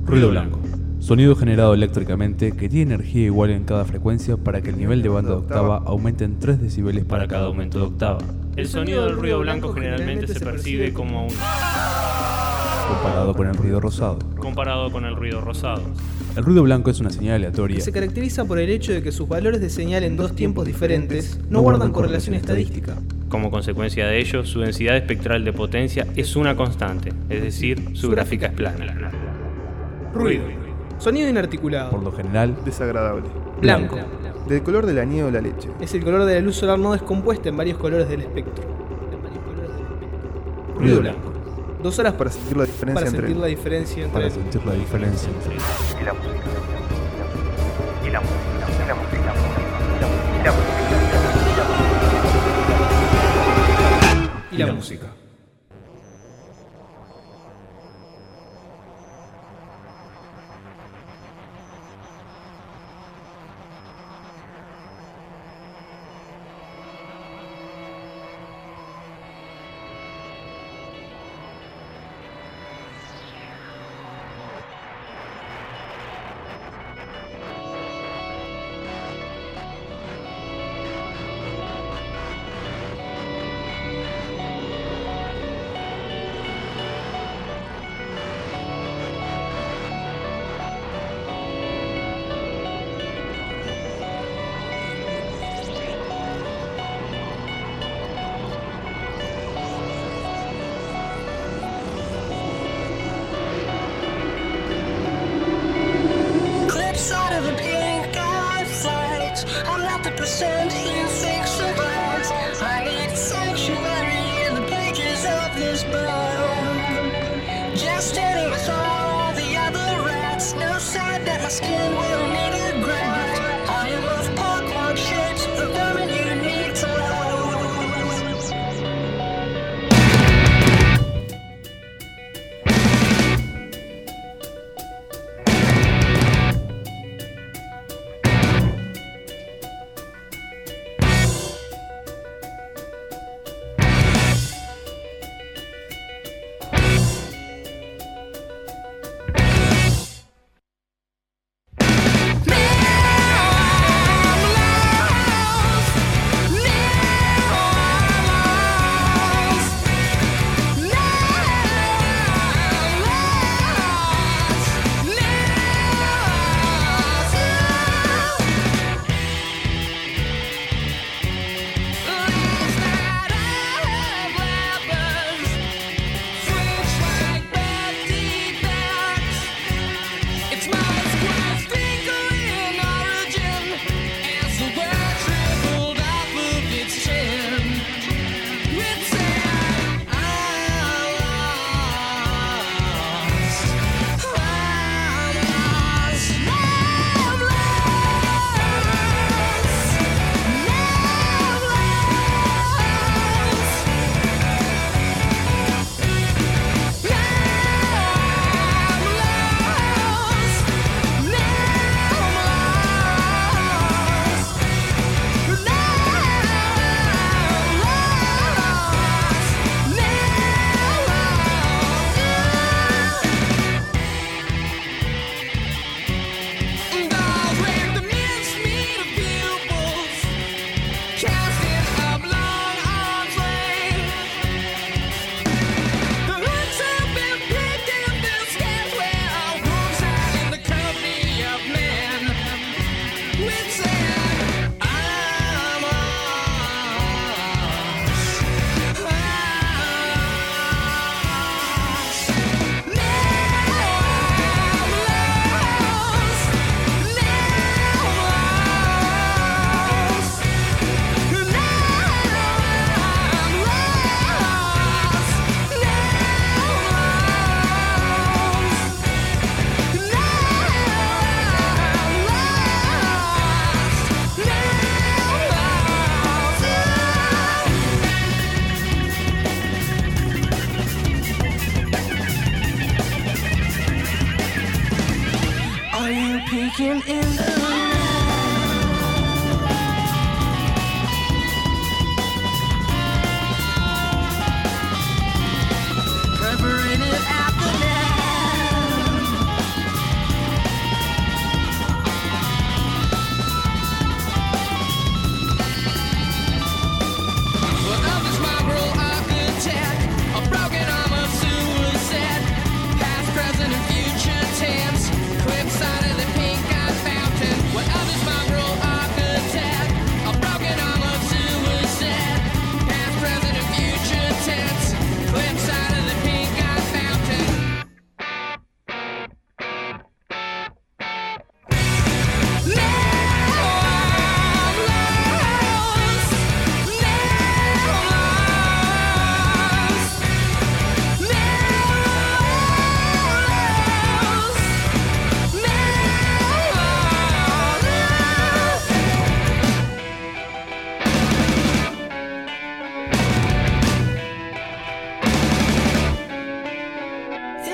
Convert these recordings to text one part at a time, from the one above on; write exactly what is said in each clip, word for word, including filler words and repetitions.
Ruido blanco. Sonido generado eléctricamente que tiene energía igual en cada frecuencia para que el nivel de banda de octava aumente en tres decibeles para cada aumento de octava. El sonido del ruido blanco generalmente se percibe como un... comparado con el ruido rosado. comparado con el ruido rosado. El ruido blanco es una señal aleatoria que se caracteriza por el hecho de que sus valores de señal en dos tiempos diferentes no guardan correlación estadística. Como consecuencia de ello, su densidad espectral de potencia es una constante, es decir, su gráfica es plana. Ruido. Sonido inarticulado. por lo general Desagradable. Blanco. Del color de la nieve o la leche. Es el color de la luz solar no descompuesta en varios colores del espectro. ruido blanco. Dos horas Para sentir la diferencia para entre sentir la diferencia entre Para sentir la diferencia entre Y la música. Y la música. Y la música. Y la música. Y la música. y la música.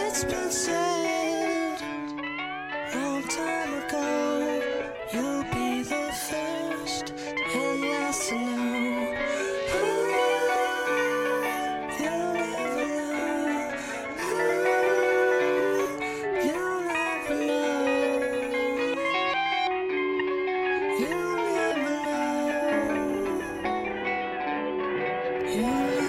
it's been said long time ago, you'll be the first and last to know. Ooh, you'll never know. Ooh, you'll never know. You'll never know. You'll never know.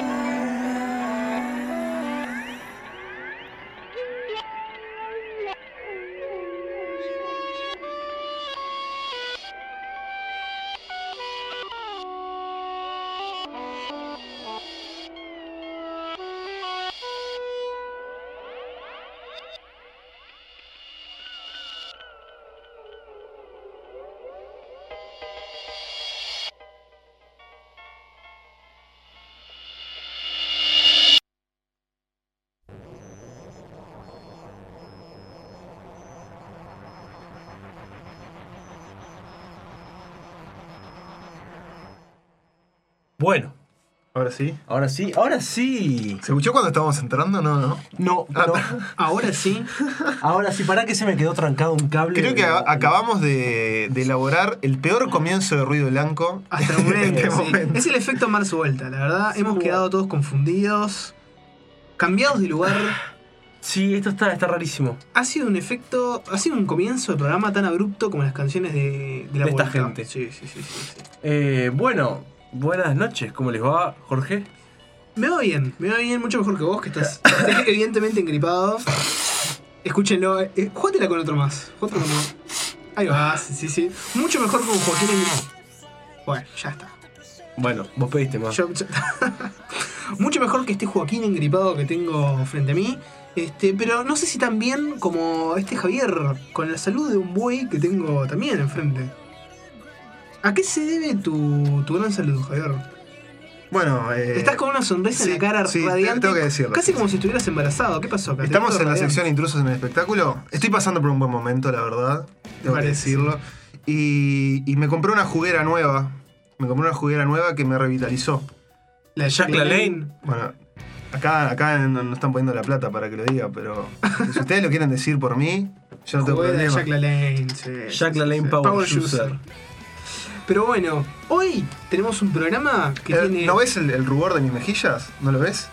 Bueno, Ahora sí. ahora sí, ahora sí. ¿Se escuchó cuando estábamos entrando? No, no. No, pero Ahora sí. ahora sí, para que se me quedó trancado un cable. Creo que de- a- acabamos de, de elaborar el peor comienzo de Ruido Blanco. Hasta el momento. En este sí. momento. Es el efecto Mars Vuelta, la verdad. Hemos quedado todos confundidos, cambiados de lugar. Sí, esto está, está rarísimo. Ha sido un efecto, ha sido un comienzo de programa tan abrupto como las canciones de, de la De esta Vuelta. gente. Sí, sí, sí, sí, sí. Eh, bueno, buenas noches, ¿cómo les va, Jorge? Me va bien, me va bien, mucho mejor que vos, que estás evidentemente engripado. Escúchenlo, eh, jugátela con otro más. Otro como... Ahí va, sí, sí, sí. Mucho mejor con Joaquín engripado. Bueno, ya está. Bueno, vos pediste más. Yo- yo- Mucho mejor que este Joaquín engripado que tengo frente a mí. Este, pero no sé si tan bien como este Javier, con la salud de un buey que tengo también enfrente. ¿A qué se debe tu, tu gran salud, Javier? Bueno, eh, Estás con una sonrisa sí, en la cara sí, radiante. tengo que decirlo, Casi sí, como sí. si estuvieras embarazado. ¿Qué pasó acá? Te estamos veo en la radiante. sección Intrusos en el espectáculo. Estoy pasando por un buen momento, la verdad. Tengo que Parece, decirlo. Y, y me compré una juguera nueva. Me compré una juguera nueva que me revitalizó. La de Jack LaLanne. Bueno, acá, acá no, no están poniendo la plata para que lo diga, pero si ustedes lo quieren decir por mí, yo no tengo Juguera de problema. Jack LaLanne, sí. Jack LaLanne Power, Power User. User. Pero bueno, hoy tenemos un programa que Eh, tiene... ¿No ves el, el rubor de mis mejillas? ¿No lo ves?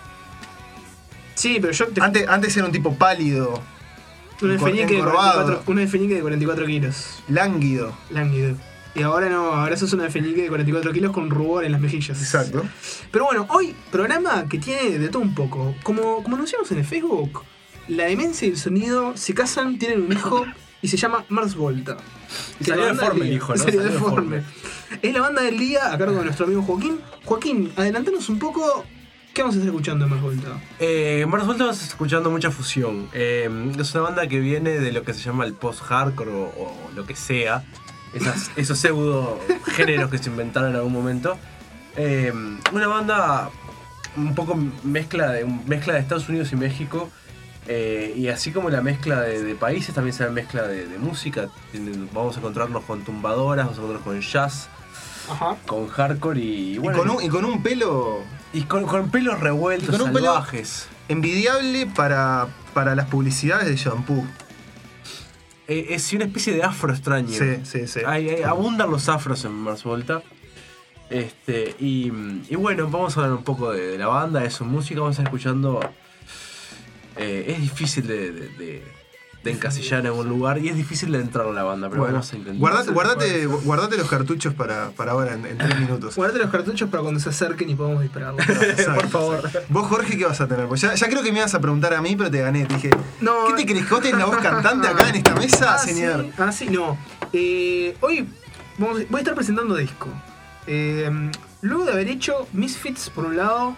Sí, pero yo te... Antes, antes era un tipo pálido, un encor- alfeñique de encorvado. cuarenta y cuatro, un alfeñique de cuarenta y cuatro kilos. lánguido. Lánguido. Y ahora no, ahora sos un alfeñique de cuarenta y cuatro kilos con rubor en las mejillas. Exacto. Pero bueno, hoy programa que tiene de todo un poco. Como, como anunciamos en el Facebook, la demencia y el sonido se casan, tienen un hijo y se llama Mars Volta. Y Es la salió banda deforme del el día. hijo, ¿no? Salió Salió deforme. deforme. Es la banda del día a cargo de nuestro amigo Joaquín. Joaquín, adelantanos un poco. ¿Qué vamos a estar escuchando en Mars Volta? Eh, en Mars Volta vas escuchando mucha fusión. Eh, es una banda que viene de lo que se llama el post-hardcore o, o lo que sea. Esas, esos pseudo géneros que se inventaron en algún momento. Eh, una banda un poco mezcla de, mezcla de Estados Unidos y México. Eh, y así como la mezcla de, de países, también se da mezcla de, de música. Tienen- Vamos a encontrarnos con tumbadoras, vamos a encontrarnos con jazz, Ajá. con hardcore y, Y, bueno, con un, y con un pelo y con, con pelos revueltos, Y con un pelo- salvajes. envidiable para, para las publicidades de shampoo. Eh, es una especie de afro extraño. Sí, sí, sí. Hay- hay- abundan los afros en Mars Volta. Este, y, y bueno, vamos a hablar un poco de, de la banda, de su música. Vamos a estar escuchando. eh, es difícil de, de- de- de encasillar en algún lugar y es difícil de entrar a la banda, pero Bueno, vamos a intentar. guardate, guardate, guardate los cartuchos para, para ahora, en, en tres minutos. Guardate los cartuchos para cuando se acerquen y podamos dispararlos. Exacto. Por favor. Vos, Jorge, ¿qué vas a tener? Pues ya, ya creo que me ibas a preguntar a mí, pero te gané. Te dije, No, ¿qué te crees? ¿Que vos tenés la voz cantante acá en esta mesa, ah, señor? Sí. Ah, sí, no. Eh, hoy vamos- voy a estar presentando disco. Eh, luego de haber hecho Misfits por un lado,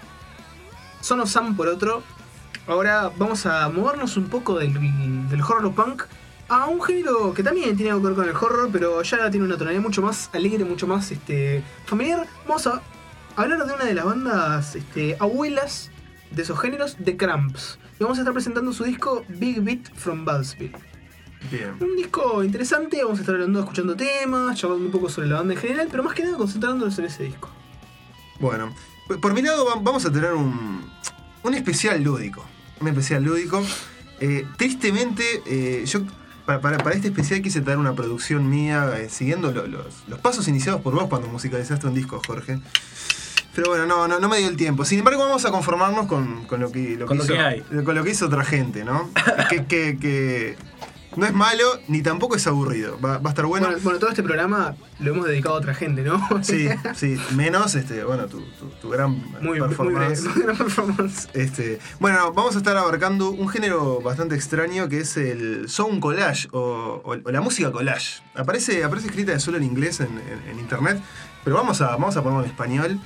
Son of Sam por otro, ahora vamos a movernos un poco del, del horror punk a un género que también tiene algo que ver con el horror, pero ya tiene una tonalidad mucho más alegre, mucho más este, familiar. Vamos a hablar de una de las bandas este, abuelas de esos géneros, The Cramps. Y vamos a estar presentando su disco Big Beat from Ballsville. Bien. Un disco interesante, vamos a estar hablando, escuchando temas, charlando un poco sobre la banda en general, pero más que nada concentrándonos en ese disco. Bueno, por mi lado va- vamos a tener un, un especial lúdico. un especial lúdico. Eh, tristemente, eh, yo para, para, para este especial quise traer una producción mía, eh, siguiendo lo, los, los pasos iniciados por vos cuando musicalizaste un disco, Jorge. Pero bueno, no, no, no me dio el tiempo. Sin embargo, vamos a conformarnos con, con lo que, lo Con que lo hizo, que hay. con lo que hizo otra gente, ¿no? que, que, que no es malo ni tampoco es aburrido. Va, va a estar bueno. Bueno, bueno, todo este programa lo hemos dedicado a otra gente, ¿no? Sí, sí. Menos, este, bueno, tu, tu, tu gran Muy, muy performance. breve, muy gran performance. Este, bueno, vamos a estar abarcando un género bastante extraño que es el sound collage o, o, o la música collage. Aparece, aparece escrita de solo en inglés en, en, en internet, pero vamos a, vamos a ponerlo en español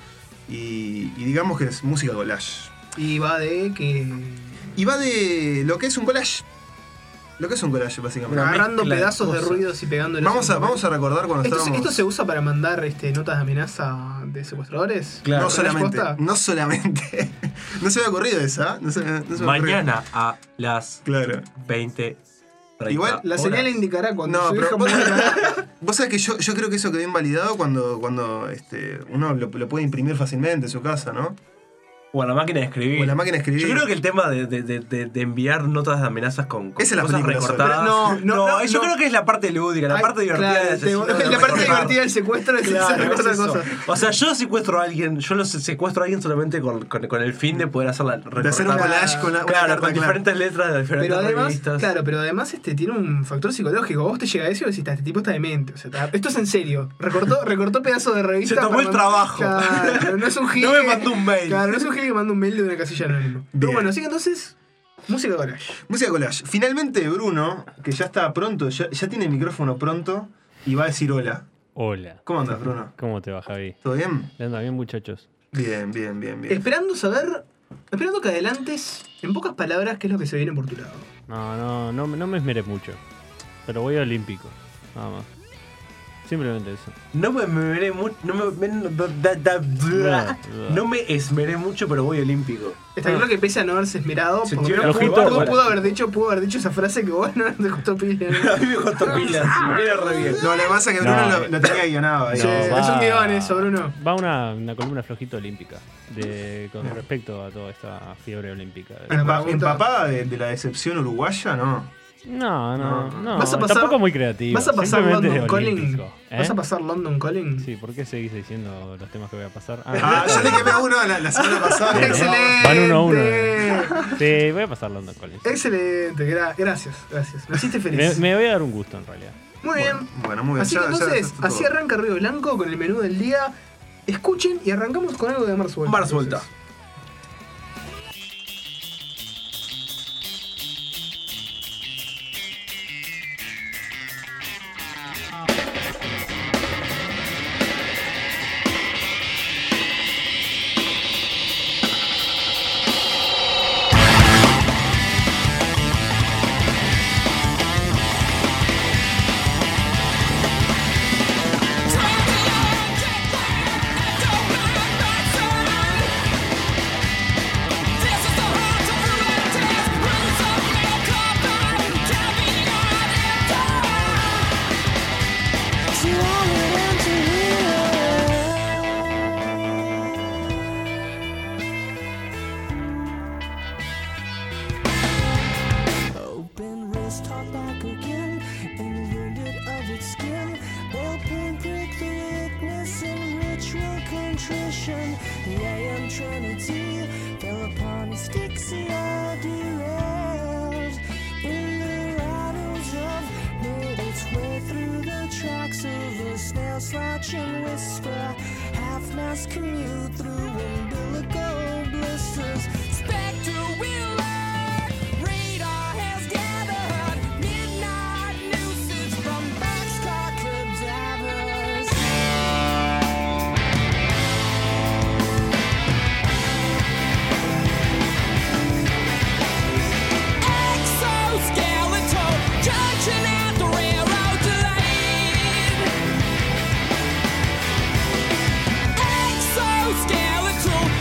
y, y digamos que es música collage. Y va de que. Y va de lo que es un collage. Lo que es un collage, básicamente. Una Agarrando mezcla de pedazos de, cosas. ruidos y pegándolos. Vamos a, vamos a recordar cuando ¿Esto, estábamos... ¿Esto se usa para mandar este, notas de amenaza de secuestradores? Claro. No solamente, ¿Posta? no solamente. No se me ha ocurrido esa. No se, no se me ha ocurrido. Mañana a las Claro. veinte treinta Igual, La horas. señal indicará cuando No, su pero hija vos, muera. vos sabés que yo, yo creo que eso quedó invalidado cuando, cuando este, uno lo, lo puede imprimir fácilmente en su casa, ¿no? O a la máquina de escribir. O en la máquina de escribir. Yo creo que el tema de, de, de, de- de enviar notas de amenazas con, con Esa es la cosas película recortadas. sola. No, no, no, yo no. creo que es la parte lúdica, la Ay, parte divertida claro, del te- asesinato de La parte recortar. divertida del secuestro es Claro, esa es otra eso. cosa. O sea, yo secuestro a alguien, yo lo secuestro a alguien solamente con, con, con el fin de poder hacer la De hacer un recortar. collage con la, una Claro, carta, con claro. diferentes letras de diferentes Pero además, revistas. claro, pero además este tiene un factor psicológico. Vos te llega eso y decís, este tipo está demente. O sea, está- esto es en serio. Recortó, recortó pedazos de revista. Se tomó para el mandar- trabajo. Claro, no es un gil. No me que- mandó un mail. Claro, no es un gil que manda un mail de una casilla anónima. Pero Bien. bueno, así que entonces, música collage. Música collage. Finalmente Bruno, que ya está pronto, ya, ya tiene el micrófono pronto y va a decir hola. Hola. ¿Cómo andas, Bruno? ¿Cómo te va, Javi? ¿Todo bien? ¿Le anda bien, muchachos? Bien, bien, bien, bien. Esperando saber, esperando que adelantes, en pocas palabras, qué es lo que se viene por tu lado. No, no, no, no me esmeré mucho. Pero voy a olímpico. Nada más. Simplemente eso. No me esmeré mucho. No me, me- da- da- da- no me esmeré mucho, pero voy olímpico. Está claro que pese a no haberse esmerado, Se por lo tiró menos el pudo, ojito, pudo- bueno. pudo haber dicho, pudo haber dicho esa frase que bueno, te costó pila. A mí me costó pilas, me viene re bien. No, lo que pasa es que Bruno No, lo, eh. lo tenía guionado ahí. Sí, No, es un va- guión eso, Bruno. Va una, una columna flojita olímpica. De, con respecto a toda esta fiebre olímpica. Bueno, Empa- pregunta- ¿Empapada de, de la decepción uruguaya? No. No, no, no. ¿Vas a pasar- tampoco muy creativo. ¿Vas a pasar simplemente London es Calling? olímpico, ¿eh? ¿Vas a pasar London Calling? Sí, ¿por qué seguís diciendo los temas que voy a pasar? Ah, yo le quemé a uno la, la semana pasada. Bueno, ¡Excelente! van uno a uno. Sí, voy a pasar London Calling. Excelente, gra- gracias, gracias. Me hiciste Me, feliz. me voy a dar un gusto en realidad. Muy bien. Bueno, bueno, muy bien. Así Ya- que ya- entonces, ya está así todo. arranca Río Blanco con el menú del día. Escuchen y arrancamos con algo de Mars Volta. Mars Volta. entonces. Open wrist, talk back again, and wounded of its skin. Well, pain break the weakness in ritual contrition. The I am Trinity fell upon his Dixia derailed. In the rattles of made its way through the tracks of a snail slouching whisper. Half mass commute through umbilical blisters. Spectre will radar has gathered midnight nooses from boxcar cadavers. Exoskeletal junction at the railroad lane. Exoskeletal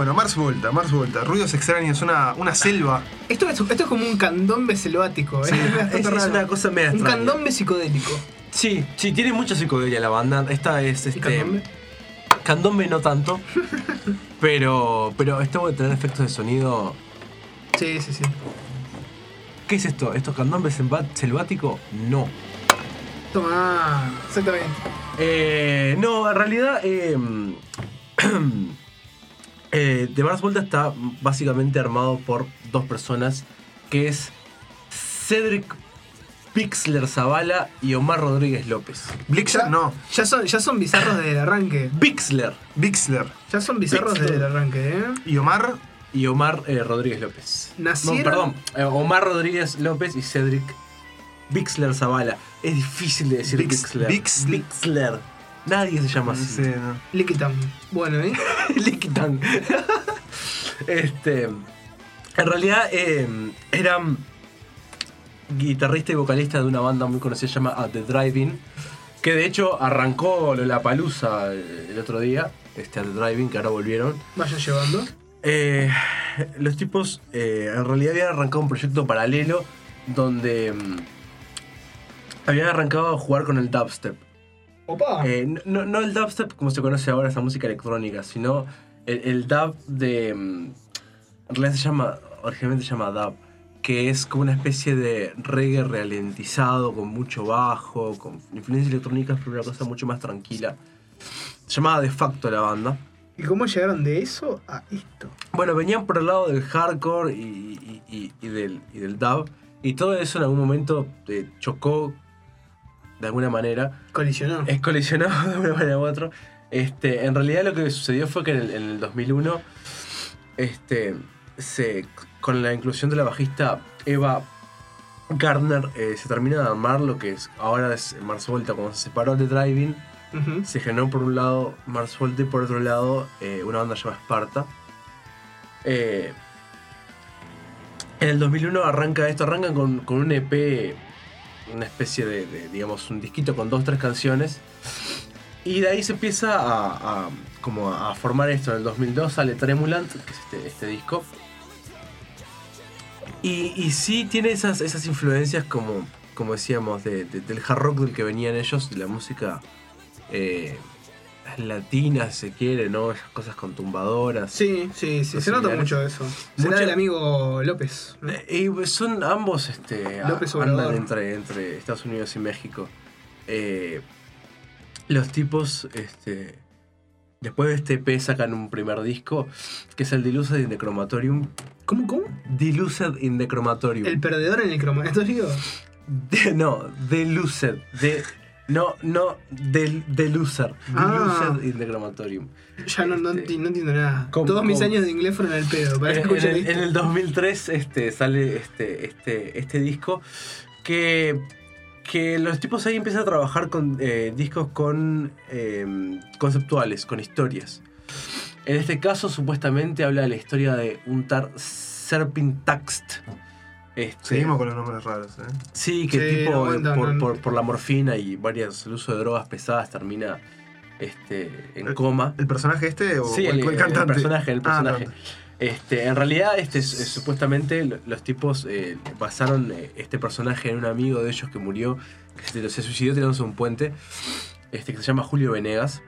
Bueno, Mars Volta, Mars Volta. Ruidos extraños, una, una selva. Esto es, esto es como un candombe selvático, ¿eh? Sí, Es bastante es, es raro. una cosa media Un extraña. candombe psicodélico. Sí, sí, tiene mucha psicodelia la banda. Esta es ¿Y este. candombe? Candombe no tanto. pero. Pero esto puede tener efectos de sonido. Sí, sí, sí. ¿Qué es esto? ¿Esto es candombe selva- selvático? No. Toma, exactamente. Eh, no, en realidad. Eh, eh, The Mars Volta está básicamente armado por dos personas. Que es Cedric Pixler Zavala y Omar Rodríguez López. Blixer, no. Ya son, ya son bizarros desde el arranque. Pixler Bixler. Ya son bizarros Pixler. desde el arranque, ¿eh? Y Omar, y Omar eh, Rodríguez López. Nacieron- No, perdón. eh, Omar Rodríguez López y Cedric Pixler Zavala. Es difícil de decir Bix- Pixler. Bix- Pixler. Nadie se llama así. sí, no. Liquitam. Bueno, ¿eh? Liquitan. este. En realidad eh, eran guitarrista y vocalista de una banda muy conocida llamada The Drive-In. Que de hecho arrancó Lollapalooza el otro día. Este, a The Drive-In, que ahora volvieron. Vayan llevando. Eh, los tipos eh, en realidad habían arrancado un proyecto paralelo donde mm, habían arrancado a jugar con el dubstep. Opa. Eh, no, no el dubstep como se conoce ahora, esa música electrónica, sino el, el dub de... mm, En realidad se llama, originalmente se llama dub, que es como una especie de reggae ralentizado, con mucho bajo, con influencias electrónicas, pero una cosa mucho más tranquila. Se llamaba De Facto la banda. ¿Y cómo llegaron de eso a esto? Bueno, venían por el lado del hardcore y, y- y- y del, y del dub. Y todo eso en algún momento eh, chocó de alguna manera. Colisionó. Es colisionado de una manera u otra. Este, en realidad lo que sucedió fue que en el, en el dos mil uno, este, se, con la inclusión de la bajista Eva Gardner, eh, se termina de armar lo que es, ahora es Mars Volta. Cuando se separó de Drive-In, Ujú. se generó por un lado Mars Volta y por otro lado eh, una banda llamada Sparta. Eh, en el dos mil uno arranca esto, arrancan con, con un E P, una especie de, de, digamos, un disquito con dos, tres canciones. Y de ahí se empieza a, a, como a formar esto. En el dos mil dos sale Tremulant, que es este, este disco. Y, y sí tiene esas, esas influencias como, como decíamos, de, de- del hard rock del que venían ellos, de la música eh, latina, si se quiere, ¿no? Esas cosas contumbadoras. Sí, sí, sí. Los Se nota similares. mucho eso. Será Mucha- del amigo López, ¿no? Eh, Y son ambos, este, López a- Obrador. andan entre, entre Estados Unidos y México. Eh, los tipos, este, después de este E P sacan un primer disco, que es el Deluced in the Chromatorium. ¿Cómo, cómo? Deluced in the Chromatorium. ¿El perdedor en el cromatorio? De- no, Deluced. De, no, no, del Delucer. Ah. Deluced in the Chromatorium. Ya no, no, Este, enti- no entiendo nada. ¿cómo- Todos mis cómo? años de inglés fueron al pedo. Para En, en escuchar el, esto. en el dos mil tres este, sale este, este, este disco que, que los tipos ahí empiezan a trabajar con eh, discos con eh, conceptuales, con historias. En este caso supuestamente habla de la historia de un tal Serpintaxt. Este, Seguimos con los nombres raros, ¿eh? Sí, que Sí, el tipo no aguantan, por, no. por, por la morfina y varias, el uso de drogas pesadas termina este, en El- coma. ¿El personaje este o Sí, o el, o el cantante? personaje, el Ah, personaje. cantante. Este, en realidad, este, es- es- supuestamente lo- los tipos eh, basaron eh, este personaje en un amigo de ellos que murió, que se, se suicidó tirándose un puente, este, que se llama Julio Venegas.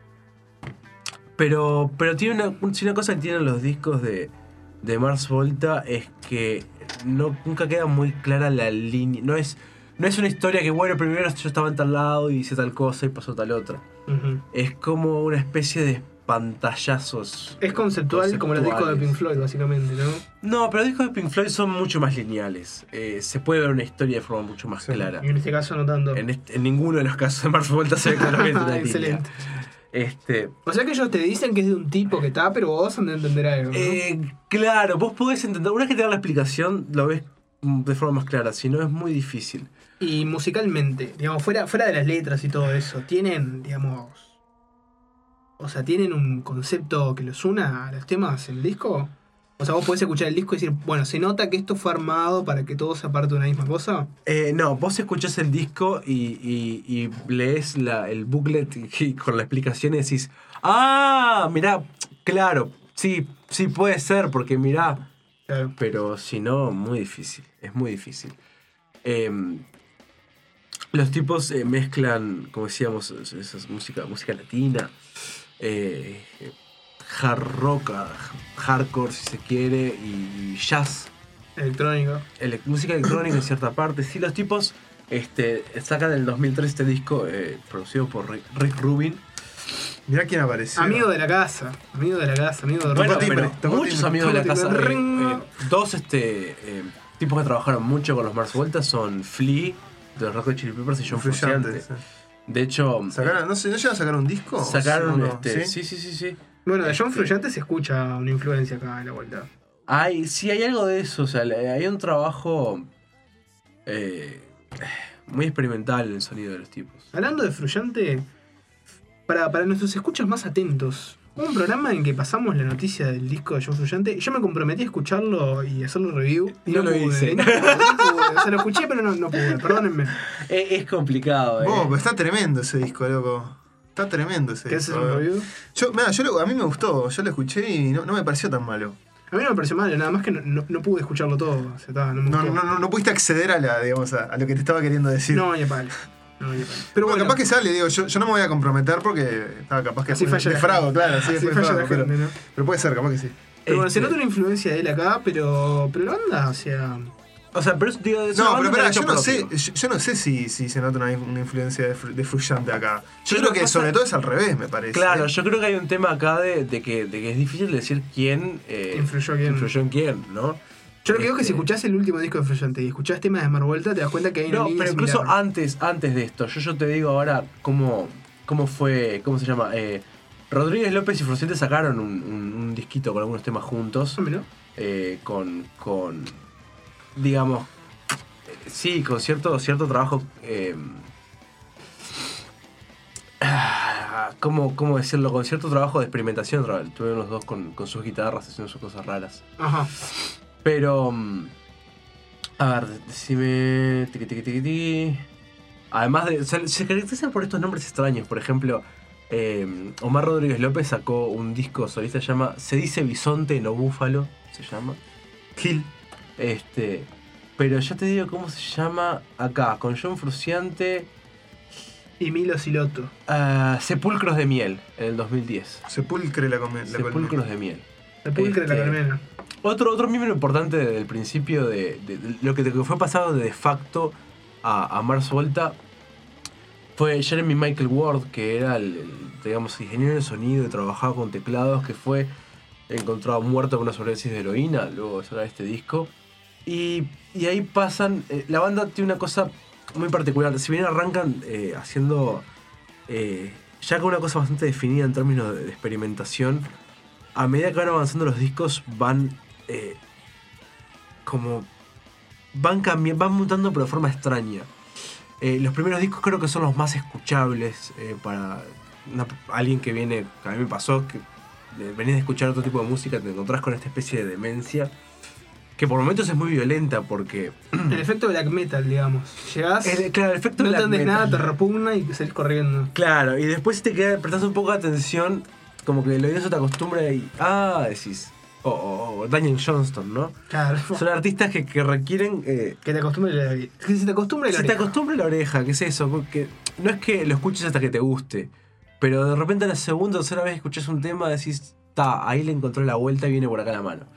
Pero, pero tiene una, un- sí, una cosa que tienen los discos de, de Mars Volta es que no, nunca queda muy clara la línea. No es, no es una historia que, bueno, primero yo estaba en tal lado y hice tal cosa y pasó tal otra. Ujú. Es como una especie de pantallazos. Es conceptual como los discos de Pink conceptuales. Floyd, básicamente, ¿no? No, pero los discos de Pink Floyd son mucho más lineales. Eh, se puede ver una historia de forma mucho más Sí. clara. Y en este caso no tanto. En, este- en ninguno de los casos de Mars Volta se ve claramente una línea. Excelente. Este, O sea que ellos te dicen que es de un tipo que está, pero vos han de entender algo, ¿no? eh, claro, vos podés entender. Una vez que te dan la explicación, lo ves mm, de forma más clara. Si no, es muy difícil. Y musicalmente, digamos, fuera, fuera de las letras y todo eso, tienen, digamos... O sea, ¿tienen un concepto que los una a los temas en el disco? O sea, vos podés escuchar el disco y decir, bueno, ¿se nota que esto fue armado para que todo sea parte de una misma cosa? Eh, no, vos escuchás el disco y, y- y lees la, el booklet y, y con la explicación y decís, ah, mirá, claro, Sí, sí puede ser, porque mirá, Claro. pero si no, muy difícil, es muy difícil. Eh, los tipos eh, mezclan, como decíamos, es- esas música, música latina, eh, hard rock, ah, hardcore si se quiere, y jazz, Electrónico. ele- música electrónica en cierta parte. Sí, los tipos este, sacan en el dos mil tres este disco eh, producido por Rick, Rick Rubin. Mirá quién apareció. Amigo de la casa. Amigo de la casa. Amigo de Bueno, Tocó timbre, pero tocó muchos timbre. amigos de la Tocó casa. timbre. eh, Ring. eh, dos este, eh, tipos que trabajaron mucho con los Mars Volta son Flea, de los Red Hot Chili Peppers, y John Frusciante. Influyentes. De hecho, Sacaron, no sé, ¿no llegan a sacar un disco? sacaron ¿O no? este. ¿Sí? Sí, sí, sí, sí. Bueno, de John Este, Frusciante se escucha una influencia acá en la vuelta. Hay, sí, hay algo de eso. O sea, le- hay un trabajo eh, muy experimental en el sonido de los tipos. Hablando de Frusciante, para, para nuestros escuchas más atentos, hubo un programa en que pasamos la noticia del disco de John Frusciante. Yo me comprometí a escucharlo y hacerlo review. Y No no, lo pude, hice. No pude, no pude. O sea, lo escuché, pero no, no pude. Perdónenme. Es, es complicado, ¿eh? Vos, pero está tremendo ese disco, loco. Está tremendo ese ¿Qué disco. haces un review? Yo, mirá, yo lo- a mí me gustó, yo lo escuché y no, no me pareció tan malo. A mí no me pareció mal, nada más que no, no, no pude escucharlo todo. O sea, estaba, no, me No, gustó. no, no, no pudiste acceder a la, digamos, a, a lo que te estaba queriendo decir. No, ni a palo. No, ni a palo. Pero Pero bueno, bueno, capaz que sale, digo, yo, yo no me voy a comprometer porque estaba capaz que Así fue falla la defrago, gente. claro, sí, así fue falla defrago, la pero, gente, ¿no? pero puede ser, capaz que sí. Pero bueno, se Este, nota una influencia de él acá, pero, pero la banda, o sea... O sea, pero es, digo, es una No, pero banda espera, con yo derecho no propio. sé, yo, yo no sé si, si se nota una, una influencia de, Fru- de Frusciante acá. Yo Yo creo creo que que sobre pasa- todo es al revés, me parece. Claro, yo creo que hay un tema acá de, de, que, de que es difícil decir quién eh, Influyó a quién. influyó en quién, ¿no? Yo lo que digo es que si Este, escuchás el último disco de Frusciante y escuchás temas de Mar Vuelta, te das cuenta que hay una No, línea pero incluso similar. antes, antes de esto, yo, yo te digo ahora cómo, cómo fue, ¿cómo se llama? Eh, Rodríguez López y Frusciante sacaron un, un, un disquito con algunos temas juntos, Ah, mirá. eh, con, con, digamos, eh, sí, con cierto, cierto trabajo, eh, ah, ¿cómo, ¿cómo decirlo? Con cierto trabajo de experimentación, tra- tuvieron los dos con, con sus guitarras haciendo sus cosas raras. Ajá. Pero. mm, A ver, decime. Tiqui, tiqui, tiqui, tiqui. Además de. Se, se caracterizan por estos nombres extraños. Por ejemplo, eh, Omar Rodríguez López sacó un disco solista que se llama Se dice bisonte, no búfalo. Se llama. Gil. Este. Pero ya te digo cómo se llama acá. Con John Frusciante. Y Milo Siloto. ah, Sepulcros de miel. En el dos mil diez. Sepulcre la, come, la Sepulcros colmena. de miel. Sepulcre de la Este, colmena. Otro, otro miembro importante desde el principio de, de- de lo que de que fue pasado de de facto a, a Mars Volta fue Jeremy Michael Ward, que era el, el, digamos, ingeniero de sonido y trabajaba con teclados, que fue encontrado muerto con una sobredosis de heroína, luego de sacar este disco. Y, y ahí pasan, eh, la banda tiene una cosa muy particular, si bien arrancan eh, haciendo eh, ya con una cosa bastante definida en términos de, de experimentación, a medida que van avanzando los discos van eh, como van cambiando, van mutando pero de forma extraña. Eh, los primeros discos creo que son los más escuchables eh, para una- alguien que viene, que a mí me pasó, que eh, venís de escuchar otro tipo de música, te encontrás con esta especie de demencia que por momentos es muy violenta porque El efecto black metal, digamos. Llegás, el, claro, el efecto no black entendés metal. nada, te repugna y salís corriendo. Claro, y después si te queda, prestás un poco de atención, como que el oído se te acostumbra y ah, decís, o oh, oh, Daniel Johnston, ¿no? Claro. Son artistas que, que requieren eh, Que te acostumbre la Que se te acostumbre la se te oreja. acostumbre la oreja, ¿qué es eso? Porque no es que lo escuches hasta que te guste, pero de repente la segunda o tercera vez que escuchas un tema decís, ta, ahí le encontré la vuelta y viene por acá la mano.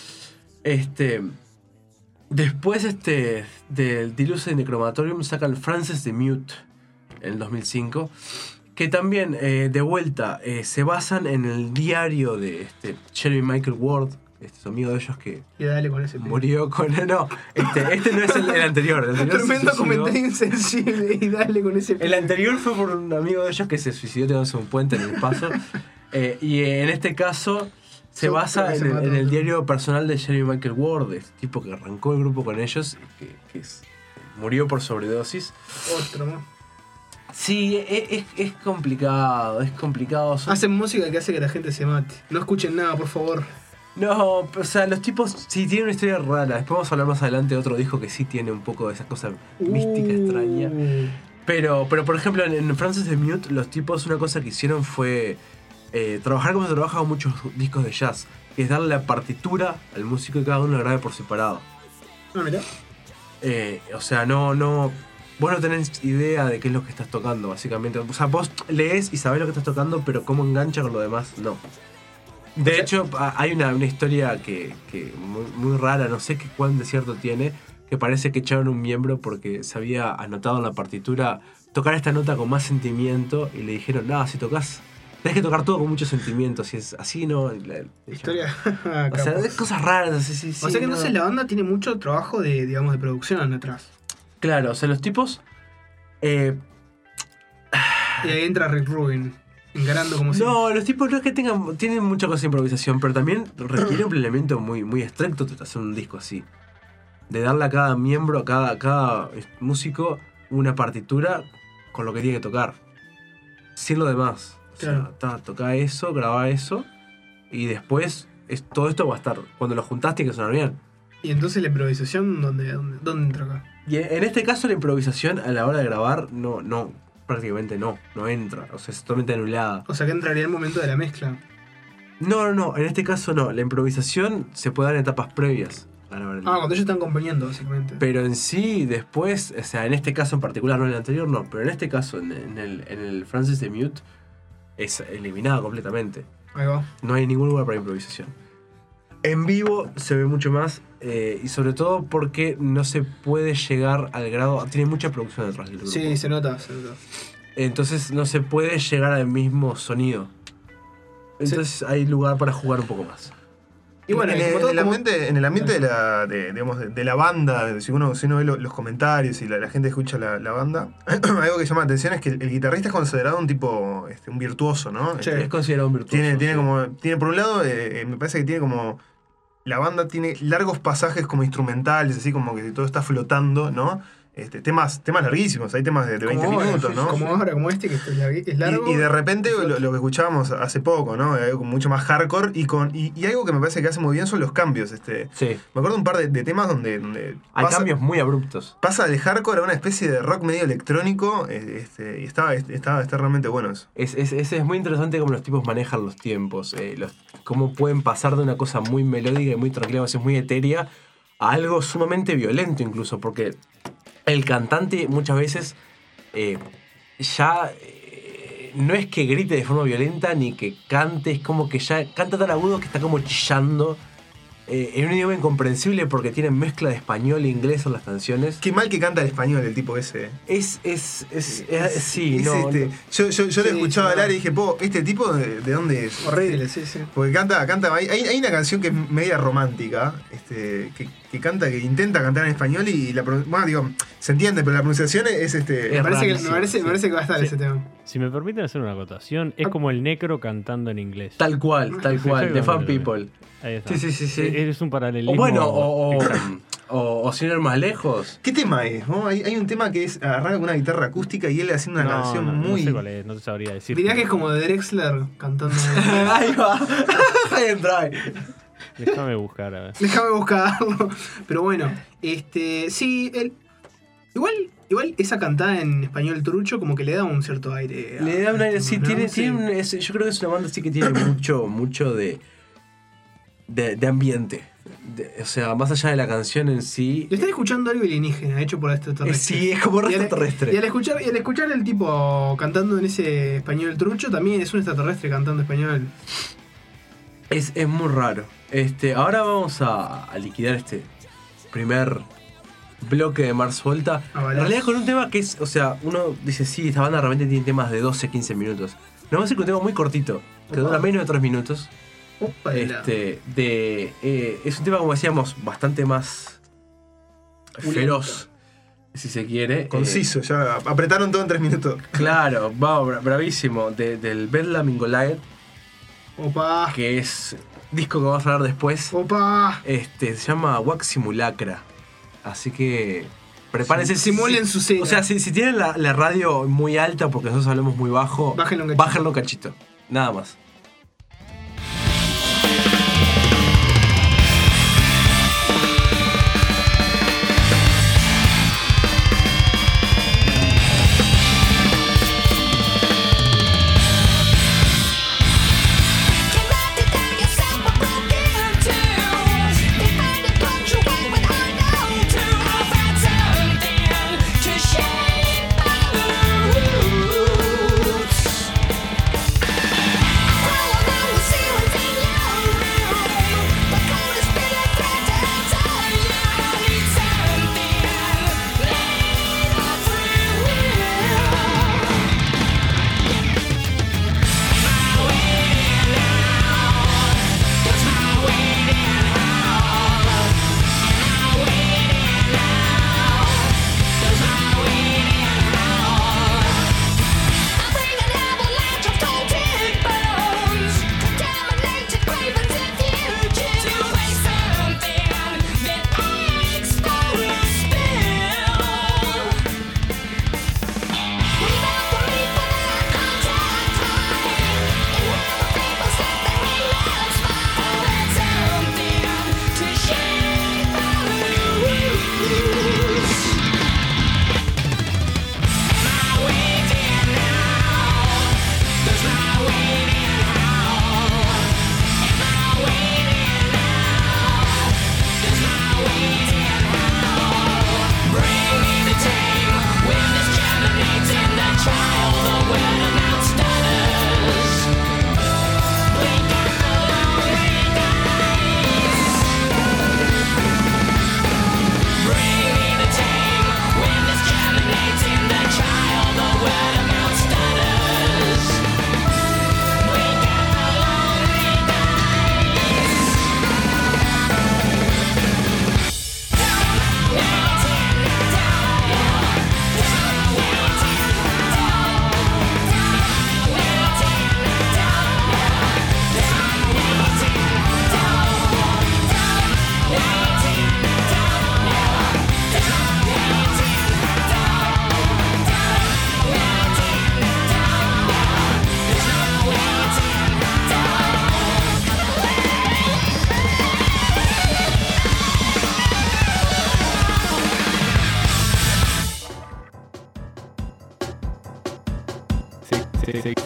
Este. Después este, del Deluxe Necromatorium sacan Frances the Mute en el dos mil cinco, que también eh, de vuelta eh, se basan en el diario de este, Jeremy Michael Ward, este su amigo de ellos que Y dale con ese. murió con... No, este, este no es el, el anterior. El anterior se Tremendo suicidó. comentario insensible y dale con ese. El anterior fue por un amigo de ellos que se suicidó tirándose un puente en el paso. Eh, y en este caso se Yo basa creo que en se el, mató. en el diario personal de Jeremy Michael Ward, este tipo que arrancó el grupo con ellos y que, que es- murió por sobredosis. Otro, ¿no? Sí, es, es- es complicado, es complicado. Son- Hacen música que hace que la gente se mate. No escuchen nada, por favor. No, o sea, los tipos sí tienen una historia rara. Después vamos a hablar más adelante de otro disco que sí tiene un poco de esa cosa mística, Uh. extraña. Pero, pero por ejemplo, en, en Frances the Mute, los tipos una cosa que hicieron fue eh, trabajar como se trabaja con muchos discos de jazz, que es darle la partitura al músico y cada uno lo grabe por separado. Ah, mirá. Eh, o sea, no, no. Vos no tenés idea de qué es lo que estás tocando, básicamente. O sea, vos lees y sabés lo que estás tocando, pero cómo engancha con lo demás, no. De O sea- hecho, a- hay una, una historia que, que muy, muy rara, no sé qué cuán de cierto tiene, que parece que echaron un miembro porque se había anotado en la partitura tocar esta nota con más sentimiento y le dijeron, no, si tocas, tenés que tocar todo con mucho sentimiento, si es así, no. Y la- Historia. O sea, capaz. es cosas raras, sí, sí, O sí, sea que no. entonces la banda tiene mucho trabajo de, digamos, de producción atrás. Claro, o sea, los tipos. Eh, Y ahí entra Rick Rubin, encarando como si. No, los tipos no es que tengan, tienen mucha cosa de improvisación, pero también requiere un planeamiento muy, muy estricto de hacer un disco así. De darle a cada miembro, a cada, a cada músico, una partitura con lo que tiene que tocar. Sin lo demás. O sea, Claro. ta, toca eso, graba eso, y después es, todo esto va a estar. Cuando lo juntaste tiene que sonar bien. Y entonces la improvisación, ¿dónde, dónde, dónde entra acá? Y en en este caso la improvisación a la hora de grabar no, no, prácticamente no, no entra. O sea, es totalmente anulada. O sea que entraría el momento de la mezcla. No, no, no, en este caso no. La improvisación se puede dar en etapas previas a la hora del Ah, cuando ellos están componiendo, básicamente. Pero en sí, después, o sea, en este caso en particular, no en el anterior, no, pero en este caso, en, en el, en el Francis de Mute, es eliminada completamente. Ahí va. No hay ningún lugar para improvisación. En vivo se ve mucho más, eh, y sobre todo porque no se puede llegar al grado. Tiene mucha producción detrás del grupo. Sí, se nota, se nota. Entonces no se puede llegar al mismo sonido. Entonces hay lugar para jugar un poco más. Y bueno, en, y el, como todo- en el como- ambiente, en el ambiente de, la, de, digamos, de, de la banda, si uno, si uno ve lo- los comentarios y la, la gente escucha la, la banda, algo que llama la atención es que el, el guitarrista es considerado un tipo, este, un virtuoso, ¿no? Sí. Este, Es considerado un virtuoso. tiene, tiene sí. como, tiene por un lado, eh, eh, me parece que tiene como, la banda tiene largos pasajes como instrumentales, así como que todo está flotando, ¿no? Este, temas, temas larguísimos, hay temas de, de veinte como ahora, minutos, ¿no? Como ahora, como este, que es largui- es largo. Y, y de repente lo, lo que escuchábamos hace poco, ¿no? Algo mucho más hardcore y con y, y algo que me parece que hace muy bien son los cambios. Este, Sí. me acuerdo un par de, de temas donde, donde Hay pasa, cambios muy abruptos. pasa del hardcore a una especie de rock medio electrónico, eh, este, y está, está, está realmente bueno eso. Es, es, es, es muy interesante cómo los tipos manejan los tiempos, eh, los, cómo pueden pasar de una cosa muy melódica y muy tranquila, a veces muy etérea, a algo sumamente violento incluso, porque el cantante muchas veces eh, ya eh, no es que grite de forma violenta ni que cante, es como que ya canta tan agudo que está como chillando. Eh, en un idioma incomprensible porque tienen mezcla de español e inglés en las canciones. Qué mal que canta el español el tipo ese. Es, es, es, es- sí, Es no, este, no. Yo, yo, yo Sí, le escuchaba sí, hablar no. y dije, po, ¿este tipo de, de dónde es? Horrible, sí, sí. Porque canta, canta, hay, hay hay una canción que es media romántica, este, que, que canta, que intenta cantar en español y la pronun- bueno, digo, se entiende, pero la pronunciación es este. Me parece, que, me, rarísimo, parece, me sí. parece que va a estar Sí. ese tema. Si me permiten hacer una acotación, es como el necro cantando en inglés. Tal cual, tal cual, The Fan Exactamente. People. Ahí está. Sí, sí, sí, sí. Es un paralelismo. O bueno, o, o, exacto. o, o sin ir más lejos. ¿Qué tema es? ¿no? Hay, hay un tema que es arranca con una guitarra acústica y él haciendo una No, canción no, muy. No sé cuál es, no te sabría decir. Diría que es como de Drexler cantando. Ahí va. Ahí entra. Déjame buscar, a ver. Déjame buscarlo. Pero bueno, este. Sí, el. Igual, igual esa cantada en español trucho como que le da un cierto aire. a- Le da un aire, a- sí, ¿no? tiene, Sí. tiene un- es- yo creo que es una banda sí que tiene mucho, mucho de, de, de ambiente. De- o sea, más allá de la canción en sí. Le están escuchando algo alienígena hecho por eh, extraterrestres. sí, es como Y al- extraterrestre. Y al escuchar, y al escuchar el tipo cantando en ese español trucho, también es un extraterrestre cantando español. Es, es muy raro. Este, ahora vamos a, a liquidar este primer bloque de Mars Volta. A En balazo. realidad con un tema que es, o sea, uno dice, sí, esta banda realmente tiene temas de doce, quince minutos. No, vamos a ir con un tema muy cortito, que Opa. dura menos de tres minutos. Opa, de la- Este, de, eh, es un tema, como decíamos, bastante más feroz, si se quiere. Conciso, ya apretaron todo en tres minutos. Eh, claro, va, bra- bravísimo. De- del Bedlam in Goliath, Opa. que es disco que vamos a hablar después. Opa. Este, se llama Wax Simulacra. Así que prepárense. Sim- simulen su cena. O sea, si, si tienen la, la radio muy alta porque nosotros hablamos muy bajo, Bájenlo un cachito. bájenlo un cachito. Nada más.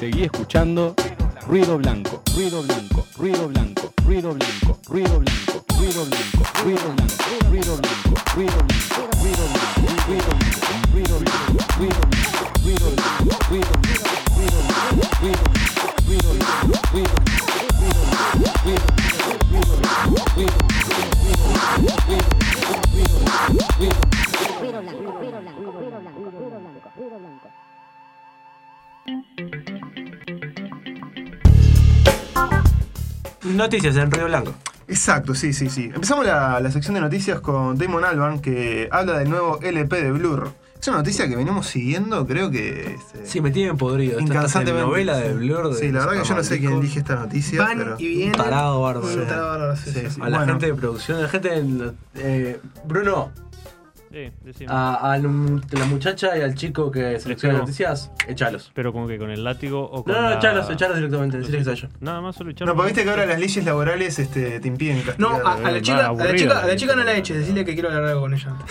Seguí escuchando Ruido Blanco, Ruido Blanco, Ruido Blanco, Ruido Blanco, Ruido Blanco, Ruido Blanco, Ruido Blanco, Ruido Blanco, Ruido Blanco, Ruido Blanco, Ruido Blanco, Ruido Blanco, Ruido Blanco, Ruido Blanco, Ruido Blanco, Ruido Blanco, Ruido Blanco, Ruido Blanco, Ruido Noticias en Río Blanco. Exacto, sí, sí, sí. Empezamos la, la sección de noticias con Damon Albarn, que habla del nuevo L P de Blur. Es una noticia que venimos siguiendo, creo que... Este, Sí, me tienen podrido. Esta incansantemente. novela de Blur. De Sí, la verdad que yo no sé quién elige esta noticia, Van pero... y vienen. Un tarado bárbaro. Un tarado bárbaro, sí, Sí, sí. sí. A la Bueno. gente de producción, a la gente. En, eh, Bruno, Sí, decime. a, a la muchacha y al chico que selecciona pego. noticias, échalos. Pero como que con el látigo o con No, no, la- echalos, echalos directamente. Decirles que soy yo. Nada más solo echarlos. No, porque viste que ahora las leyes laborales este, te impiden castigar. No, a, a la chica, a la aburrida, chica, a la chica no la eh. eches, decirle que quiero hablar algo con ella.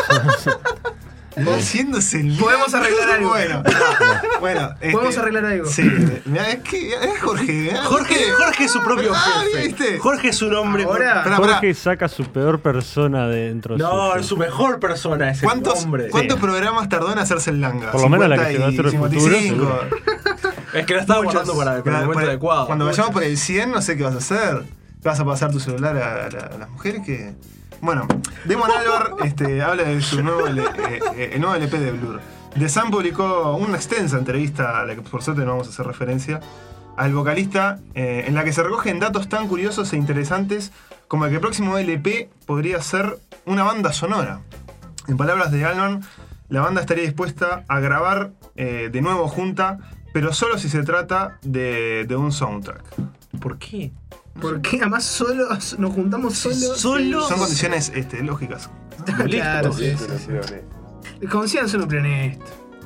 Haciéndose el... Podemos arreglar algo. Bueno, bueno. este, Podemos arreglar algo. Sí, mirá, es que es Jorge. mirá, Jorge, Jorge es su propio Ah, jefe. ¿viste? Jorge es un hombre. Ahora- Pará, pará. Jorge saca su peor persona de dentro No, suyo. es su mejor persona, es el ¿Cuántos, hombre. ¿cuántos Sí. programas tardó en hacerse el langa? Por lo menos la que cincuenta se va a hacer el y futuro, cincuenta y cinco. seguro. Es que la estaba Muchos. guardando para, para el momento Para- adecuado. Cuando vayamos por el cien, no sé qué vas a hacer. ¿Te vas a pasar tu celular a, a- a las mujeres? que Bueno, Damon Albarn este, habla de su nuevo, L- eh, eh, el nuevo L P de Blur. The Sun publicó una extensa entrevista, a la que por suerte no vamos a hacer referencia, al vocalista, eh, en la que se recogen datos tan curiosos e interesantes como el que el próximo L P podría ser una banda sonora. En palabras de Albarn, la banda estaría dispuesta a grabar eh, de nuevo junta, pero solo si se trata de, de un soundtrack. ¿Por qué? Porque además solo nos juntamos solos. Solo- Son condiciones este, lógicas. Claro, sí, sí, sí. Consíganse un planeta.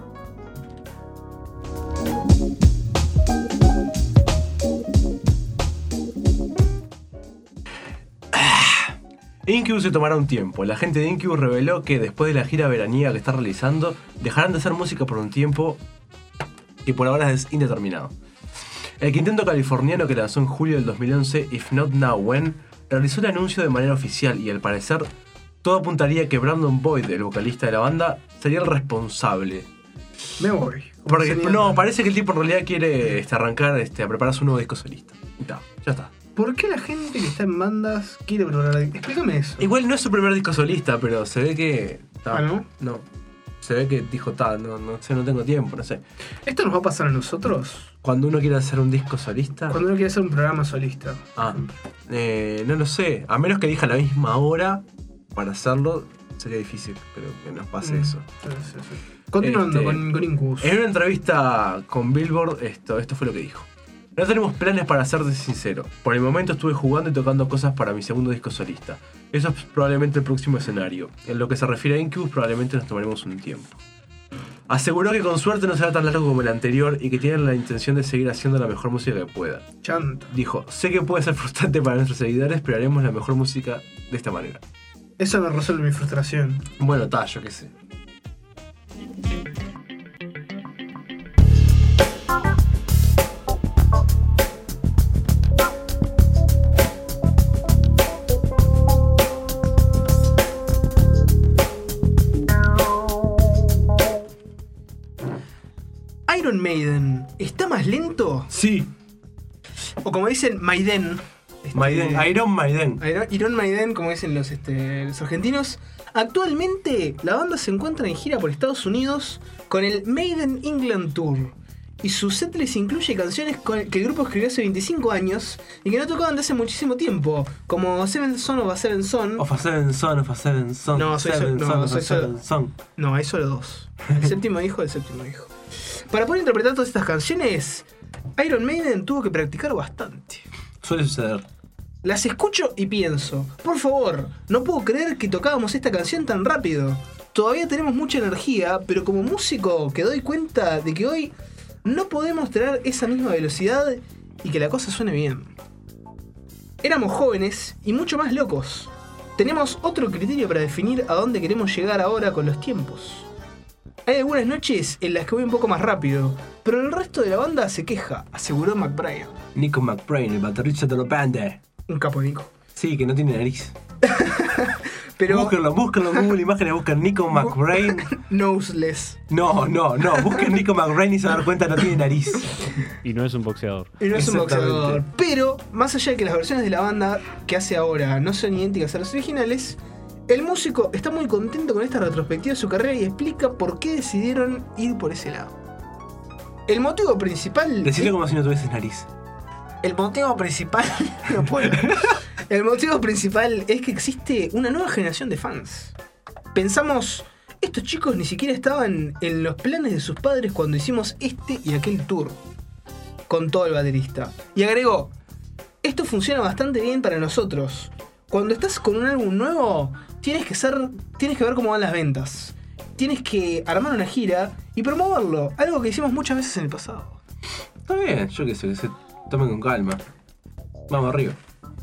Incubus se tomará un tiempo. La gente de Incubus reveló que después de la gira veraniega que está realizando, dejarán de hacer música por un tiempo que por ahora es indeterminado. El quinteto californiano que lanzó en julio del dos mil once, If Not Now When, realizó el anuncio de manera oficial y al parecer todo apuntaría que Brandon Boyd, el vocalista de la banda, sería el responsable. Me voy. Porque Sería- no, parece que el tipo en realidad quiere este, arrancar este, a preparar su nuevo disco solista. Y ta, ya está. ¿Por qué la gente que está en bandas quiere probar? Explícame eso. Igual no es su primer disco solista, pero se ve que. ta, Ah, ¿no? No. Se ve que dijo, ta, no, no sé, no tengo tiempo, no sé. ¿Esto nos va a pasar a nosotros? Cuando uno quiere hacer un disco solista. Cuando uno quiere hacer un programa solista. Ah, eh, no lo sé. A menos que elija la misma hora para hacerlo, sería difícil, pero que nos pase Mm. eso. Sí, sí, sí. Continuando Este, con, con Incubus. En una entrevista con Billboard, esto, esto fue lo que dijo. No tenemos planes para serte sincero. Por el momento estuve jugando y tocando cosas para mi segundo disco solista. Eso es probablemente el próximo escenario. En lo que se refiere a Incubus, probablemente nos tomaremos un tiempo. Aseguró que con suerte no será tan largo como el anterior y que tienen la intención de seguir haciendo la mejor música que pueda. Chanta. Dijo, sé que puede ser frustrante para nuestros seguidores, pero haremos la mejor música de esta manera. Eso me resuelve mi frustración. Bueno, ta, yo qué sé. Iron Maiden, ¿está más lento? Sí, O como dicen, Maiden. este, Maiden, Iron Maiden. Iron, Iron Maiden, como dicen los, este, los argentinos. Actualmente, la banda se encuentra en gira por Estados Unidos con el Maiden England Tour. Y su setlist incluye canciones con- que el grupo escribió hace veinticinco años y que no tocaban desde hace muchísimo tiempo, como Seven Son of a Seven Son. Of a Seven Son, of a Seven Son. No, soy Seven so- no, Son, of a soy solo- Seven Son. No, hay solo dos. El séptimo hijo del séptimo hijo. Para poder interpretar todas estas canciones, Iron Maiden tuvo que practicar bastante. Suele suceder. Las escucho y pienso, por favor, no puedo creer que tocábamos esta canción tan rápido. Todavía tenemos mucha energía, pero como músico que doy cuenta de que hoy no podemos tener esa misma velocidad y que la cosa suene bien. Éramos jóvenes y mucho más locos. Tenemos otro criterio para definir a dónde queremos llegar ahora con los tiempos. Hay algunas noches en las que voy un poco más rápido, pero el resto de la banda se queja, aseguró McBride. Nico McBrain, el baterista de la banda. Un capo, Nico. Sí, que no tiene nariz. Pero Búsquenlo, búsquenlo en Google Imágenes, busquen Nico McBrain. noseless. No, no, no, busquen Nico McBrain y se van a dar cuenta que no tiene nariz. Y no es un boxeador. Y no es un Exactamente. boxeador. Pero, más allá de que las versiones de la banda que hace ahora no son idénticas a las originales, el músico está muy contento con esta retrospectiva de su carrera y explica por qué decidieron ir por ese lado. El motivo principal... Decirle es- como si no tuvieses nariz. El motivo principal... no puedo. El motivo principal es que existe una nueva generación de fans. Pensamos, estos chicos ni siquiera estaban en los planes de sus padres cuando hicimos este y aquel tour. Contó el baterista. Y agregó, esto funciona bastante bien para nosotros. Cuando estás con un álbum nuevo, tienes que ser, tienes que ver cómo van las ventas. Tienes que armar una gira y promoverlo. Algo que hicimos muchas veces en el pasado. Está bien, yo qué sé, que se tomen con calma. Vamos arriba.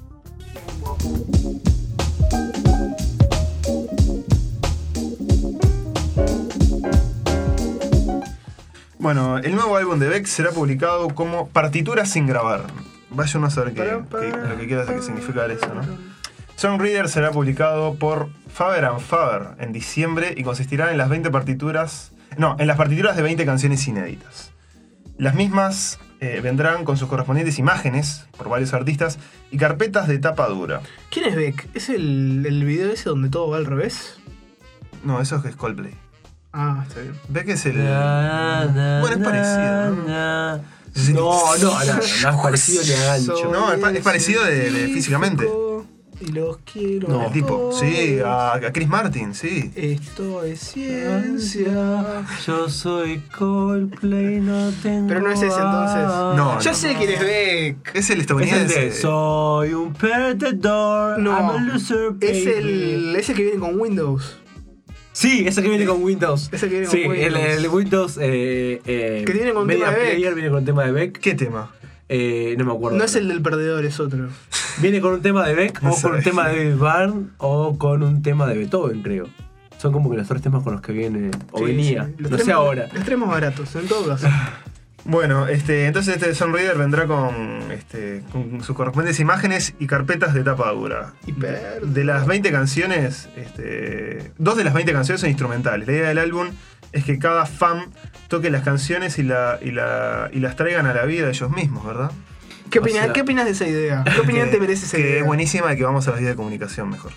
Bueno, el nuevo álbum de Beck será publicado como Partituras sin grabar. Vaya uno a saber qué, qué- lo que quiera que significa eso, ¿no? Songreader será publicado por Faber and Faber en diciembre y consistirá en las veinte partituras. No, en las partituras de veinte canciones inéditas. Las mismas eh, vendrán con sus correspondientes imágenes por varios artistas y carpetas de tapa dura. ¿Quién es Beck? ¿Es el, el video ese donde todo va al revés? No, eso es Coldplay. Ah, está bien. Beck es el. Bueno, Bueno, es parecido, ¿no? Sí. No, no, no, no, no es parecido ni a gancho. No, es pa- es parecido de- de físicamente. Y los quiero. No. El tipo. todos. Sí, a, a Chris Martin, sí. Esto es ciencia. Yo soy Coldplay, no tengo. Pero no es ese entonces. No, Ya no. sé quién es Beck. Es el Es el estadounidense. de Soy un perdedor. No. I'm a loser, Es baby. el ese que viene con Windows. Sí, ese que viene con Windows. Ese que viene sí, con el, Windows. el Windows. Eh, eh, Que viene con Media tema de Beck. Player viene con un tema de Beck. ¿Qué tema? Eh, no me acuerdo. No es el del perdedor, es otro. Viene con un tema de Beck, No o con un sabes. tema de David Byrne, o con un tema de Beethoven, creo. Son como que los tres temas con los que viene, o Sí, venía. sí. Los No tres sé más- ahora. Los tres más baratos, en todo caso. Bueno, este, entonces este Songreader vendrá con, este, con sus correspondientes imágenes y carpetas de tapa dura. Hiper. De las veinte canciones, este, dos de las veinte canciones son instrumentales. La idea del álbum es que cada fan toque las canciones y, la, y, la, y las traigan a la vida de ellos mismos, ¿verdad? ¿Qué O opinas, sea- ¿Qué opinas de esa idea? ¿Qué opinión Que- te merece esa que idea? es buenísima y que vamos a las vías de comunicación mejor.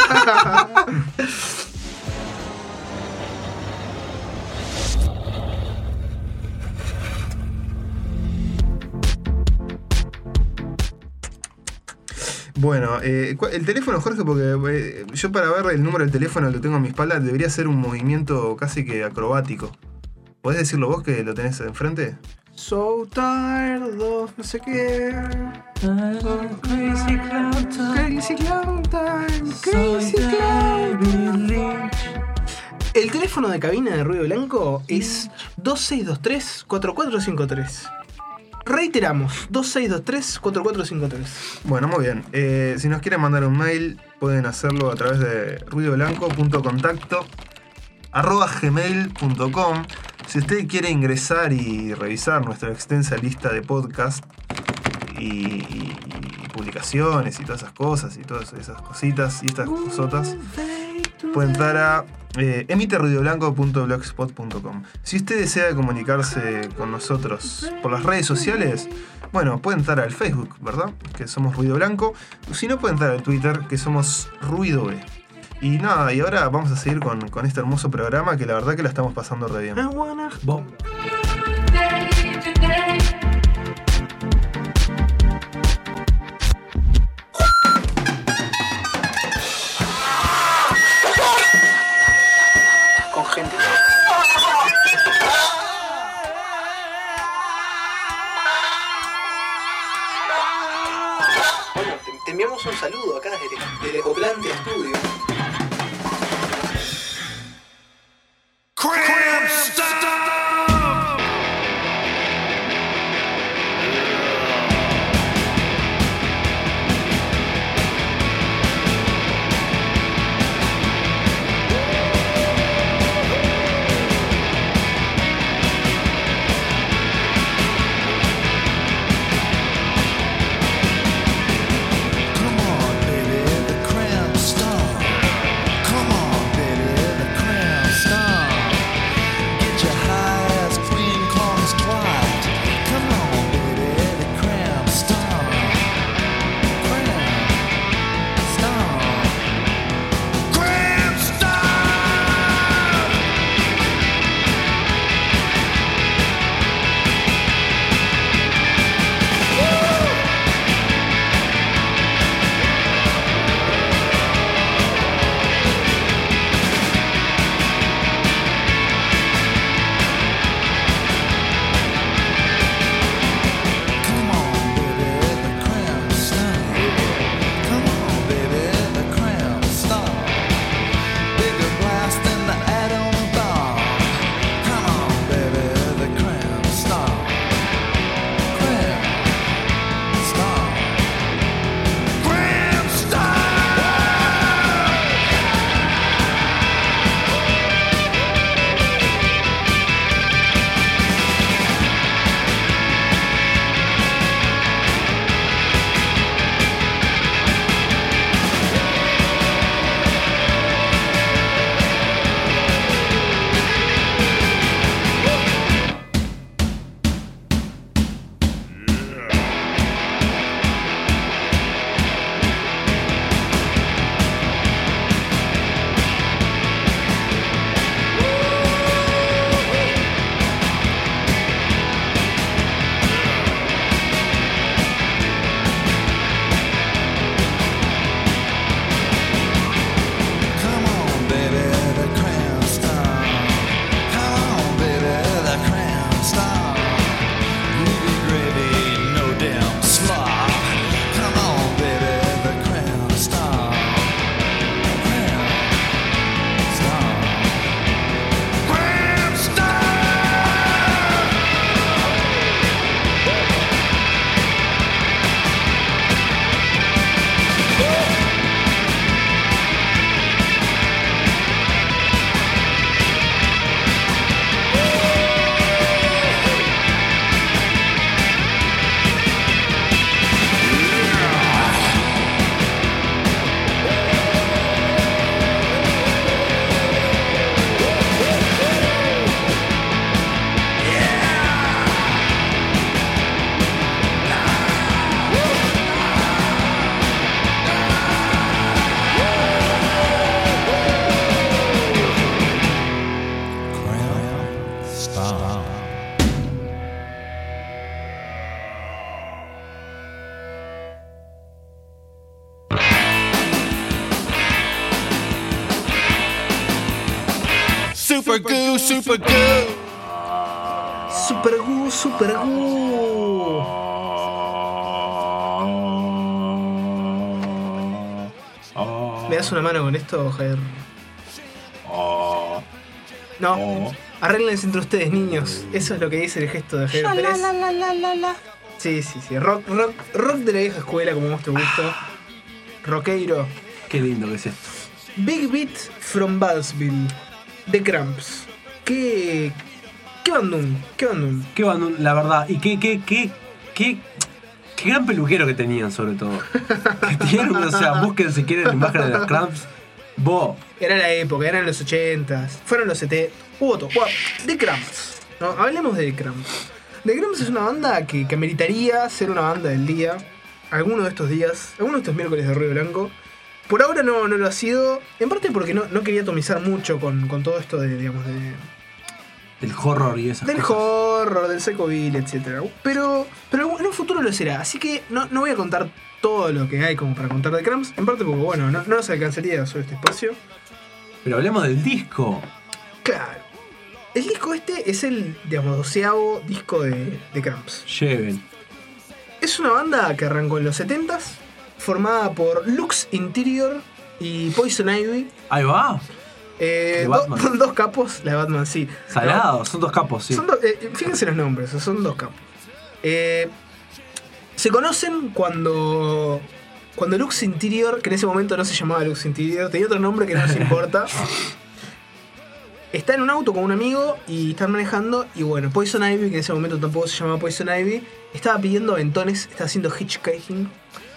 Bueno, eh, cu- el teléfono, Jorge, porque eh, yo para ver el número del teléfono lo tengo a mi espalda, debería ser un movimiento casi que acrobático. ¿Podés decirlo vos que lo tenés enfrente? So tired of no sé qué. Crazy Cloud Time. Crazy Cloud Time. Crazy Cloud Time. El teléfono de cabina de Ruido Blanco es dos seis dos tres, cuatro cuatro cinco tres. Reiteramos, dos seis dos tres, cuatro cuatro cinco tres. Bueno, muy bien. Eh, si nos quieren mandar un mail, pueden hacerlo a través de ruidoblanco.contacto arroba gmail punto com. Si usted quiere ingresar y revisar nuestra extensa lista de podcast y, y- y publicaciones y todas esas cosas y todas esas cositas y estas cosotas, puede entrar a eh, emite ruido blanco punto blogspot punto com. Si usted desea comunicarse con nosotros por las redes sociales, bueno, puede entrar al Facebook, ¿verdad? Que somos Ruido Blanco. Si no, puede entrar al Twitter, que somos Ruido B. Y nada, y ahora vamos a seguir con, con este hermoso programa que la verdad que la estamos pasando re bien. I wanna- Vos. Con gente. Bueno, te, te enviamos un saludo acá desde, desde Ecoplante Studio. Super Goo, Super Goo. Super Goo, Super Goo. ¿Me das una mano con esto, Javier? No, arréglense entre ustedes, niños. Eso es lo que dice el gesto de Javier Pérez. Sí, sí, sí. Rock, rock, rock de la vieja escuela, como vos te gusta. Rockeiro. Qué lindo que es esto. Big Beat from Ballsville. The Cramps. Qué. Qué bandún, qué bandún. Qué bandún, la verdad. Y qué, qué, qué, qué. Qué gran peluquero que tenían, sobre todo. Que tenían, o sea, busquen si quieren imágenes de los Cramps. Bo. Era la época, eran los ochentas, fueron los setenta. Hubo todo. Bueno, The Cramps. ¿No? Hablemos de The Cramps. The Cramps es una banda que, que ameritaría ser una banda del día. Alguno de estos días, alguno de estos miércoles de Ruido Blanco. Por ahora no, no lo ha sido. En parte porque no, no quería atomizar mucho con, con todo esto de, digamos, de. Del horror y esas Del cosas. horror, del psychobilly, etcétera. Pero, pero en un futuro lo será. Así que no, no voy a contar todo lo que hay como para contar de Cramps. En parte porque, bueno, no, no nos alcanzaría sobre este espacio. Pero hablemos del disco. Claro. El disco este es el, digamos, doceavo disco de, de Cramps. Lleven. Es una banda que arrancó en los setentas, formada por Lux Interior y Poison Ivy. Ahí va. Eh, De do- Batman. son dos capos, la de Batman sí. Salado, son dos capos, sí. Son do- eh, fíjense los nombres, son dos capos. Eh, se conocen cuando cuando Lux Interior, que en ese momento no se llamaba Lux Interior, tenía otro nombre que no nos importa. Está en un auto con un amigo y están manejando. Y bueno, Poison Ivy, que en ese momento tampoco se llamaba Poison Ivy, estaba pidiendo aventones, estaba haciendo hitchhiking.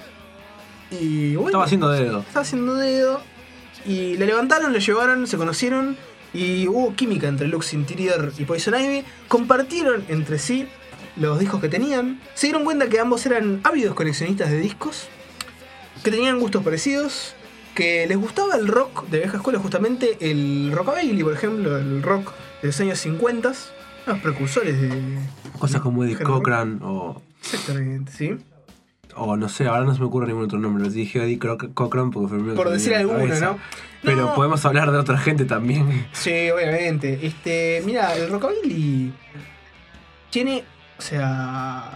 Y bueno, Estaba haciendo dedo. estaba haciendo dedo. Y la levantaron, la llevaron, se conocieron. Y hubo química entre Lux Interior y Poison Ivy. Compartieron entre sí los discos que tenían. Se dieron cuenta que ambos eran ávidos coleccionistas de discos, que tenían gustos parecidos, que les gustaba el rock de vieja escuela, justamente el rockabilly, por ejemplo, el rock de los años cincuenta, los precursores de... Cosas como Eddie género rock. Cochran o. Exactamente, sí. O no sé, ahora no se me ocurre ningún otro nombre. Les dije Eddie Cro- Cochran porque fue el primero Por que me decir vino a la alguno, cabeza. ¿no? Pero No. podemos hablar de otra gente también. Sí, obviamente. Este, mira, el rockabilly tiene, o sea,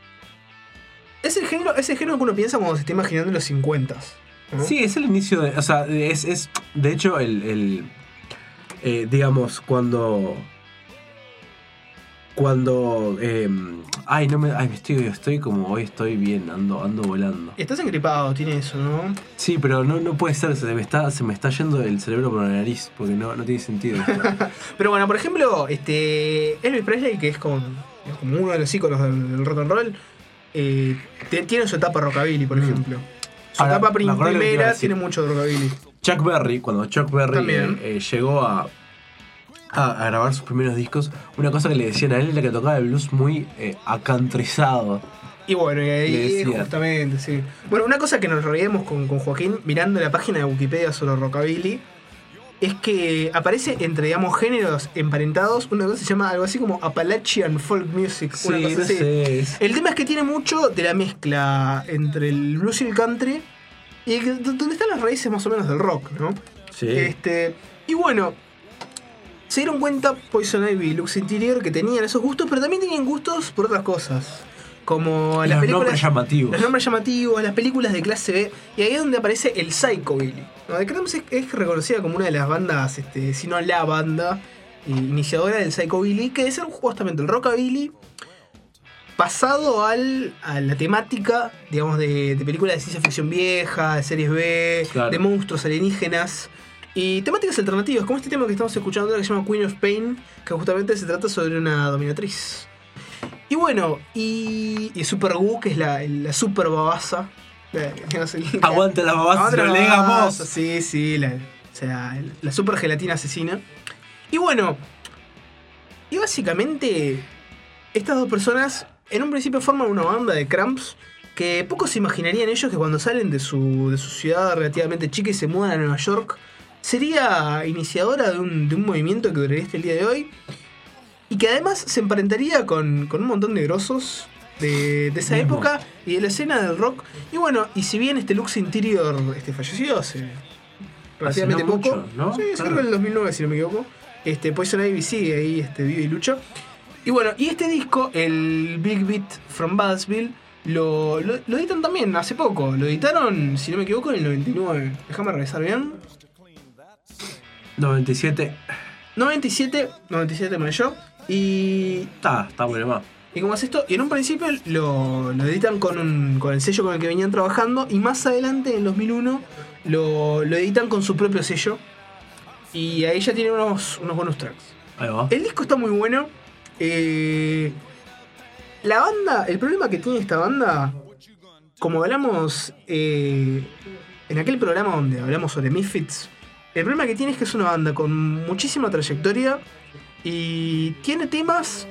es el género, es el género que uno piensa cuando se está imaginando en los cincuenta. ¿no? Sí, es el inicio de. O sea, es. es de hecho, el. el eh, digamos, cuando. Cuando. Eh, ay, no me. Ay, me estoy. Estoy como. Hoy estoy bien, ando, ando volando. Estás engripado, tiene eso, ¿no? Sí, pero no, no puede ser, se me está, se me está yendo el cerebro por la nariz, porque no, no tiene sentido esto. Pero bueno, por ejemplo, este Elvis Presley, que es como, es como uno de los íconos del, del rock and roll, eh, te- tiene su etapa rockabilly, por ejemplo. Su Ahora, etapa prim- me acuerdo lo que te iba a primera decir. tiene mucho de rockabilly. Chuck Berry, cuando Chuck Berry También. eh, eh, llegó a, a, a grabar sus primeros discos, una cosa que le decían a él era que tocaba el blues muy eh, acantrizado. Y bueno, y Le ahí decía. justamente, sí. Bueno, una cosa que nos reíamos con, con Joaquín, mirando la página de Wikipedia sobre rockabilly, es que aparece entre, digamos, géneros emparentados, una cosa que se llama algo así como Appalachian Folk Music, una cosa no así. sé, es- El tema es que tiene mucho de la mezcla entre el blues y el country, y que- donde están las raíces más o menos del rock, ¿no? sí. Este, y bueno, se dieron cuenta Poison Ivy y Lux Interior que tenían esos gustos, pero también tenían gustos por otras cosas. Como Y las los películas. nombres llamativos. Los nombres llamativos, las películas de clase B. Y ahí es donde aparece el Psychobilly. ¿no? The Cramps es, es reconocida como una de las bandas, este, si no la banda eh, iniciadora del Psychobilly, que es el- justamente el rockabilly pasado al, a la temática, digamos, de, de películas de ciencia ficción vieja, de series B, Claro. de monstruos alienígenas. Y temáticas alternativas, como este tema que estamos escuchando ahora que se llama Queen of Pain, que justamente se trata sobre una dominatriz. Y bueno, y, y Super Goo, que es la, la super babasa. La- digamos, el- Aguante la babasa, Aguante la lo legamos. babasa, Sí, sí, la, o sea, la super gelatina asesina. Y bueno, y básicamente, estas dos personas en un principio forman una banda de Cramps que pocos se imaginarían ellos que cuando salen de su, de su ciudad relativamente chica y se mudan a Nueva York, sería iniciadora de un, de un movimiento que duraría hasta el día de hoy y que además se emparentaría con, con un montón de grosos de, de esa Mismo. época y de la escena del rock. Y bueno, y si bien este Lux Interior este, falleció hace relativamente no poco, mucho, ¿no? sí, Claro. creo que en el dos mil nueve si no me equivoco, Este, Poison Ivy sigue ahí, este, vive y lucha. Y bueno, y este disco, el Big Beat from Badsville, lo, lo, lo editan también hace poco. Lo editaron, si no me equivoco, en el noventa y nueve. Déjame revisar bien. noventa y siete. noventa y siete, noventa y siete me yo. Y Está, está bueno más. ¿Y cómo es esto? Y en un principio lo, lo editan con, un, con el sello con el que venían trabajando. Y más adelante, en dos mil uno, lo, lo editan con su propio sello. Y ahí ya tiene unos, unos bonus tracks. Ahí va. El disco está muy bueno. Eh, la banda, el problema que tiene esta banda, como hablamos eh, en aquel programa donde hablamos sobre Misfits, el problema que tiene es que es una banda con muchísima trayectoria y tiene temas...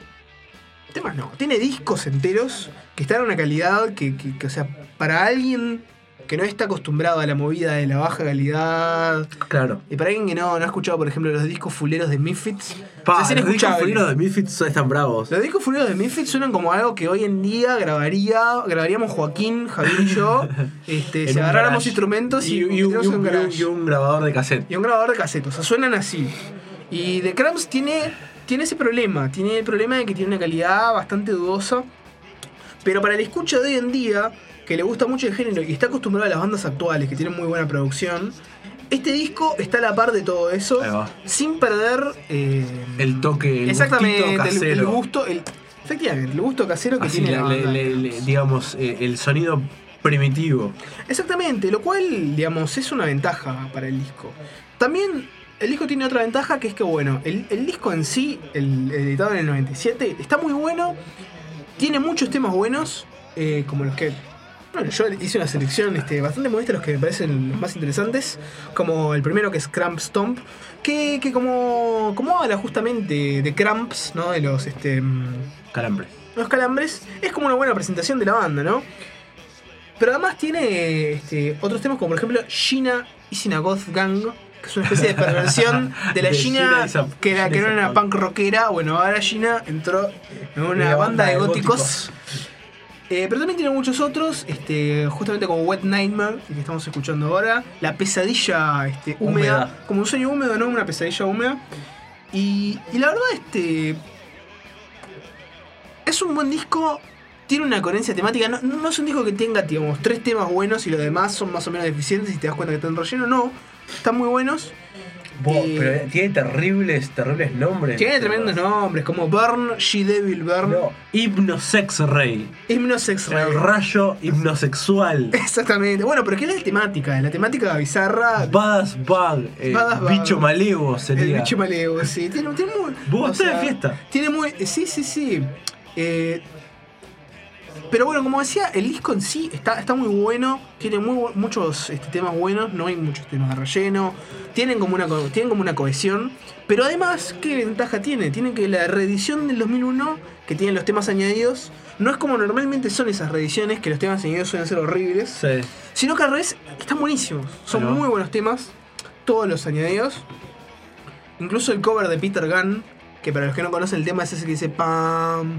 Temas no, tiene discos enteros que están a una calidad que, que, que, o sea, para alguien que no está acostumbrado a la movida de la baja calidad, Claro. y para alguien que no, no ha escuchado, por ejemplo, los discos fuleros de Misfits, Pa, es los discos inescuchable. fuleros de Misfits están bravos. Los discos fuleros de Misfits suenan como algo que hoy en día grabaría, grabaríamos Joaquín, Javier y yo, este, En si un agarráramos garage. instrumentos y, y, y, un, y, metiéramos en un, un garage. y un grabador de cassette. Y un grabador de cassette, o sea, suenan así. Y The Cramps tiene, tiene ese problema, tiene el problema de que tiene una calidad bastante dudosa, pero para el escucha de hoy en día, que le gusta mucho el género y está acostumbrado a las bandas actuales que tienen muy buena producción, este disco está a la par de todo eso, Ahí va. sin perder eh, El toque, el exactamente gustito el, casero. el gusto, el, efectivamente, el gusto casero que Así, tiene le- la banda. le- le- digamos, eh, el sonido primitivo. Exactamente, lo cual, digamos, es una ventaja para el disco. También el disco tiene otra ventaja que es que, bueno, el, el disco en sí, el, el editado en el noventa y siete, está muy bueno, tiene muchos temas buenos, eh, como los que... Bueno, yo hice una selección este, bastante modesta, los que me parecen los más interesantes, como el primero que es Cramp Stomp, que, que como, como habla justamente de Cramps, ¿no? De los, este, Calambre. los calambres, es como una buena presentación de la banda, ¿no? Pero además tiene este, otros temas como por ejemplo Gina is in a Goth Gang, que es una especie de perversión de la De Gina, Gina is a- que era, que Gina era is a una punk. punk rockera. Bueno, ahora Gina entró en una Una banda, banda de de góticos. Eh, pero también tiene muchos otros, este, justamente como Wet Nightmare, que estamos escuchando ahora. La pesadilla este, húmeda, Húmeda. como un sueño húmedo, ¿no? Una pesadilla húmeda. Y, y la verdad, este. Es un buen disco. Tiene una coherencia temática. No, no es un disco que tenga, digamos, tres temas buenos y los demás son más o menos deficientes y te das cuenta que están relleno. No, están muy buenos. Bo, Eh, pero tiene terribles, terribles nombres. Tiene tremendos nombres, como Burn, She-Devil Burn, No, Hypnosex Ray. Hypnosex Ray. El rayo hipnosexual. Exactamente. Bueno, pero ¿qué es la temática? La temática bizarra. Badass Bug. eh, Badass Bug. bicho malevo sería. El bicho malevo, sí. Tiene, tiene muy. Vos o estás de sea, fiesta. Tiene muy. Sí, sí, sí. Eh, pero bueno, como decía, el disco en sí está, está muy bueno. Tiene muy, bu- muchos este, temas buenos. No hay muchos temas de relleno. Tienen como, una, co- tienen como una cohesión. Pero además, ¿qué ventaja tiene? Tiene que la reedición del dos mil uno, que tiene los temas añadidos, no es como normalmente son esas reediciones, que los temas añadidos suelen ser horribles. Sí. Sino que al revés, están buenísimos. Son Ahí va. muy buenos temas. Todos los añadidos. Incluso el cover de Peter Gunn, que para los que no conocen el tema es ese que dice pam.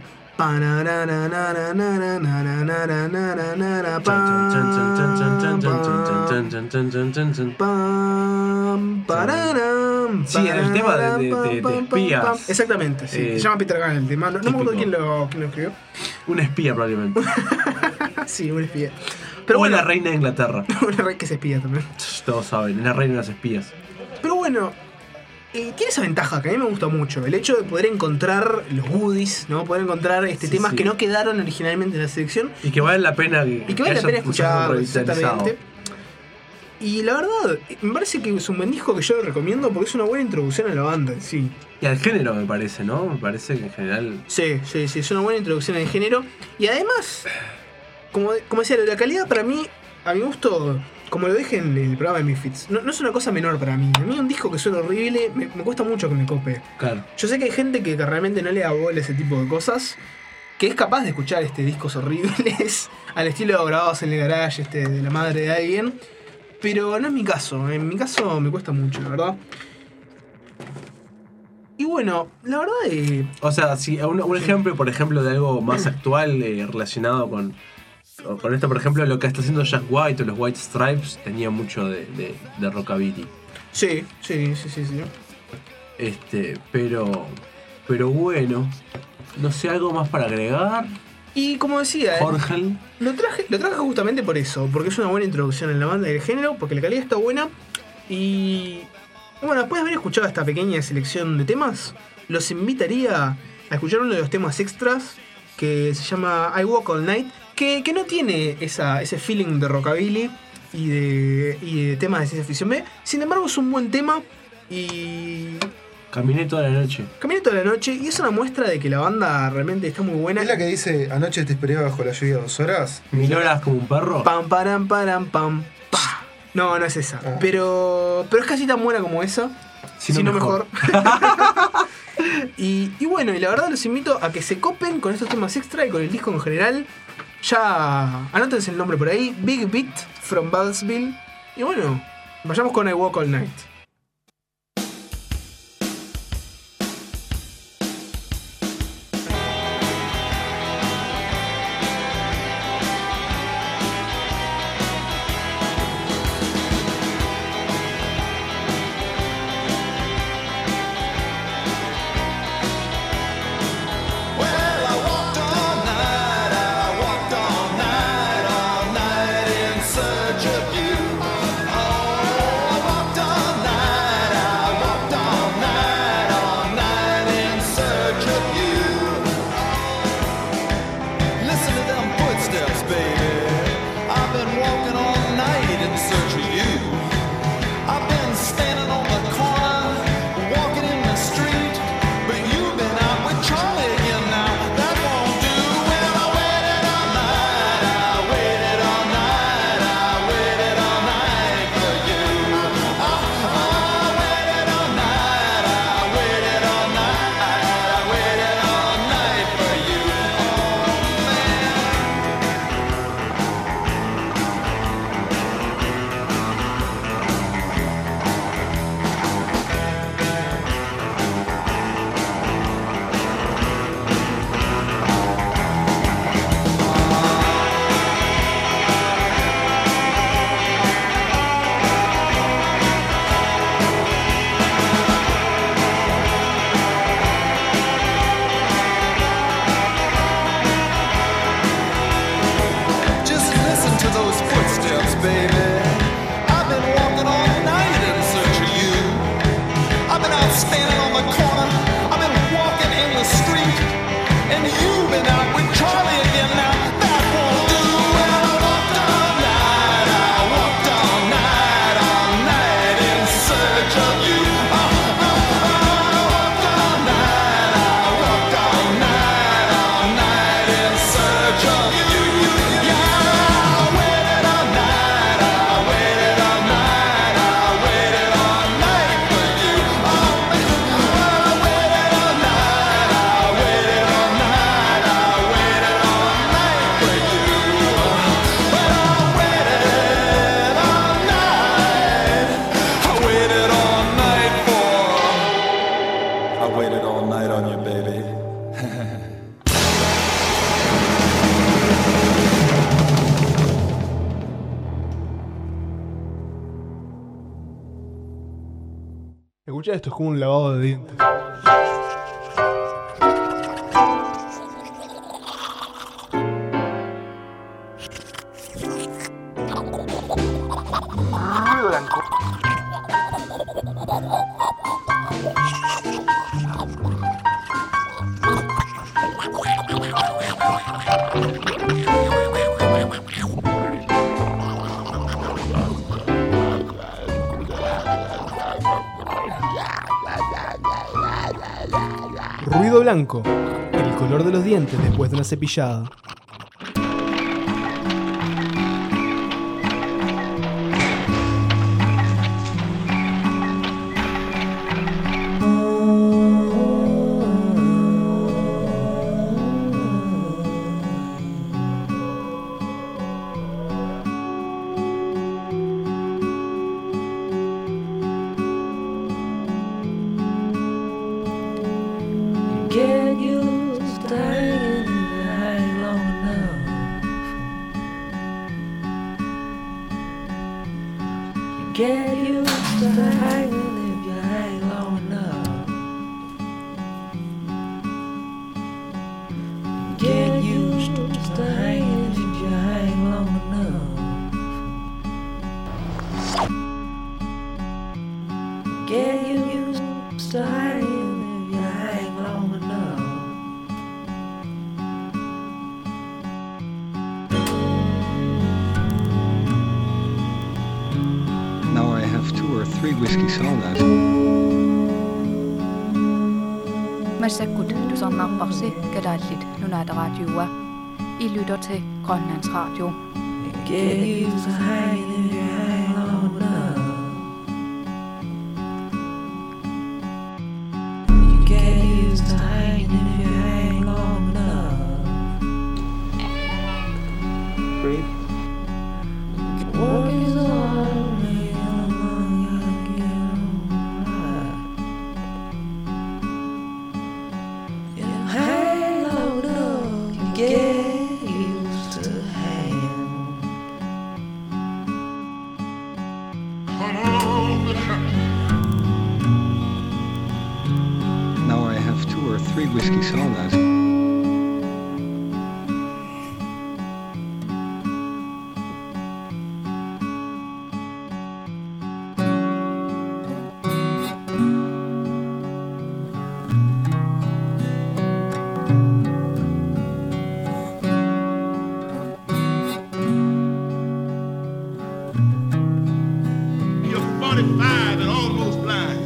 Sí, era el tema de- de- de- de espías. Exactamente, sí. Eh, Se llama Peter Gunn el tema. No, no me acuerdo típico. quién lo, quién lo escribió. Un espía probablemente. Sí, un espía. Pero Pero bueno, la reina de Inglaterra. una rey que se espía también. Todos saben, es la reina de las espías. Pero bueno, eh, tiene esa ventaja que a mí me gusta mucho. El hecho de poder encontrar los goodies, ¿no? Poder encontrar este, Sí, temas sí. que no quedaron originalmente en la selección. Y que vale la pena que, Y que vale la haya- pena haya escucharlo, revitalizado. exactamente. Y la verdad, me parece que es un buen disco que yo lo recomiendo porque es una buena introducción a la banda en sí. Y al género me parece, ¿no? Me parece que en general. Sí, sí, sí, es una buena introducción al género. Y además, como, como decía, la calidad para mí, a mi gusto, como lo dije en el programa de Misfits, no, no es una cosa menor para mí. A mí un disco que suena horrible, me, me cuesta mucho que me cope. Claro. Yo sé que hay gente que, que realmente no le da bola a ese tipo de cosas, que es capaz de escuchar este discos horribles, al estilo grabados en el garage este, de la madre de alguien. Pero no es mi caso, en mi caso me cuesta mucho, la verdad. Y bueno, la verdad es... O sea, si un, un ejemplo, por ejemplo, de algo más actual eh, relacionado con, con esto, por ejemplo, lo que está haciendo Jack White o los White Stripes tenía mucho de, de, de rockabilly. Sí, sí, sí, sí, sí. Este, pero. Pero bueno. No sé, algo más para agregar. Y como decía, Jorge. lo traje, lo traje justamente por eso, porque es una buena introducción en la banda y el género, porque la calidad está buena. Y bueno, después de haber escuchado esta pequeña selección de temas, los invitaría a escuchar uno de los temas extras que se llama I Walk All Night, que, que no tiene esa, ese feeling de rockabilly y de, y de temas de ciencia ficción B. Sin embargo, es un buen tema y Caminé toda la noche. caminé toda la noche y es una muestra de que la banda realmente está muy buena. ¿Es la que dice anoche te esperé bajo la lluvia dos horas? ¿Mil horas como un perro? Pam, param, param, pam, pa. No, no es esa. Ah. Pero, pero es casi tan buena como esa. Si Si no, no mejor. mejor. y, y bueno, y la verdad los invito a que se copen con estos temas extra y con el disco en general. Ya anótense el nombre por ahí. Big Beat from Ballsville. Y bueno, vayamos con I Walk All Night. Escucha esto, es como un lavado de dientes. Ruido blanco. Ruido blanco, el color de los dientes después de una cepillada. Get used to hanging in the hang long enough. Get used to hanging if you hang long enough. get used to hanging if you hang long enough. Now I have two or three whiskey sodas. Masakut, du som napparsi, kadallit, nunada radioa. I lytter til Grønlands Radio. Get used to hanging if you hang long enough. You get used to hanging if you hang long enough. Breathe. Work is on me, long I get alright. You hang long enough, you get used to hang. Now I have two or three whiskey sodas. You're forty-five and almost blind.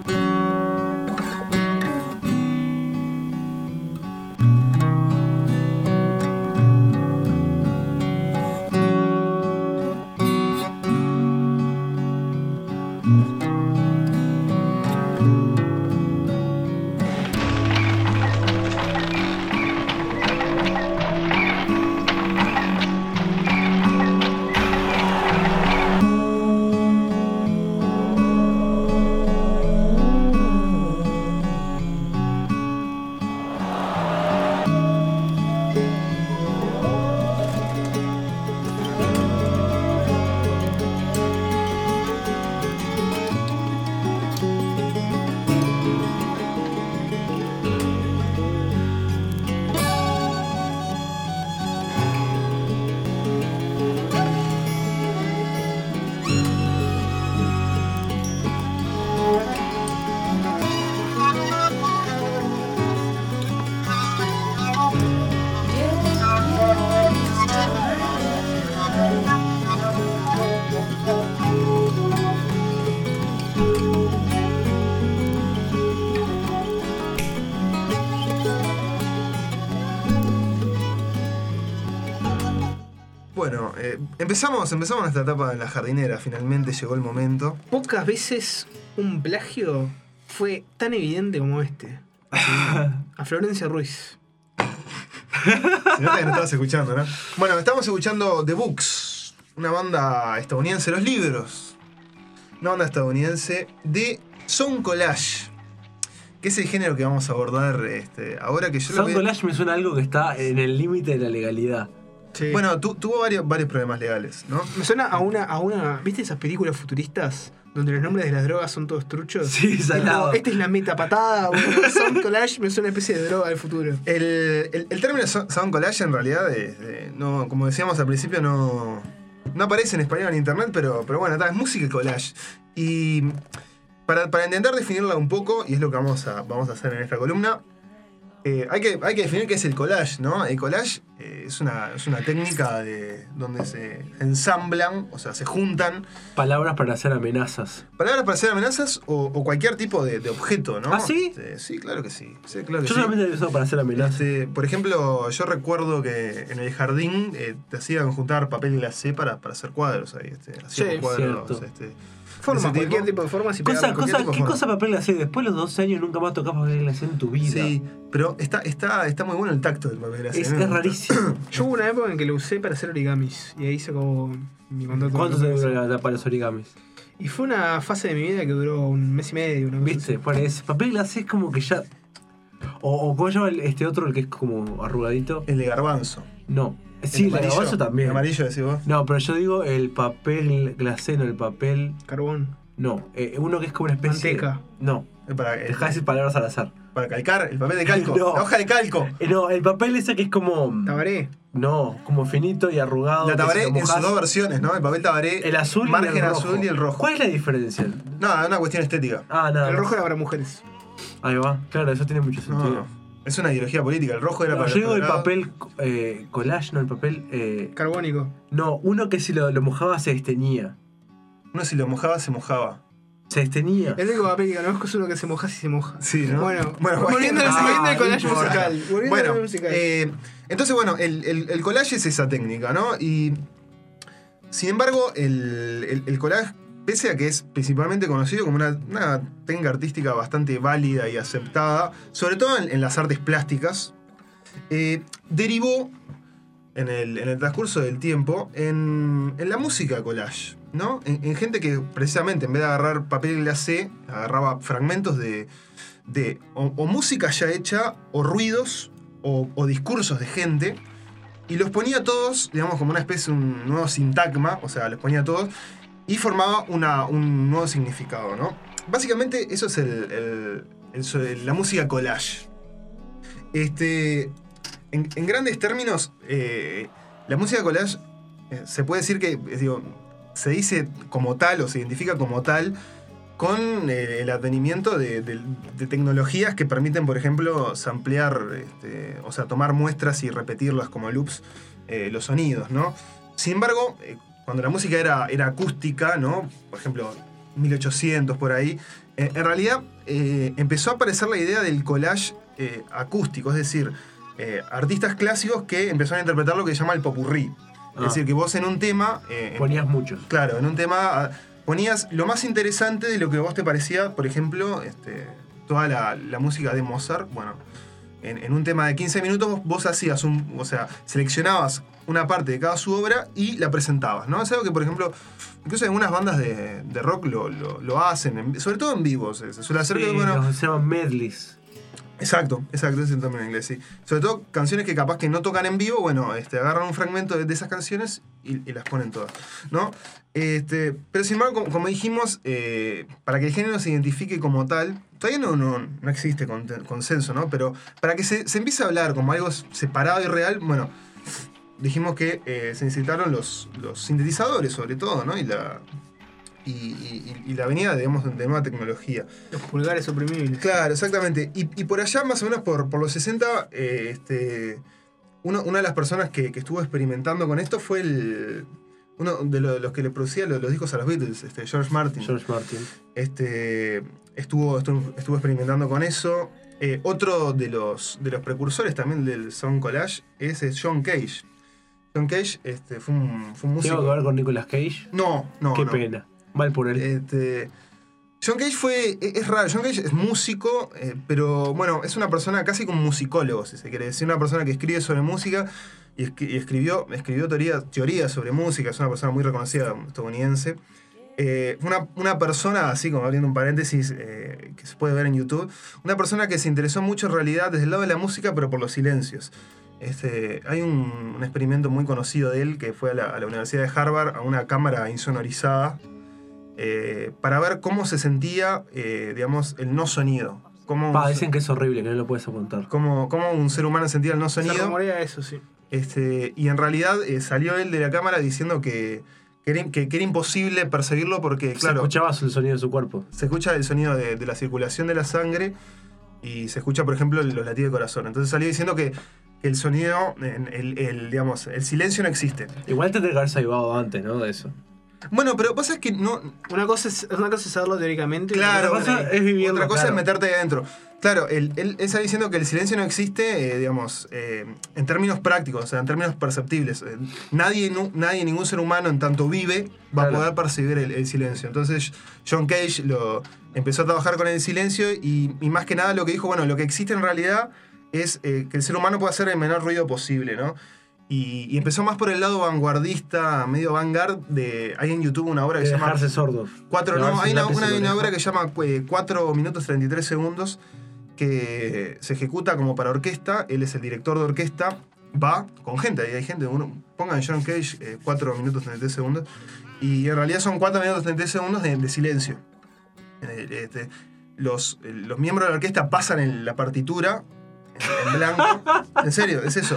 Bueno, eh, empezamos, empezamos nuestra etapa en la jardinera, finalmente llegó el momento. Pocas veces un plagio fue tan evidente como este. A Florencia Ruiz. Se nota que no estabas escuchando, ¿no? Bueno, estamos escuchando The Books, una banda estadounidense, Los Libros. Una banda estadounidense de Sound Collage, que es el género que vamos a abordar este, ahora que yo lo Sound veo- Collage me suena a algo que está en el límite de la legalidad. Sí. Bueno, tu- tuvo varios, varios problemas legales, ¿no? Me suena a una, a una. ¿Viste esas películas futuristas? Donde los nombres de las drogas son todos truchos. Sí, Es salado. como, esta es la meta patada. Sound Collage me suena una especie de droga del futuro. El, el, el término so- Sound Collage en realidad, es, eh, no, como decíamos al principio, no, no aparece en español en internet, pero, pero bueno, ta, es música y collage. Y para, para intentar definirla un poco, y es lo que vamos a, vamos a hacer en esta columna, eh, hay, que, hay que definir qué es el collage, ¿no? El collage eh, es, una, es una técnica de, donde se ensamblan, o sea, se juntan Palabras para hacer amenazas. palabras para hacer amenazas o, o cualquier tipo de, de objeto, ¿no? ¿Ah, sí? Este, sí, claro que sí. Sí, claro que Yo sí. solamente lo he usado para hacer amenazas. Este, por ejemplo, yo recuerdo que en el jardín eh, te hacían juntar papel glacé para, para hacer cuadros ahí. Este, hacíamos Sí, cuadros. cierto. Este, Forma, ese tipo. cualquier tipo de forma. Si Cosa, pegarla. cualquier cosa, tipo de ¿Qué forma. cosa papel glacé? Después de los doce años nunca más tocás papel glacé en tu vida. Sí, pero está, está, está muy bueno el tacto del papel glacé. Es, ¿no? es rarísimo. Yo hubo una época en que lo usé para hacer origamis. Y ahí se acabó mi contrato. ¿Cuánto te duró la etapa de los origamis? Y fue una fase de mi vida que duró un mes y medio. Una cosa ¿Viste? así. Bueno, ese papel glacé es como que ya. O, o ¿cómo se llama el- este otro, el que es como arrugadito? El de garbanzo. No. El Sí, el amarillo. garbanzo también. El amarillo, decís vos. No, pero yo digo el papel glacé, no el papel. Carbón. No, eh, uno que es como una especie. Manteca. No, Eh, Para, el- dejá de decir palabras al azar. para calcar, el papel de calco. No. La hoja de calco. Eh, no, el papel ese que es como. Tabaré. No, como finito y arrugado. La que tabaré si lo en sus mojás- dos versiones, ¿no? El papel tabaré, El azul y margen el rojo. azul y el rojo. ¿Cuál es la diferencia? No, es una cuestión estética. Ah, nada. El más. rojo era para mujeres. Ahí va. Claro, eso tiene mucho No, sentido. no. Es una ideología política. El rojo era No, para yo digo el colorado. papel eh, collage, no el papel. Eh, Carbónico. no, uno que si lo, lo mojaba se desteñía. Uno si lo mojaba, se mojaba. Se desteñía. El único papel que conozco es uno que se moja si se moja. Sí, ¿no? Bueno, Bueno, volviendo bueno. al volviendo al Ah, collage no importa. musical. Volviendo Bueno, al musical. eh, entonces, bueno, el, el, el collage es esa técnica, ¿no? Y sin embargo, el, el, el collage, pese a que es principalmente conocido como una, una técnica artística bastante válida y aceptada, sobre todo en, en las artes plásticas, eh, derivó en el, en el transcurso del tiempo en, en la música collage, ¿no? En, en gente que precisamente en vez de agarrar papel glacé, agarraba fragmentos de, de o, o música ya hecha, o ruidos, o, o discursos de gente, y los ponía todos, digamos, como una especie de un nuevo sintagma, o sea, los ponía todos, y formaba una, un nuevo significado, ¿no? Básicamente eso es el, el- el- la música collage. Este, en, en grandes términos, eh, la música collage eh, se puede decir que, eh, digo, se dice como tal o se identifica como tal con eh, el advenimiento de, de- de tecnologías que permiten, por ejemplo, samplear, este, o sea, tomar muestras y repetirlas como loops, eh, los sonidos, ¿no? Sin embargo, eh, cuando la música era, era acústica, ¿no? Por ejemplo, mil ochocientos por ahí, eh, en realidad eh, empezó a aparecer la idea del collage eh, acústico, es decir, eh, artistas clásicos que empezaron a interpretar lo que se llama el popurrí. Ah. Es decir, que vos en un tema... eh, Ponías muchos. Claro, en un tema ah, ponías lo más interesante de lo que a vos te parecía, por ejemplo, este, toda la, la música de Mozart. Bueno, en, en un tema de quince minutos vos, vos hacías un. O sea, seleccionabas una parte de cada su obra y la presentabas, ¿no? Es algo que, por ejemplo, incluso algunas bandas de, de rock lo, lo, lo hacen, en- sobre todo en vivo. Se, se suele hacer que, Sí, bueno. los- se llaman medleys. Exacto, exacto, ese es el término en inglés, sí. Sobre todo canciones que capaz que no tocan en vivo, bueno, este, agarran un fragmento de, de esas canciones y, y las ponen todas, ¿no? Este, pero sin embargo, como, como dijimos, eh, para que el género se identifique como tal, todavía no, no, no existe con- consenso, ¿no? Pero para que se, se empiece a hablar como algo separado y real, bueno, dijimos que eh, se necesitaron los, los sintetizadores sobre todo, ¿no? Y la, y, y- y la venida, digamos, de nueva tecnología. Los pulgares oprimibles. Claro, exactamente. Y, y por allá, más o menos por, por los sesenta, eh, este, uno- una de las personas que, que estuvo experimentando con esto fue el, uno de lo- los que le producía los, los discos a los Beatles, este, George Martin. George Martin. Este, estuvo, estuvo, estuvo experimentando con eso. Eh, otro de los, de los precursores también del sound collage es, es John Cage. John Cage este, fue un, fue un músico. ¿Tengo que ver con Nicolas Cage? No, no. Qué no. pena. Mal por él. Este, John Cage fue. Es, es raro, John Cage es músico, eh, pero bueno, es una persona casi como un musicólogo, si se quiere decir. Una persona que escribe sobre música y, escri- y escribió, escribió teoría, teoría sobre música. Es una persona muy reconocida estadounidense. Eh, una, una persona, así como abriendo un paréntesis, eh, que se puede ver en YouTube, una persona que se interesó mucho en realidad desde el lado de la música, pero por los silencios. Este, hay un, un experimento muy conocido de él que fue a la, a la Universidad de Harvard a una cámara insonorizada eh, para ver cómo se sentía, eh, digamos, el no sonido. Cómo, Pa, dicen que es horrible, que no lo puedes aguantar. cómo, cómo un ser humano sentía el no Se sonido. rumorea eso, sí. Este, y en realidad eh, salió él de la cámara diciendo que, que, era, que- que era imposible percibirlo porque, Se claro, escuchaba el sonido de su cuerpo. se escucha el sonido de, de la circulación de la sangre y se escucha, por ejemplo, los latidos del corazón. Entonces salió diciendo que, que el sonido, el, el, digamos, el silencio no existe. Igual tendría que haber salvado antes, ¿no? De eso. Bueno, pero pasa es que no... Una cosa es, una cosa es saberlo teóricamente. y Claro, otra cosa cosa es vivirlo, otra cosa claro. es meterte ahí adentro. Claro, él, él, él está diciendo que el silencio no existe, eh, digamos, eh, en términos prácticos, o sea, en términos perceptibles. Eh, nadie, nu- nadie, ningún ser humano, en tanto vive, va Claro. a poder percibir el, el silencio. Entonces, John Cage lo, empezó a trabajar con el silencio y, y más que nada lo que dijo, bueno, lo que existe en realidad es eh, que el ser humano puede hacer el menor ruido posible, ¿no? Y, y empezó más por el lado vanguardista, medio vanguard, de... Hay en YouTube una obra que De se llama... dejarse sordos. Cuatro, Llevarse no, hay el una, lápiz una, en la una oreja. obra que se llama eh, cuatro minutos treinta y tres segundos que se ejecuta como para orquesta. Él es el director de orquesta. Va con gente, ahí hay gente. Uno, pongan John Cage eh, cuatro minutos treinta y tres segundos. Y en realidad son cuatro minutos treinta y tres segundos de, de silencio. Eh, este, los, eh, los miembros de la orquesta pasan en la partitura en, en blanco. En serio, es eso.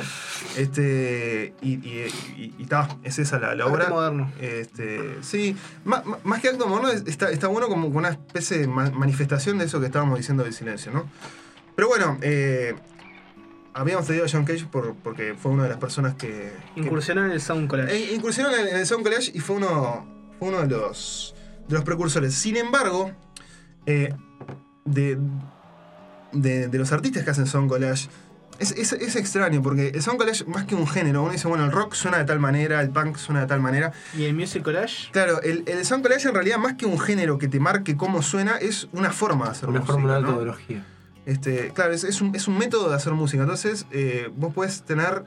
Este, y y, y, y ta, es esa la, la obra. Acto moderno. Este, sí, más, más que acto moderno, está, está bueno como una especie de ma- manifestación de eso que estábamos diciendo del silencio, ¿no? Pero bueno, eh, habíamos traído a John Cage por, porque fue una de las personas que... que Incursionó en el Sound Collage. eh, incursionó en el, en el Sound Collage y fue uno, fue uno de, los, de los precursores. Sin embargo, eh, de, de, de los artistas que hacen Sound Collage, es, es, es extraño porque el Sound Collage, más que un género, uno dice, bueno, el rock suena de tal manera, el punk suena de tal manera. ¿Y el Music Collage? Claro, el, el Sound Collage en realidad, más que un género que te marque cómo suena, es una forma de hacer Una música. forma de ¿no? metodología. Este, claro, es, es, un, es un método de hacer música. Entonces, eh, vos podés tener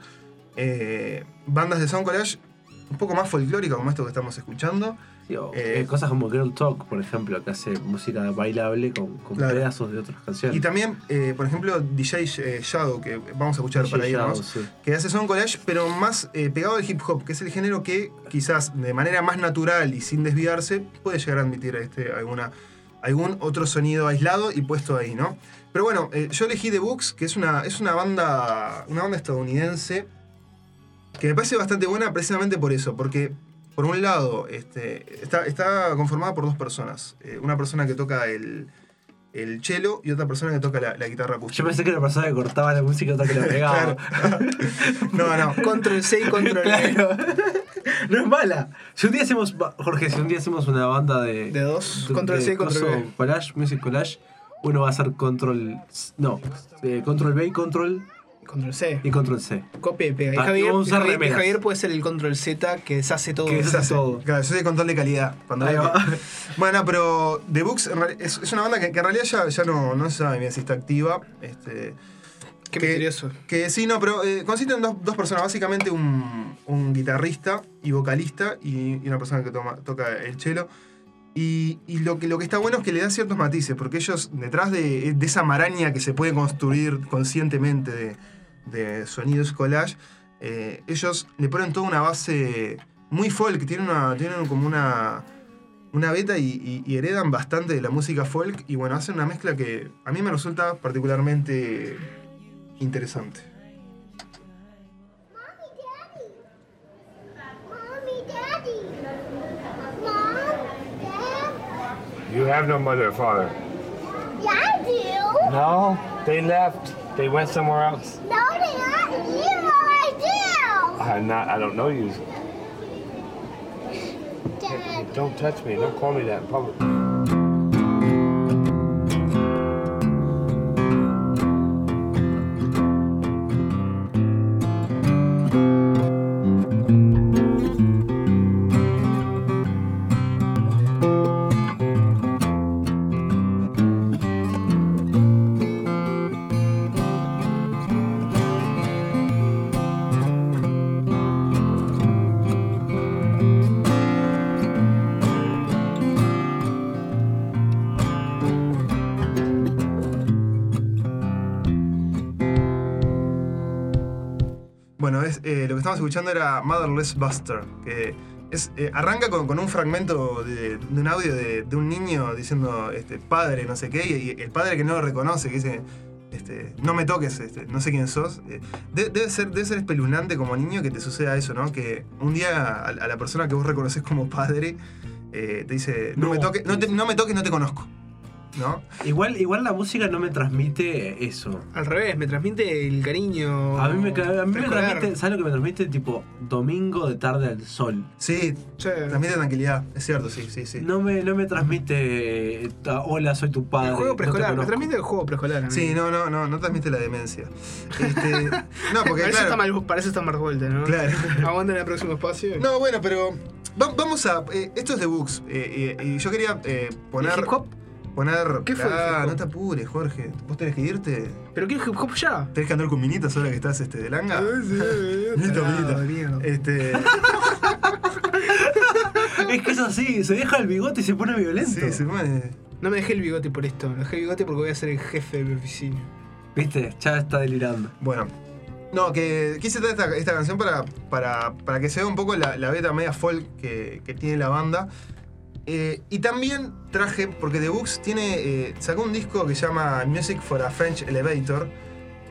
eh, bandas de Sound Collage un poco más folclóricas, como esto que estamos escuchando. Sí, o, Eh, eh, cosas como Girl Talk, por ejemplo, que hace música bailable con, con Claro. pedazos de otras canciones. Y también, eh, por ejemplo, D J eh, Shadow, que vamos a escuchar D J para irnos, Shadow, sí. que hace Sound Collage, pero más eh, pegado al hip hop, que es el género que quizás de manera más natural y sin desviarse puede llegar a admitir este, alguna, algún otro sonido aislado y puesto ahí, ¿no? Pero bueno, eh, yo elegí The Books, que es una, es una banda una banda estadounidense que me parece bastante buena precisamente por eso, porque por un lado este, está, está conformada por dos personas, eh, una persona que toca el, el cello y otra persona que toca la, la guitarra acústica. Yo pensé que era la persona que cortaba la música y otra que la pegaba. No, no. Control C y Control Claro. No es mala. Si un día hacemos, Jorge, si un día hacemos una banda de... De dos, de- Control de C y Control coso, V. Collage, Music Collage, uno va a hacer Control... No, eh, Control B y Control... Control C. Y Control C. Copia y pega. Y Ah, Javier, vamos a usar Javier, remeras. Javier puede ser el Control Z que deshace todo. Que deshace Hace- todo. Claro, yo soy de control de calidad. Cuando Ahí va. Bueno, pero The Books en reali- es, es una banda que, que en realidad ya, ya no, no se sabe bien si está activa. Este, Qué que- misterioso. Que sí, no, pero eh, consiste en dos, dos personas, básicamente un, un guitarrista y vocalista y, y una persona que toma- toca el cello. Y, y lo, que, lo que está bueno es que le da ciertos matices, porque ellos, detrás de, de esa maraña que se puede construir conscientemente de, de sonidos collage, eh, ellos le ponen toda una base muy folk, tienen, una, tienen como una, una beta y, y- y heredan bastante de la música folk, y bueno, hacen una mezcla que a mí me resulta particularmente interesante. Mommy, Daddy. Mom, Dad. You have no mother or father. Yeah, I do. No, they left. They went somewhere else. No, they're not. You know I do. I'm not. I don't know you. Dad. Don't touch me. Don't call me that in public. Bueno, es, eh, lo que estamos escuchando era Motherless Buster, que es, eh, arranca con, con un fragmento de, de un audio de, de un niño diciendo este, padre, no sé qué, y, y el padre que no lo reconoce, que dice, este, no me toques, este, no sé quién sos. Eh, de- debe, ser, debe ser espeluznante como niño que te suceda eso, ¿no? Que un día a, a la persona que vos reconoces como padre eh, te dice, no, No, me toques, no, te- no me toques, no te conozco, ¿no? Igual, igual la música no me transmite eso. Al revés, me transmite el cariño. A mí me, ca- a mí me preescolar. transmite, ¿sabes lo que me transmite? Tipo, domingo de tarde al sol. Sí, transmite tranquilidad, es cierto, sí, sí, sí. No me, no me transmite, eh, ta- hola, soy tu padre. El juego no te preescolar, me conozco. transmite el juego preescolar. a mí. Sí, no, no, no, no transmite la demencia. Este, no, porque para, eso claro, está mal, para eso está mal vuelta, ¿no? Claro. Aguanta en el próximo espacio. No, bueno, pero va- vamos a. eh, esto es The Books. eh, eh, y yo quería eh, poner. ¿El hip hop? Poner. ¿Qué fue el Ah, hip hop? no te apures, Jorge. ¿Vos tenés que irte? ¿Pero qué hip hop ya? ¿Tenés que andar con minitas ahora que estás este, de langa? Listo, tarado, minita. Este. Es que es así, se deja el bigote y se pone violento. Sí, se pone. No me dejé el bigote por esto. Me dejé el bigote porque voy a ser el jefe de mi oficina. ¿Viste? Ya está delirando. Bueno. No, que quise traer esta, esta canción para, para, para que se vea un poco la, la beta media folk que, que tiene la banda. Eh, y también traje, porque The Books tiene, eh, sacó un disco que se llama Music for a French Elevator,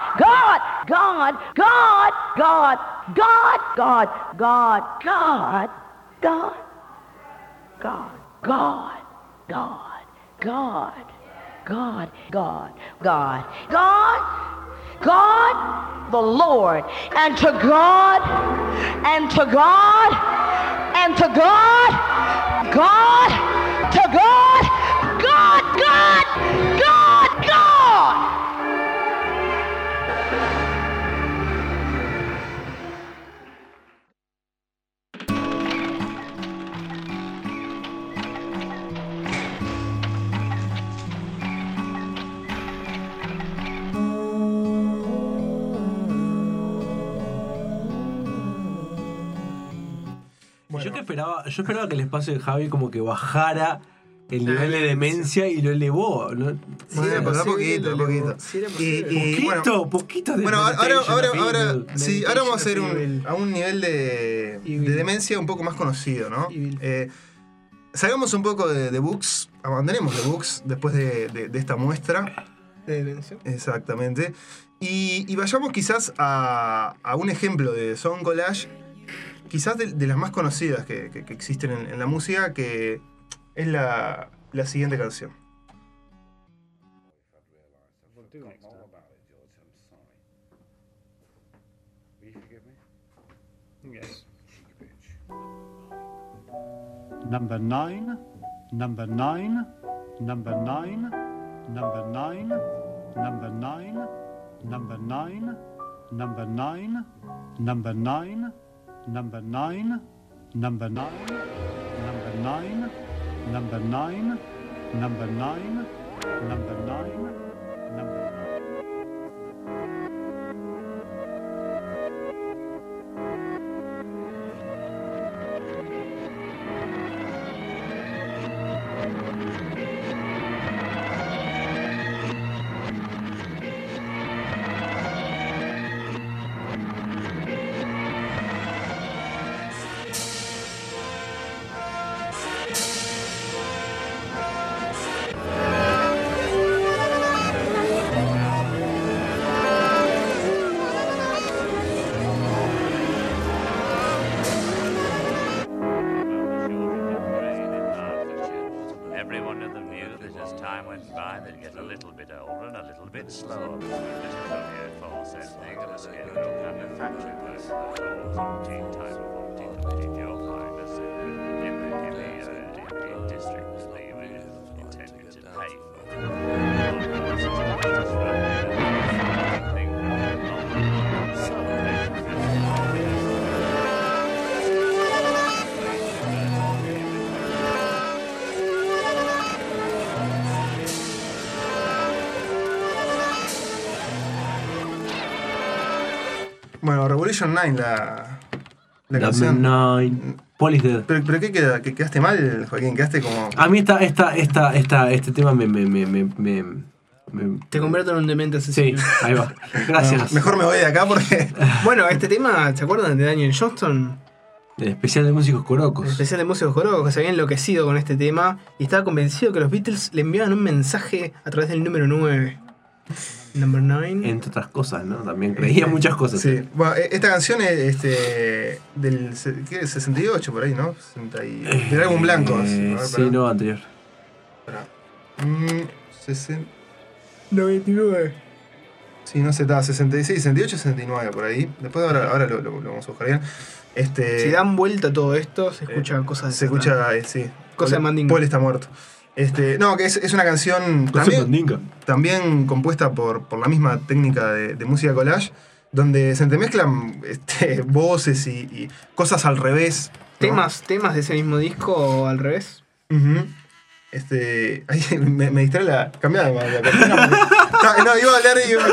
God, God, God, God, God, God, God, God, God, God, God, God, God, God, God, God, God, God, the Lord, and to God, and to God, and to God, God, to God, God, God, God, God. Yo que esperaba, yo esperaba que el espacio de Javi como que bajara el nivel de demencia y lo elevó, ¿no? Sí, era Bueno, poquito, sí, poquito. sí, era Y- posible. y, Poquito, bueno, poquito de Bueno, ahora, ahora, meditation ahora, of ahora- evil. sí, ahora vamos a hacer Meditation of un, evil. a un nivel de, Evil. de demencia un poco más conocido, ¿no? Evil. Eh, salgamos un poco de, de Books, abandonemos de Books después de, de- de esta muestra. De demencia. Exactamente. Y, y vayamos quizás a, a un ejemplo de Sound Collage, quizás de, de las más conocidas que, que- que existen en, en la música, que es la, la siguiente canción. Yes. Number nine, number nine, number nine, number nine, number nine, number nine, number nine, number nine, number nine, number nine, number nine, number nine, number nine, number nine, number Everyone of them knew that as time went by, they'd get a little bit older and a little bit slower. This false thing of a scarecrow manufactured by the fourteen type of fourteen in your mind as in the, in the, uh, in the districts that you were intended to pay Bueno, Revolution nueve, la, la Number canción. nine. Paul is dead. ¿Pero, pero qué queda? ¿Que ¿Quedaste mal, Joaquín? ¿Quedaste como...? A mí esta, esta, esta, esta, este tema me, me, me, me, me, me- Te convierto en un demente asesino. Sí, ahí va. Gracias. No, mejor me voy de acá porque... Bueno, este tema, ¿se acuerdan de Daniel Johnston? El especial de músicos El corocos. especial de músicos corocos, que se había enloquecido con este tema y estaba convencido que los Beatles le enviaban un mensaje a través del número nueve. Number nine. Entre otras cosas, ¿no? También creía muchas cosas. Sí. Bueno, e- esta canción es este, del se- ¿qué? sesenta y ocho por ahí, ¿no? sesenta y... Del álbum blanco. Eh, A ver, sí, pará. no, anterior. Pará. Mm, sesen- noventa y nueve. Sí, no sé, estaba sesenta y seis, sesenta y ocho, sesenta y nueve por ahí. Después ahora, ahora lo, lo- lo vamos a buscar bien. Este, Si dan vuelta a todo esto, se escucha cosas de se Satán. escucha, eh, sí. Cosa de Paul- Mandinga. Paul está muerto. Este, no, que es, es una canción Cosa de también, Mandinga. también compuesta por, por la misma técnica de, de música collage, donde se entremezclan este, voces y, y cosas al revés. ¿no? ¿Temas, temas de ese mismo disco o al revés? Ujú. Este, ahí me, me distrae la... Cambiada la, la cortina porque- no, no, iba a hablar y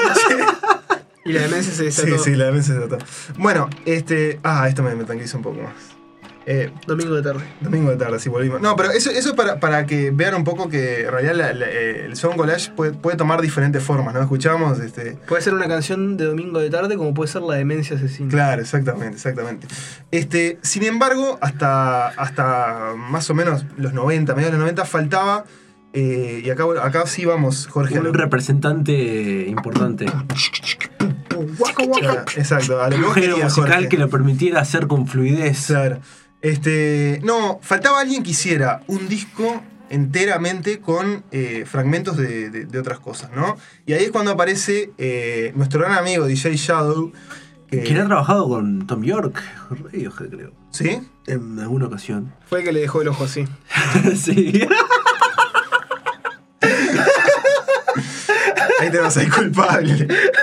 iba Y la demencia se Sí, desató. sí, la demencia se trató. Bueno, este... Ah, esto me, me tranquiliza un poco más. Eh, Domingo de tarde. Domingo de tarde, sí, volvimos. No, pero eso, eso es para, para que vean un poco que en realidad la- la- eh, el sound collage puede, puede tomar diferentes formas, ¿no? Escuchábamos, este... Puede ser una canción de Domingo de tarde como puede ser la demencia asesina. Claro, exactamente, exactamente. Este, sin embargo, hasta, hasta más o menos los noventa, mediados de los noventa, faltaba... eh, y acá, acá sí vamos, Jorge. Un representante importante. Waka waka. Exacto, a lo que Un vos género querías, musical Jorge. que lo permitiera hacer con fluidez. Claro. Este, no, faltaba alguien que hiciera un disco enteramente con eh, fragmentos de, de- de otras cosas, ¿no? Y ahí es cuando aparece eh, nuestro gran amigo D J Shadow. que- Quien ha trabajado con Tom York, Radiohead, creo. ¿Sí? En alguna ocasión. Fue el que le dejó el ojo así. Sí. Ahí te vas a ir culpable.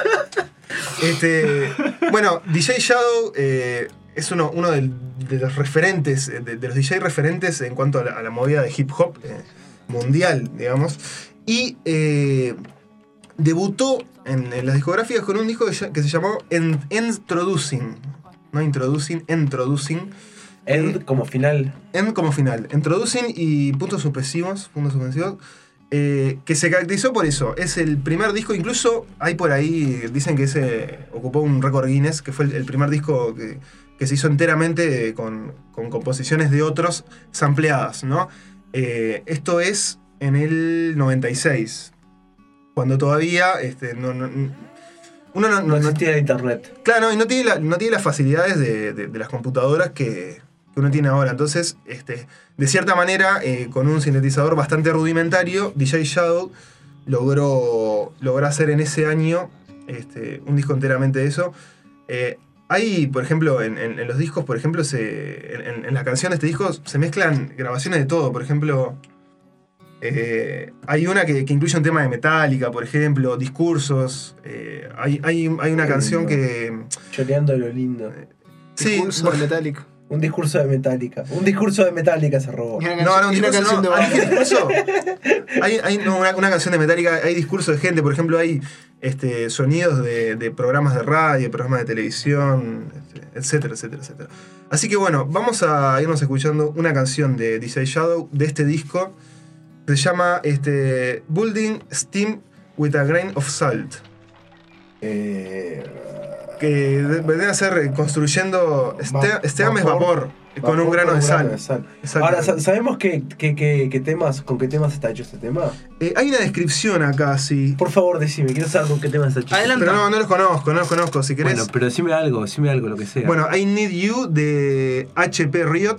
Este, bueno, D J Shadow eh, es uno, uno del- de los referentes, de, de los D J referentes en cuanto a la, a la movida de hip hop eh, mundial, digamos. Y eh, debutó en, en las discográficas con un disco que, se- que se llamó En- Introducing. No Introducing, Introducing. End como final. End como final. Introducing y puntos suspensivos. Puntos suspensivos. Eh, que se caracterizó por eso. Es el primer disco, incluso hay por ahí, dicen que ese ocupó un récord Guinness, que fue el, el primer disco que, que se hizo enteramente con, con composiciones de otros sampleadas, ¿no? Eh, esto es en el noventa y seis, cuando todavía este, no, no- uno no, No existía internet. Claro, no, y no tiene, la- no tiene las facilidades de, de- de las computadoras que, que uno tiene ahora. Entonces, este, de cierta manera, eh, con un sintetizador bastante rudimentario, D J Shadow logró, logró hacer en ese año este, un disco enteramente de eso. Eh, hay, por ejemplo, en, en- en los discos, por ejemplo, se, en, en las canciones de este disco se mezclan grabaciones de todo. Por ejemplo, eh, hay una que, que incluye un tema de Metallica, por ejemplo, discursos. eh, hay, hay, hay una Qué canción lindo. que... Choreando lo lindo. Sí, Discurso de Metallica. Un discurso de Metallica. Un discurso de Metallica se robó. Y una No, no, un y una discurso, canción no, de hay Banda. discurso. Hay, hay no, una, una canción de Metallica, hay discursos de gente, por ejemplo, hay este, sonidos de, de programas de radio, programas de televisión, este, etcétera, etcétera, etcétera. Así que bueno, vamos a irnos escuchando una canción de D J Shadow de este disco. Se llama este, Building Steam with a Grain of Salt. Eh, Que de- vendría a ser eh, construyendo este, Va- steam es vapor, con un vapor grano con de un grano sal. de Exacto. Ahora, ¿sa- ¿sabemos qué, qué, qué- qué temas, con qué temas está hecho este tema? Eh, hay una descripción acá, sí. Por favor, decime, quiero saber con qué temas está hecho. Adelante. Pero no, no los conozco, no los conozco. Si querés. Bueno, pero decime algo, decime algo, lo que sea. Bueno, I Need You de H P Riot.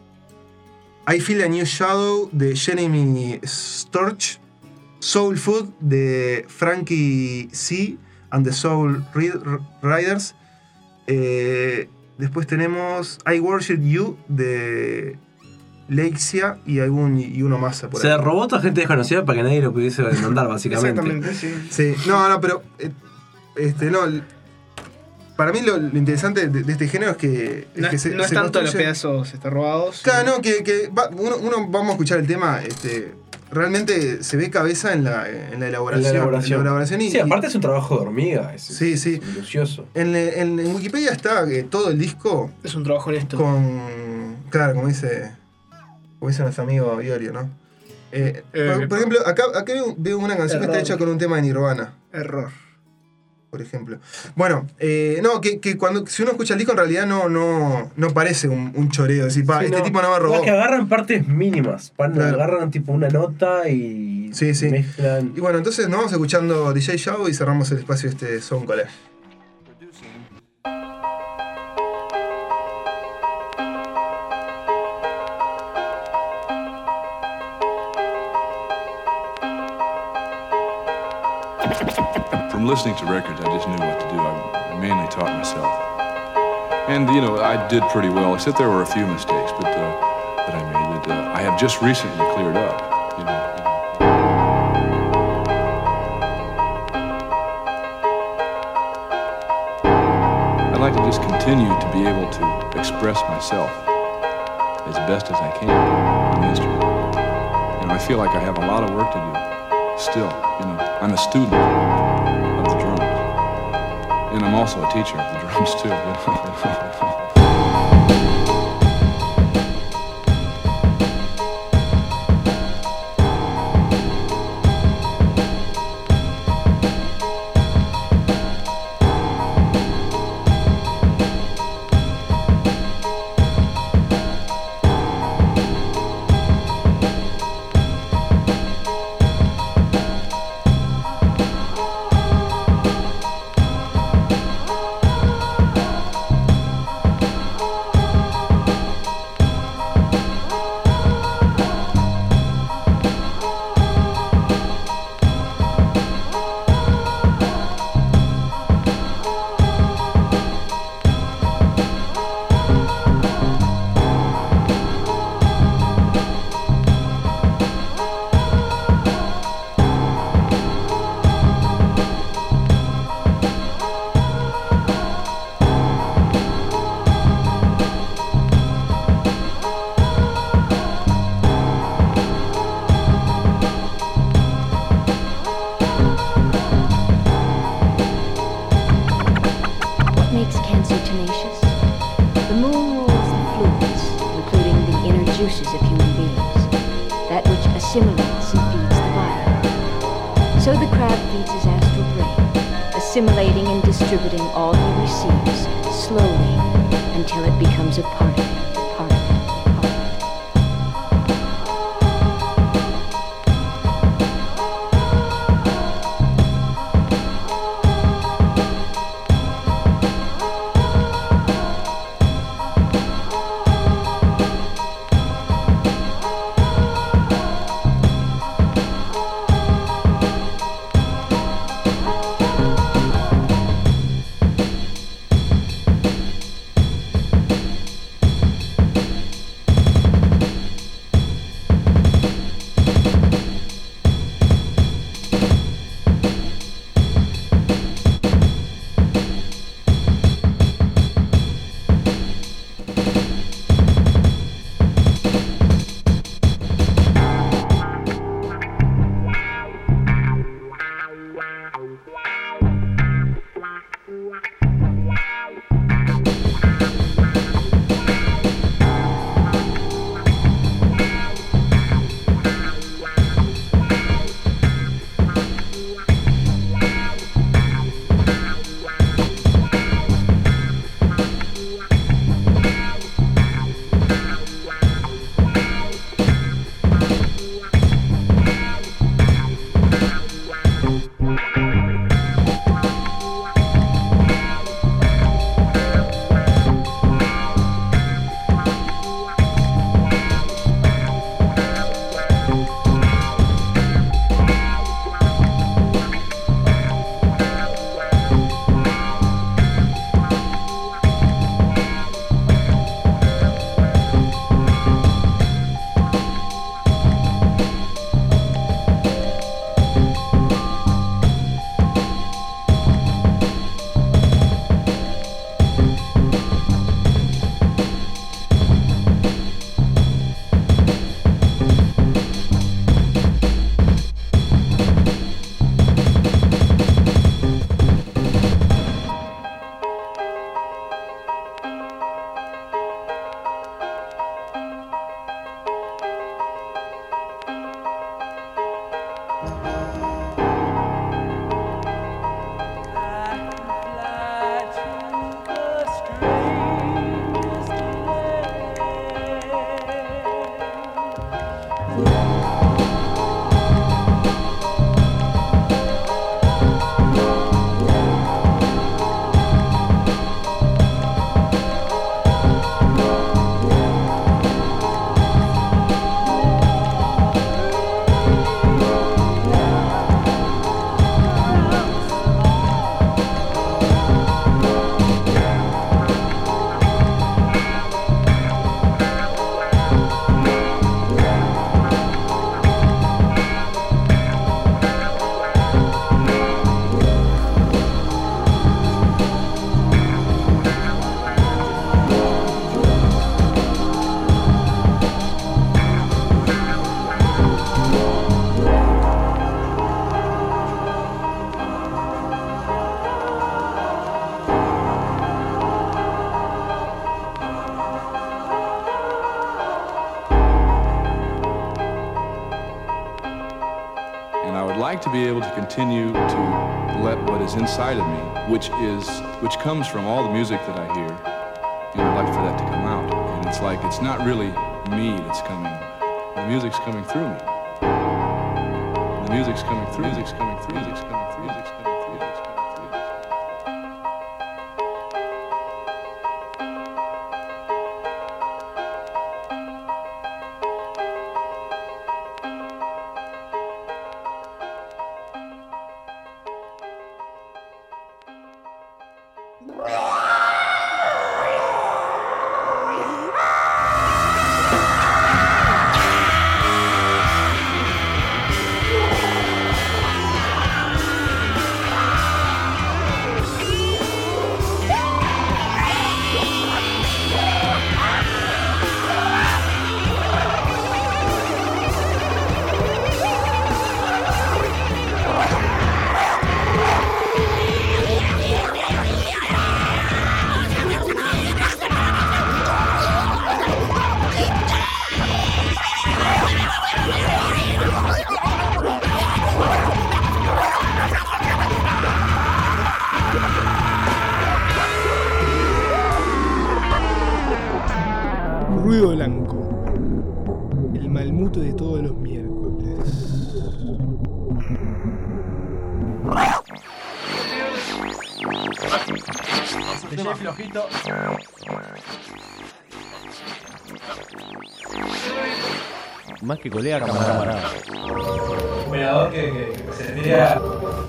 I Feel a New Shadow de Jeremy Storch. Soul Food de Frankie C. and the Soul Ri- Riders. Eh, después tenemos I Worship You de Leixia y, algún, y uno más por se ahí. robó toda gente desconocida para que nadie lo pudiese mandar, básicamente. Exactamente, sí. Sí, no, no, pero. eh, este, no. l- Para mí lo, lo interesante de, de este género es que. No, que es, se, no es se tanto los construye- pedazos este, robados. Claro, no, que, que va- uno, uno- vamos a escuchar el tema. Este, realmente se ve cabeza en la, en la elaboración. En la elaboración. en la elaboración y- Sí, aparte es un trabajo de hormiga. Es, Sí, sí. es minucioso. En, en- en Wikipedia está eh, todo el disco Es un trabajo honesto. con. Claro, como dice. Como dice nuestro amigo Iorio, ¿no? Eh, Eh, por, por ejemplo, acá, acá veo, veo una canción que error. está hecha con un tema de Nirvana. Error. Por ejemplo. Bueno, eh, no, que, que cuando si uno escucha el disco en realidad no, no, no parece un, un choreo. Decir, pa, Sí, este no. tipo no me No, robó. es que agarran partes mínimas. Pan- Claro. Agarran tipo una nota y Sí, sí. mezclan. Y bueno, entonces nos vamos escuchando D J Shadow y cerramos el espacio de este Sound College. From listening to records, I just knew what to do. I, I mainly taught myself. And, you know, I did pretty well, except there were a few mistakes but, uh, that I made that uh, I have just recently cleared up. You know. I'd like to just continue to be able to express myself as best as I can on the instrument. You know, I feel like I have a lot of work to do still. You know, I'm a student of the drums. And I'm also a teacher of the drums too. You know? feeds his astral brain, assimilating and distributing all he receives, slowly, until it becomes a part of him, part of him. To be able to continue to let what is inside of me, which is which comes from all the music that I hear, you know, I'd like for that to come out. And it's like it's not really me that's coming. The music's coming through me. The music's coming through. Music's coming through. Music's coming through. Music's coming through. Ruido blanco. El malmute de todos los miércoles. Te lleve flojito. Más que colega, camarada. Operador que, que, que se le tire a...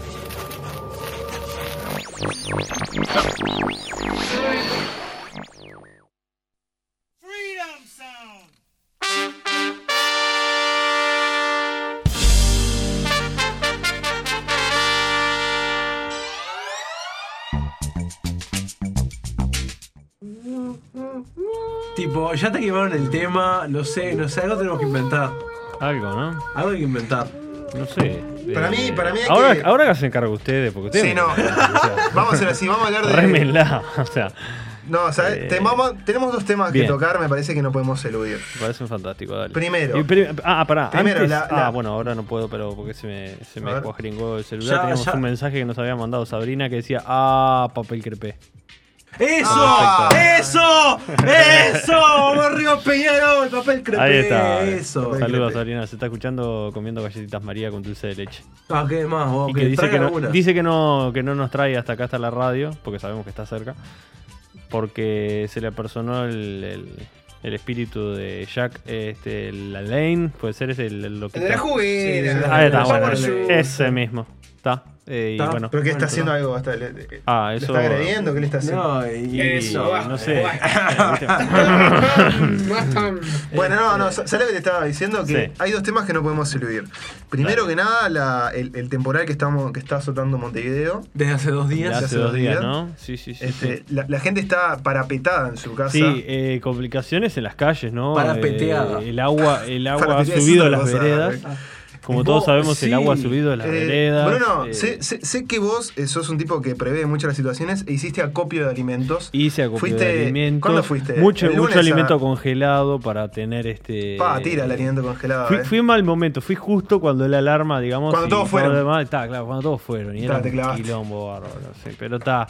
Tipo, ya te quemaron el tema, no sé, no sé, algo tenemos que inventar. Algo, ¿no? Algo hay que inventar. No sé. Para mí, para mí hay ahora, que... ahora que se encarga ustedes, porque ustedes... Sí, no. Vamos a hacer así, vamos a hablar de... Rémenla, o sea... No, o sea, eh, te- vamos- tenemos dos temas bien. que tocar, me parece que no podemos eludir. Me parecen fantásticos, dale. Primero. Y pri- ah, pará. Primero, antes, la- la- Ah, bueno, ahora no puedo, pero porque se me, se me A ver. cuajringó el celular. Ya, Teníamos ya. un mensaje que nos había mandado Sabrina que decía, ah, papel crepé. ¡Eso! Ah, ¡Eso! ¡Eso! ¡Vamos arriba, Peñarol! ¡Papel crepé! Ahí está. ¡Eso! Saludos, Sabrina. Se está escuchando comiendo galletitas María con dulce de leche. Ah, ¿qué más? Vos, Y que que dice que, traiga no, una. dice que no que no nos trae hasta acá, hasta la radio, porque sabemos que está cerca. Porque se le personó el, el, el espíritu de Jack, este, la Lane, puede ser ese el, el loquito. El de la juguera. Sí, ahí está, El bueno, Power Shoe. ese mismo. Está. Eh, y ¿Está? bueno. ¿Pero qué está Bueno, haciendo algo? Hasta, le, le- Ah, ¿le eso. está agrediendo? ¿Qué le está haciendo? No, y... Eso, va. no sé. Bueno, no, no, ¿sabes lo que te estaba diciendo? Que Sí. hay dos temas que no podemos eludir. Primero que nada, la- el, el temporal que estamos que está azotando Montevideo. Desde hace dos días. Hace dos días, ¿no? Sí, sí, sí. Este, sí. La, la gente está parapetada en su casa. Sí, eh, complicaciones en las calles, ¿no? Parapeteada. Eh, el agua, el agua ha Parapeteada es subido a otra las cosa, veredas. eh. Como Vos- todos sabemos, el sí, agua ha subido a las eh, veredas. Bruno, eh, sé, sé- sé que vos eh, sos un tipo que prevé muchas las situaciones e hiciste acopio de alimentos. Hice acopio Fuiste- de alimentos. ¿Cuándo fuiste? Mucho, El lunes mucho alimento a- congelado para tener este. Pa, tira el alimento congelado. Fui, eh. fui en mal momento, fui justo cuando la alarma, digamos. Cuando y todos todo fueron. lo demás- Está, claro, cuando todos fueron. Y Ta, era te un clavaste. quilombo bárbaro, sí, pero está.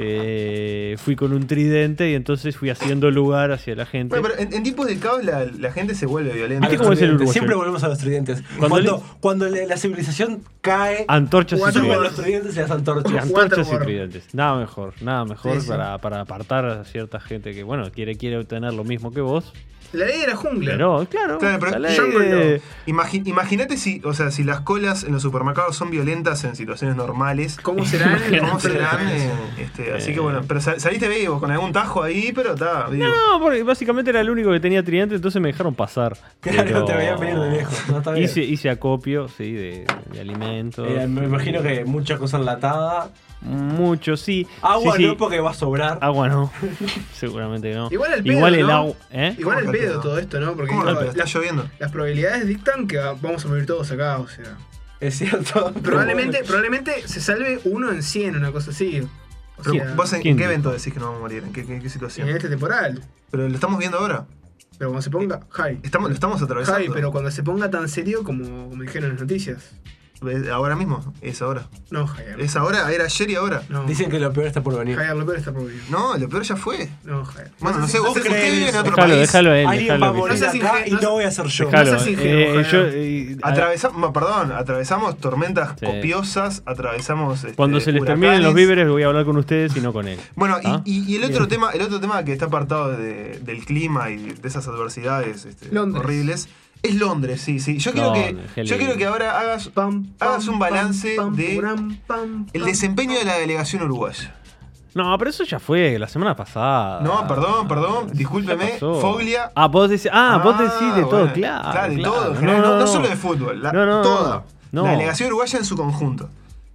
Eh, fui con un tridente y entonces fui haciendo lugar hacia la gente. Bueno, pero en, en tiempos de caos la, la gente se vuelve violenta. ¿Viste cómo es el uruguayo? Siempre volvemos a los tridentes. Cuando Cuando, le- cuando le- la civilización cae, Antorchas y suben tridentes. los tridentes y las antorchas. Y antorchas y Waterworld. tridentes. Nada mejor, nada mejor Sí, sí. Para, para apartar a cierta gente que, bueno, quiere, quiere obtener lo mismo que vos. La ley de la jungla. Pero, claro, Claro, pero la ley yo- de- imagi- Imagínate si, o sea, si las colas en los supermercados son violentas en situaciones normales. ¿Cómo serán? ¿Cómo serán? Eh, este, así que bueno, pero sal- saliste vivo con algún tajo ahí, pero está. digo. No, porque básicamente era el único que tenía tridente, entonces me dejaron pasar. Claro, Pero te veían venir de lejos. No, está bien. hice, hice acopio, sí, de, de alimentos. Eh, me imagino que mucha cosa enlatada. Mucho, sí. Agua Sí, sí. no, porque va a sobrar. Agua no. Seguramente no. Igual el pedo, Igual el ¿no? agua. ¿Eh? Igual el ¿Cómo que pedo pedo? todo esto, ¿no? Porque ¿Cómo digo, no? Pero está las- lloviendo. las probabilidades dictan que va- vamos a morir todos acá, o sea. Es cierto. Probablemente, probablemente se salve uno en cien, una cosa así. O Pero, sea, ¿Vos en, ¿quién en qué dijo? evento decís que no vamos a morir? ¿En qué, qué- qué en situación? este temporal. Pero lo estamos viendo ahora. Pero cuando se ponga. Jai. Estamos, lo estamos atravesando. Jai, pero cuando se ponga tan serio como, como dijeron en las noticias. Eh, Ahora mismo, es ahora. No, Jair. Es ahora, era ayer y ahora. No. Dicen que lo peor está por venir. Jair, lo peor está por venir. No, lo peor ya fue. No, Jair. Bueno, no sé sé, si- vos, ¿Vos usted crees vive en eso? otro Déjalo, país. déjalo a él. Alguien va a déjalo que morir No sé si acá inge- y no no sé- voy a ser yo. Déjalo. No seas ingenuo, Eh, Jairo. yo, eh, Atravesamos, perdón, atravesamos tormentas Sí. copiosas, atravesamos. este, cuando se les huracanes. terminen los víveres voy a hablar con ustedes y no con él. Bueno, y- ¿Ah? y, y el otro tema, el otro tema que está apartado de- del clima y de esas adversidades este, Londres. horribles, es Londres, sí, sí. Yo quiero Londres, que, qué yo lindo. quiero que ahora hagas, Pam, hagas pam, un balance pam, de puram, pam, el pam, desempeño pam. de la delegación uruguaya. No, pero eso ya fue, la semana pasada. No, perdón, perdón, Ya discúlpeme, pasó. Foglia. Ah, vos decís, ah, vos decís de todo, bueno, claro. Claro, de claro. todo, en general, no, no solo de fútbol, la, No, no, toda. no. La delegación uruguaya en su conjunto.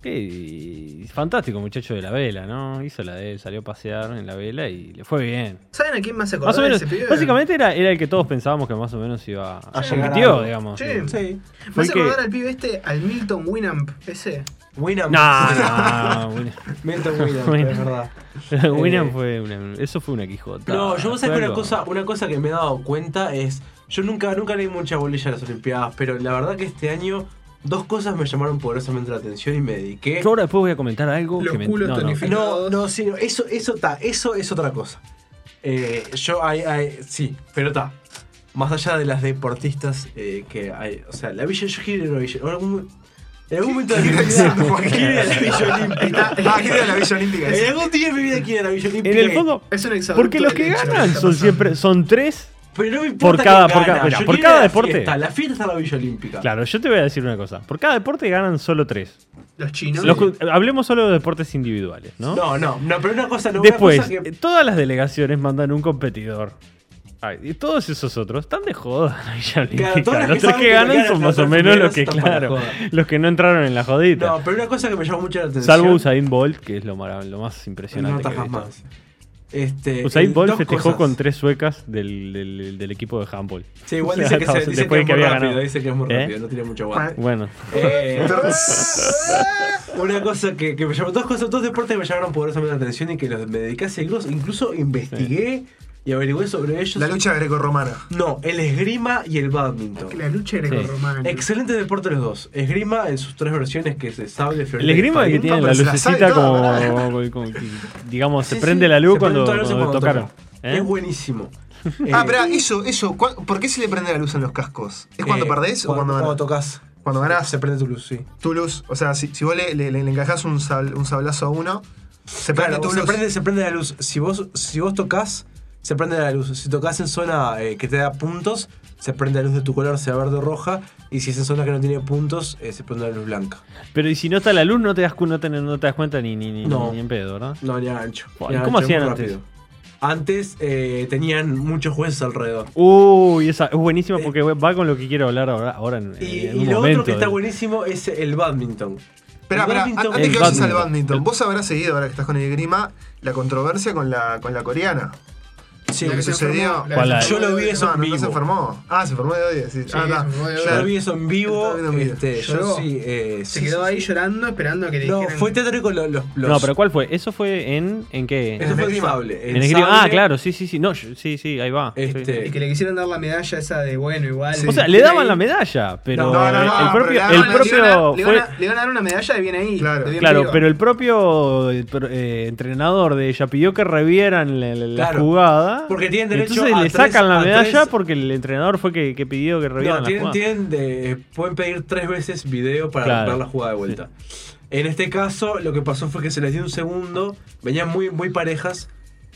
Qué fantástico muchacho de la vela, ¿no? Hizo la de él, salió a pasear en la vela y le fue bien. ¿Saben a quién más se Más o acordó de menos, ese pibe? básicamente era, era el que todos pensábamos que más o menos iba a llegar a compitió, algo. digamos. Sí. Sí. ¿Me Fue hace que- acordar al pibe este, al Milton Winamp, ese? Winamp. No, no, Winamp. Milton Winamp, Winamp. es verdad. Winamp Eh, fue una, eso fue una quijota. No, yo vos Fue sabés que una algo- cosa, una cosa que me he dado cuenta es. Yo nunca, nunca leí mucha bolilla a las Olimpiadas, pero la verdad que este año dos cosas me llamaron poderosamente la atención y me dediqué. Yo ahora después voy a comentar algo Los que me... culos no, no. tonificados. No, no, sí, no, eso, eso está, eso es otra cosa. Eh, yo, hay, hay, sí, pero está. Más allá de las deportistas eh, que hay, o sea, la Villa, yo quiero ir a la Villa. En algún, en algún momento de mi vida, quiero ir a la Villa Olímpica. Ah, quiero ir a la Villa Olímpica. En algún día de mi vida quiero ir a la Villa Olímpica. En el fondo, Es un exabrupto porque los que del hecho, ganan lo que está son pasando. siempre son tres Pero no me importa por cada, quién por gana. cada, mira, Yo por quiero cada ir a la deporte. Fiesta. La fiesta está en la Villa Olímpica. Claro, yo te voy a decir una cosa. Por cada deporte ganan solo tres. Los chinos. Los que- hablemos solo de deportes individuales, ¿no? No, no, no, pero una cosa no. Después, una cosa que, todas las delegaciones mandan un competidor. Ay, y todos esos otros están de joda en la Villa Olímpica. todas las Los que tres saben que que ganan ganan son los más o tres menos los primeros que, están para la claro, joda. los que no entraron en la jodita. no, pero una cosa que me llamó mucho la atención. Salvo Usain Bolt, que es lo, marav- lo más no impresionante que he tajas visto. más. Este, Usain eh, Bolt dos festejó cosas. con tres suecas del, del, del equipo de handball. Sí, igual O sea, dice que, se, dice después que es muy había rápido, ganado. dice que es muy ¿Eh? rápido, no tiene mucho aguante. Bueno, Eh, una cosa que, que me llamó, dos cosas, dos deportes que me llamaron poderosamente la atención y que los me dediqué a hacer, incluso, incluso investigué y averigüé sobre ellos. La lucha grecorromana. No, el esgrima y el badminton. La lucha grecorromana. Excelente deporte los dos. Esgrima en sus tres versiones, que es de sable, el floreta y esgrima que espadín. tiene No, la pero se la sabe lucecita toda, como, ¿verdad? como- como que, digamos, Sí, se prende sí, la luz se cuando, prende toda la luz cuando cuando tocaron. toca. ¿Eh? Es buenísimo. Ah, Eh, pero eso, eso. ¿cuál- ¿Por qué se le prende la luz en los cascos? ¿Es cuando eh, perdés o cuando ganás? Cuando tocas. Cuando ganás. Se prende tu luz, sí. Tu luz. O sea, si, si vos le, le, le encajás un, sab- un sablazo a uno, se prende Claro, tu se luz. prende, se prende la luz. Si vos, si vos tocas, se prende la luz. Si tocas en zona eh, que te da puntos, se prende la luz de tu color, sea verde o roja. Y si es en zona que no tiene puntos, eh, se prende la luz blanca. Pero y si no está la luz, no te das, cu- no te, no te das cuenta ni, ni, ni, No. ni en pedo, ¿verdad? No, ni a ancho. Buah, Ni ¿y a cómo ancho, hacían muy antes? rápido. Antes eh, tenían muchos jueces alrededor. Uy, esa es buenísima porque va con lo que quiero hablar ahora, ahora en, Y, en y un lo momento. otro que está de- buenísimo es el badminton. Espera, El espera, badminton- antes el que vayas al badminton. badminton, vos habrás seguido, ahora que estás con el grima, la controversia con la, con la coreana. Sí, Lo que que se sucedió. enfermó, la ¿Cuál que la- se Yo lo enfermó vi de- eso No, en no, vivo. no se enfermó. Ah, se enfermó de odio. Sí. Sí, ah, se está. enfermó de Yo odio. lo vi eso en vivo. Estaba viendo un video. Este, yo Lloró. sí. Eh, Se sí, quedó sí, ahí sí. llorando esperando a que le No, dijeran. fue teatro con los. los, los- No, pero ¿cuál fue? ¿Eso fue en en qué? Eso fue en esgrima. sable. En esgrima. Ah, claro, sí, sí, sí. No, yo- sí, sí, ahí va. Este, Y que le quisieron dar la medalla esa de bueno, igual. O sea, le daban la medalla, pero No, no, no, el no, propio, pero le el daban- Le propio iban a- le iban fue, a- le iban a dar una medalla de bien ahí. Claro. de bien claro, piba. pero el propio eh, pro- eh, entrenador de ella pidió que revieran la, la- la Claro, jugada. porque tienen derecho Entonces a le tres- sacan la a medalla tres- porque el entrenador fue que, que pidió que revieran no, la tienen, jugada. tienen de- pueden pedir tres veces video para Claro, ver la jugada de vuelta. En este caso, lo que pasó fue que se les dio un segundo, venían muy, muy parejas.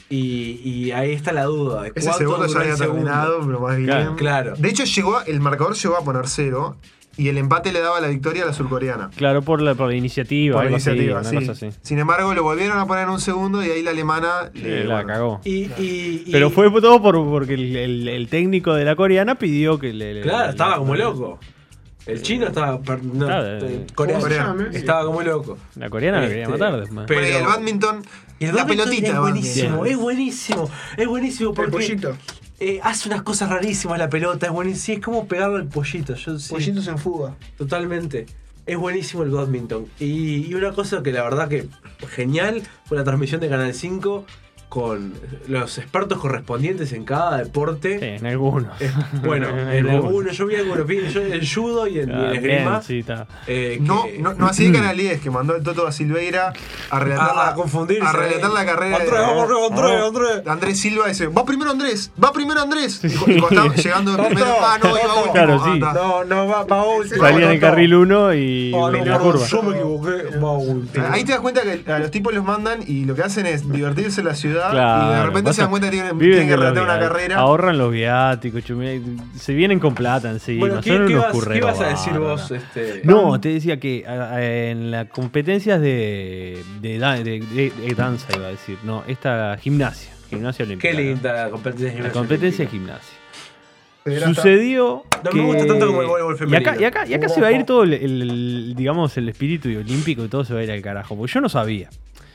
Y, y ahí está la duda. de Ese cuánto segundo ya duró el había segundo. terminado, pero más bien. Claro. Claro. De hecho, llegó, el marcador llegó a poner cero y el empate le daba la victoria a la surcoreana. Claro, por la, por la iniciativa. Por la algo así, iniciativa, una sí. cosa así. Sin embargo, lo volvieron a poner en un segundo y ahí la alemana le, Eh, la bueno, cagó. Y, y- y- Pero fue todo por, porque el, el- el técnico de la coreana pidió que le. le- Claro, le- estaba le- como loco. El chino estaba. per- no, Claro, eh, eh, coreano. coreano. Estaba como loco. La coreana lo quería Este, matar después. pero- Bueno, y el badminton, Y el la badminton pelotita. es buenísimo, badminton. es buenísimo, es buenísimo El porque pollito. eh, hace unas cosas rarísimas la pelota, es buenísimo, sí, es como pegarle al pollito, yo sí, Pollitos en fuga. totalmente. Es buenísimo el badminton. Y, y una cosa que la verdad que genial fue la transmisión de Canal cinco con los expertos correspondientes en cada deporte. Sí, en algunos. Eh, bueno, en algunos, yo vi algunos, vi yo en el judo y en, y en Ah, esgrima. bien, sí, está. eh, No, que- no, no así de Canal diez, que mandó el Toto a Silveira a relatar, A- la, a confundirse. a relatar la carrera Andrés, de vamos, Andrés, Andrés. Andrés Silva. Dice, va primero Andrés, va primero Andrés. Y cu- y cuando estaba llegando de primero, ah, no, iba último. Claro, ah, sí. está. No, no, va, va último. Salía en el no, no. carril uno y Ah, no, en la perdón, curva. yo me equivoqué, va último. Ahí te das cuenta que a los tipos los mandan y lo que hacen es divertirse en la ciudad Claro, y de repente se pasa- dan cuenta que tienen, viven tienen que de los relatar una viáticos, carrera. Ahorran los viáticos, chumea- se vienen con plata encima. Bueno, ¿qué, son qué unos vas, ¿qué curreros vas a decir bárbaros. vos? Este, No, te decía que a- a- en las competencias de, de, da- de- de- de danza, iba a decir, no, esta gimnasia, gimnasia olímpica. Qué linda la competencia de La gimnasia competencia de olímpica. gimnasia. Federata. Sucedió No que... me gusta tanto como el voleibol y femenino. acá, y acá, y acá se va a ir todo el, el- el, digamos, el espíritu olímpico y todo se va a ir al carajo, porque yo no sabía.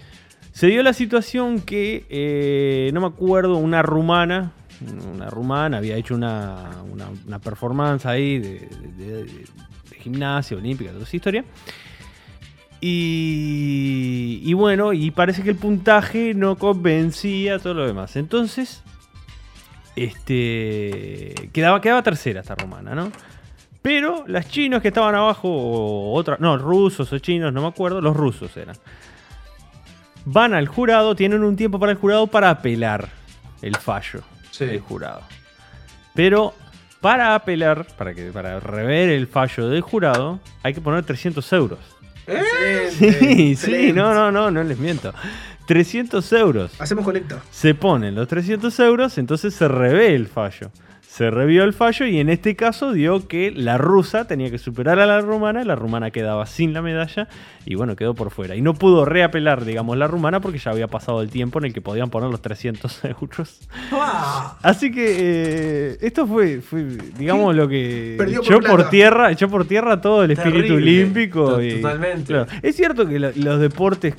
Se dio la situación que, eh, no me acuerdo, una rumana, una rumana había hecho una, una, una performance ahí de, de- de- de gimnasia olímpica, toda esa historia. Y, y bueno, y parece que el puntaje no convencía, todo lo demás. Entonces, este quedaba, quedaba tercera esta rumana, ¿no? Pero las chinos que estaban abajo, o otra, no, rusos o chinos, no me acuerdo, los rusos eran. Van al jurado, tienen un tiempo para el jurado para apelar el fallo Sí. del jurado. Pero para apelar, para, que, para rever el fallo del jurado, hay que poner trescientos euros. Sí, sí, no, no, no, no les miento. trescientos euros. Hacemos colecta. Se ponen los trescientos euros, entonces se revé el fallo. Se revió el fallo y en este caso dio que la rusa tenía que superar a la rumana, la rumana quedaba sin la medalla y bueno, quedó por fuera. Y no pudo reapelar, digamos, la rumana porque ya había pasado el tiempo en el que podían poner los trescientos euros. Así que eh, esto fue, fue, digamos, lo que Perdió por echó por, plata. tierra, echó por tierra todo el espíritu Terrible. olímpico. To- y, totalmente. claro, es cierto que lo- los deportes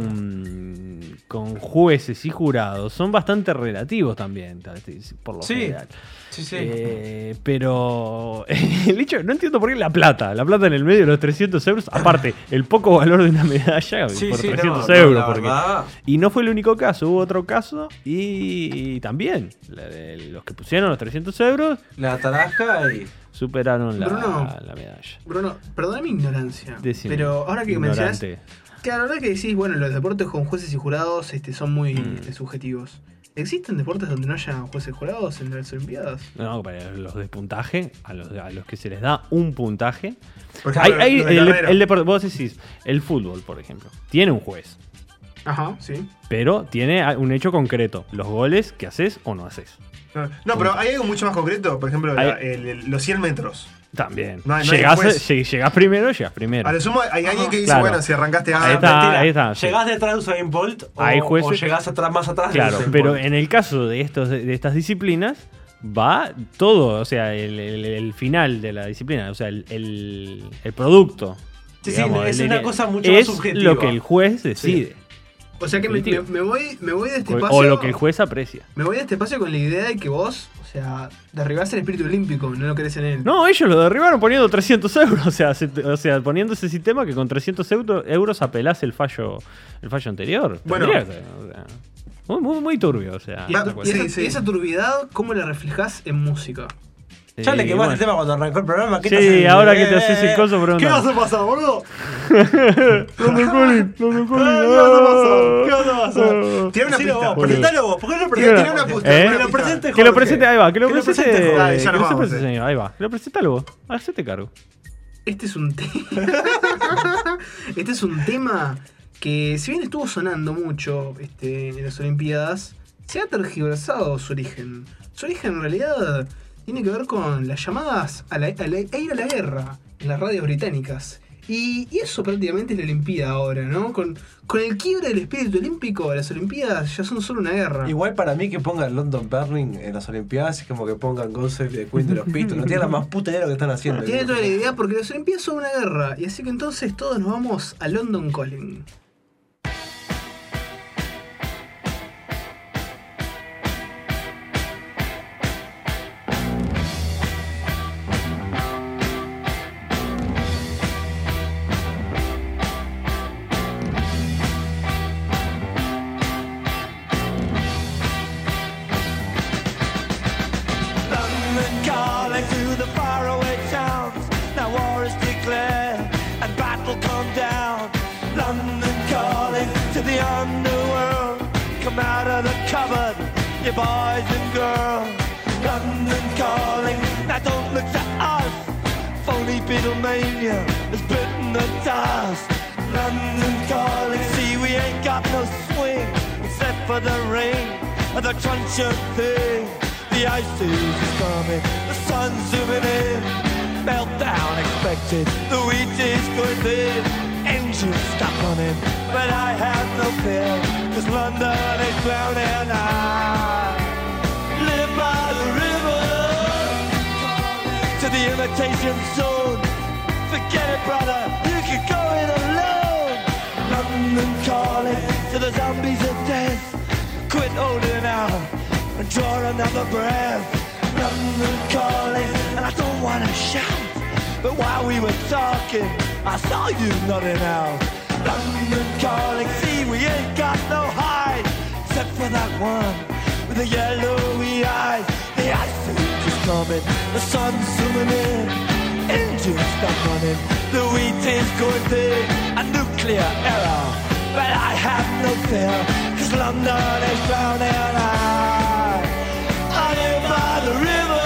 con, con jueces y jurados son bastante relativos también, tal- por lo Sí. general. Sí, sí. Eh, pero el hecho, no entiendo por qué la plata, la plata en el medio de los trescientos euros, aparte el poco valor de una medalla Sí, por sí, no, trescientos no, euros. la porque- verdad. y no fue el único caso, hubo otro caso y, y también la de los que pusieron los trescientos euros La taraja y. superaron la, Bruno. la medalla. Bruno, perdona mi ignorancia. Decime, pero ahora que mencionás. ignorante. Claro, la verdad que decís, bueno, los deportes con jueces y jurados este, son muy Mm. este, subjetivos. ¿Existen deportes donde no haya jueces y jurados en las Olimpiadas? No, para los de puntaje, a los, a los que se les da un puntaje. Por Hay, ejemplo, hay los de el, carrera. el deporte, vos decís, el fútbol, por ejemplo, tiene un juez, Ajá, sí. pero tiene un hecho concreto, los goles que haces o no haces. No, pero hay algo mucho más concreto, por ejemplo, la- Hay- el- el- los cien metros. También. No hay- no hay llegás, juez. lleg- llegás primero, llegás primero. A lo sumo hay alguien que dice, Claro. bueno, si arrancaste a... Ahí está, Mentira. ahí está, sí. ¿Llegás detrás de Usain Bolt o, Hay jueces- o llegás atrás, más atrás de Claro, Usain pero Bolt? en el caso de, estos, de estas disciplinas, va todo, o sea, el, el- el final de la disciplina, o sea, el, el- el producto. Sí, sí, es el- una cosa mucho es más subjetiva. lo que el juez decide. O sea que me, me- Definitivo. me voy, me voy de este O- espacio. o lo que el juez aprecia. Me voy de este espacio con la idea de que vos, o sea, derribás el espíritu olímpico, no lo crees en él. No, ellos lo derribaron poniendo trescientos euros. O sea, se- o sea, poniendo ese sistema que con trescientos euro- euros apelás el fallo, el fallo anterior. Bueno. Tendría que ser, o sea, muy, muy, muy turbio. O sea, Y, la esa, y cuestión. esa- y esa turbidad, ¿cómo la reflejás en música? Ya le Eh, quemaste bueno. el tema cuando arrancó el programa. ¿qué Sí, te haces? ahora que te Eh, haces el coso, pregunta. ¿Qué vas a pasar, boludo? ¿Dónde Colin? ¿Dónde Colin? ¿Qué vas a pasar? ¿Qué vas a pasar? Tiene una Decilo pista. vos, presentalo vos. ¿Por qué no lo Tiene presentás? una pista, ¿Eh? tiene Que una lo pista. presente Que lo Jorge. presente, ahí va, que lo Que lo presente. presente Jorge. Dale, ya que nos lo vamos, presente, eh. señor, ahí va. Que lo presentalo vos. Hacete cargo. Este es un tema. este es un tema que, si bien estuvo sonando mucho este, en las Olimpiadas, se ha tergiversado su origen. Su origen en realidad tiene que ver con las llamadas a, la- a la- a ir a la guerra en las radios británicas. Y, y eso prácticamente es la Olimpiada ahora, ¿no? Con, con el quiebre del espíritu olímpico, las Olimpiadas ya son solo una guerra. Igual para mí que pongan London Burning en las Olimpiadas es como que pongan God Save the Queen de los Pistols. No tiene la más puta idea de lo que están haciendo. Tiene toda la idea porque las Olimpiadas son una guerra. Y así que entonces todos nos vamos a London Calling. London calling to the faraway towns. Now war is declared and battle come down. London calling to the underworld. Come out of the cupboard, you boys and girls. London calling, now don't look to us. Phony Beatlemania has bitten the dust. London calling, see we ain't got no swing except for the rain and the crunch of thing. The ice age is coming, the sun's zooming in. Meltdown expected, the wheat is going thin. Engines stop running, but I have no fear, cause London is drowning. I live by the river to the imitation zone. Forget it, brother, you can go it alone. London calling to the zombies of death. Quit holding out and draw another breath. London calling, and I don't wanna shout, but while we were talking, I saw you nodding out. London calling, see we ain't got no hide, except for that one with the yellowy eyes. The ice age is coming, the sun's zooming in. engine stuck running. The wheat is going through a nuclear error. But I have no fear, cause London is drowning. I, I live by the river.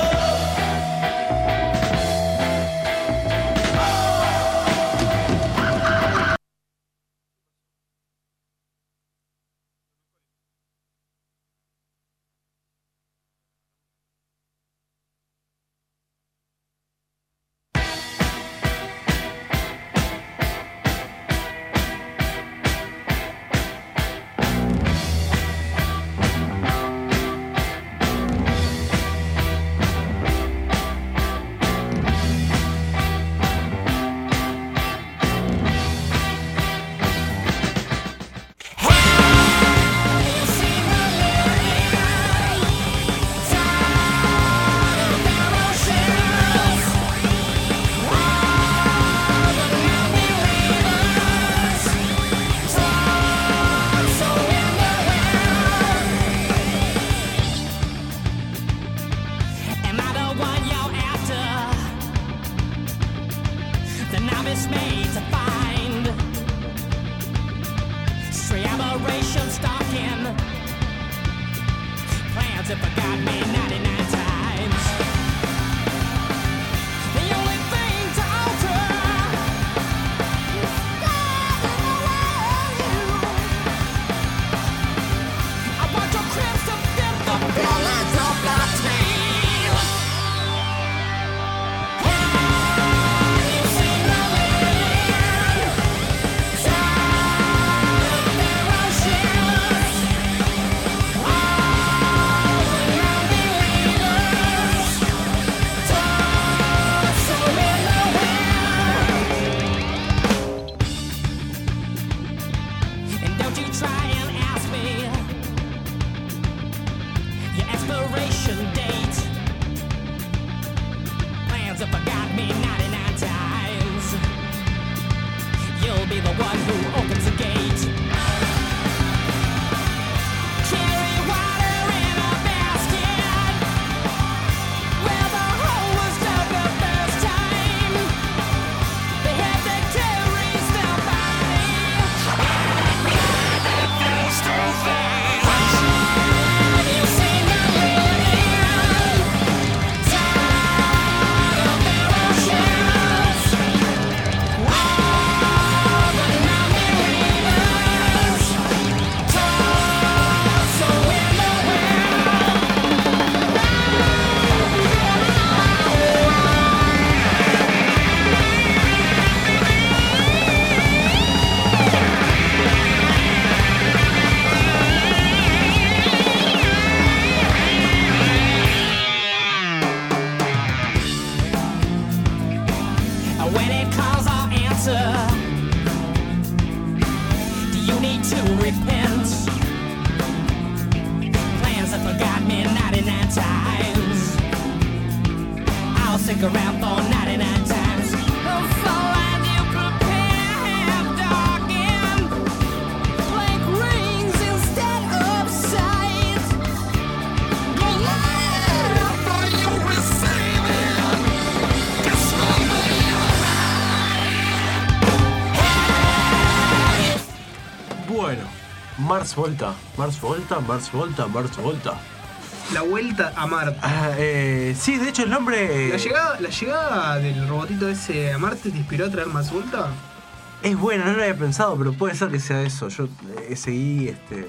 Mars Volta, Mars Volta, Mars Volta, Mars Volta. La vuelta a Marte. Ah, eh, sí, de hecho el nombre... ¿La llegada, ¿La llegada del robotito ese a Marte te inspiró a traer Mars Volta? Es buena, no lo había pensado, pero puede ser que sea eso. Yo eh, seguí este,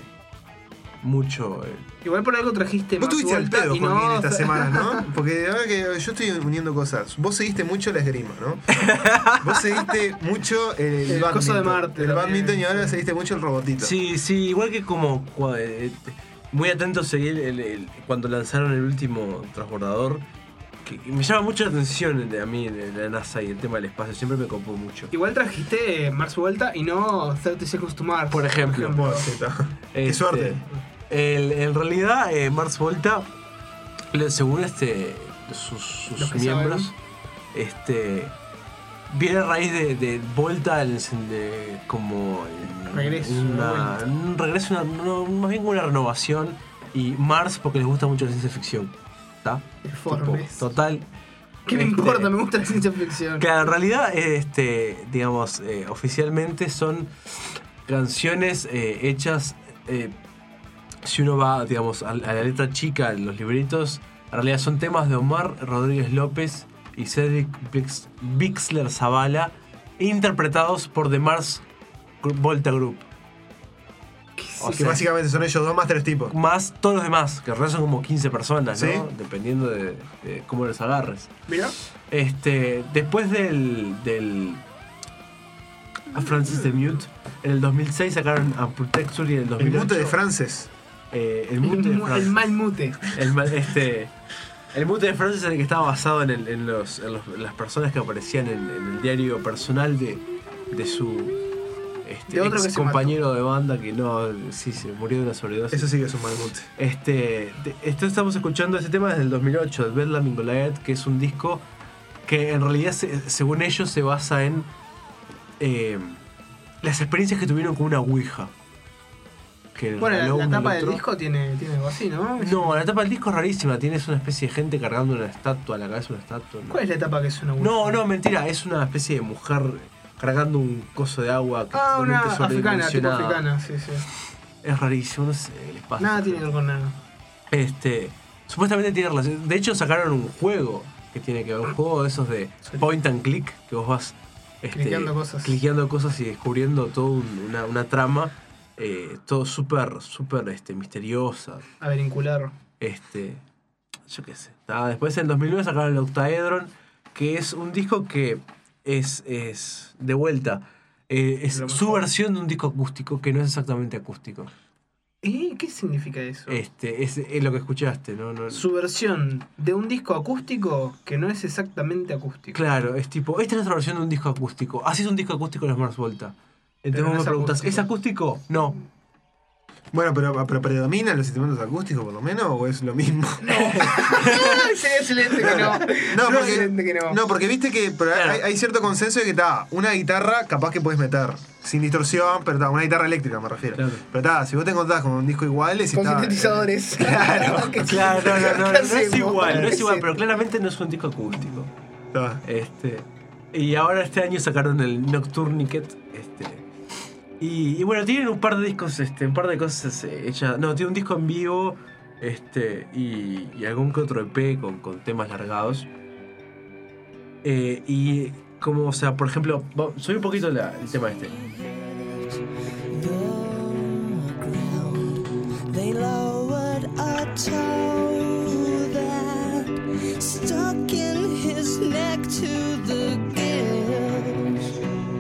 mucho... Eh. Igual por algo trajiste Vos Mars tuviste al Volta pedo, y Joaquín, no... esta semana, ¿no? Porque ahora que yo estoy uniendo cosas. Vos seguiste mucho la esgrima, ¿no? Vos seguiste mucho el, El coso de Marte El también. badminton y ahora seguiste mucho el robotito. Sí, sí, igual que como... cua- eh, muy atento seguí el, el- el- cuando lanzaron el último transbordador. Que me llama mucho la atención de- a mí de la NASA y el tema del espacio. Siempre me copó mucho. Igual trajiste Mars Volta y no treinta Seconds to Mars. Por ejemplo. Qué Este, suerte. el- en realidad, eh, Mars Volta, le- según este, sus, sus Lo que miembros, sabemos. este, viene a raíz de, de Volta en el sen- de- como en- Regreso, una- vuelta. un regreso, una- no, más bien como una renovación. Y Mars porque les gusta mucho la ciencia ficción. ¿Está? Informes. Total. ¿Qué me Este, importa? Me gusta la ciencia ficción. Claro, en realidad, este, digamos, eh, oficialmente son canciones eh, hechas, eh, si uno va, digamos, a, a la letra chica en los libritos, en realidad son temas de Omar Rodríguez López y Cedric Bix- Bixler Zavala, interpretados por The Mars Volta Group. O que básicamente son ellos dos más tres tipos. Más todos los demás, que en realidad son como quince personas, ¿no? ¿Sí? Dependiendo de, de cómo los agarres. Mira. Este, después del, del a Francis the Mute, en el dos mil seis sacaron Amputexture y en el dos mil ocho... El mute de Frances. Eh, el mute de El, Francis. el mal mute. El, mal- este, el mute de Francis es el que estaba basado en, el- en los, en los- en las personas que aparecían en, en el diario personal de, de su este, De otro que ex se compañero de banda que no, sí, se murió de una sobredosis. Eso sí que es un mal mute. Este, de- esto estamos escuchando ese tema desde el dos mil ocho, de Bedlam in Goliath, que es un disco que en realidad, se- según ellos, se basa en eh, las experiencias que tuvieron con una ouija. Que Bueno, la, regaló la un tapa del electro. disco tiene, tiene algo así, ¿no? No, la tapa del disco es rarísima. Tienes una especie de gente cargando una estatua a la cabeza de una estatua. ¿no? ¿Cuál es la etapa que es una ouija? No, no, mentira. Es una especie de mujer cargando un coso de agua que Ah, una totalmente africana, tipo sobredimensionada. africana, sí, sí. Es rarísimo, no sé qué les pasa. Nada tiene que ver con nada. Este, supuestamente tiene relación. De hecho, sacaron un juego que tiene que ver, un juego de esos de point and click, que vos vas este, Cliqueando cosas. cliqueando cosas y descubriendo toda un- una, una trama, eh, todo súper, súper este, misteriosa. A ver, vincular. Este, yo qué sé. Nada, después en dos mil nueve sacaron el Octaedron, que es un disco que es, es de vuelta, eh, es Lo su mejor. versión de un disco acústico que no es exactamente acústico. ¿Y qué significa eso? Este, es, es lo que escuchaste, ¿no? no Su versión de un disco acústico que no es exactamente acústico. Claro, es tipo, esta es nuestra versión de un disco acústico. Así es un disco acústico de los Mars Volta. Entonces Pero vos no me es preguntas, acústico. ¿es acústico? No. Bueno, pero, pero ¿predominan los instrumentos acústicos por lo menos o es lo mismo? Ay, sería excelente que no. No, Sería porque, excelente que no. no, porque viste que pero hay, hay cierto consenso de que está una guitarra capaz que puedes meter sin distorsión, pero está una guitarra eléctrica me refiero. Claro. Pero está, si vos te encontrás con un disco igual, es Con sintetizadores. Claro. Claro, no, no, no, no, no es hacemos? igual, no es igual, Sí. pero claramente no es un disco acústico. Está. Este, y ahora este año sacaron el Nocturniquet. Este, y, y bueno, tienen un par de discos, este, un par de cosas eh, hechas. No, tiene un disco en vivo este, y, y algún que otro E P con, con temas largados. Eh, y como, o sea, por ejemplo, va- soy un poquito la- el tema este. They lowered a toe that stuck in his neck to the gills.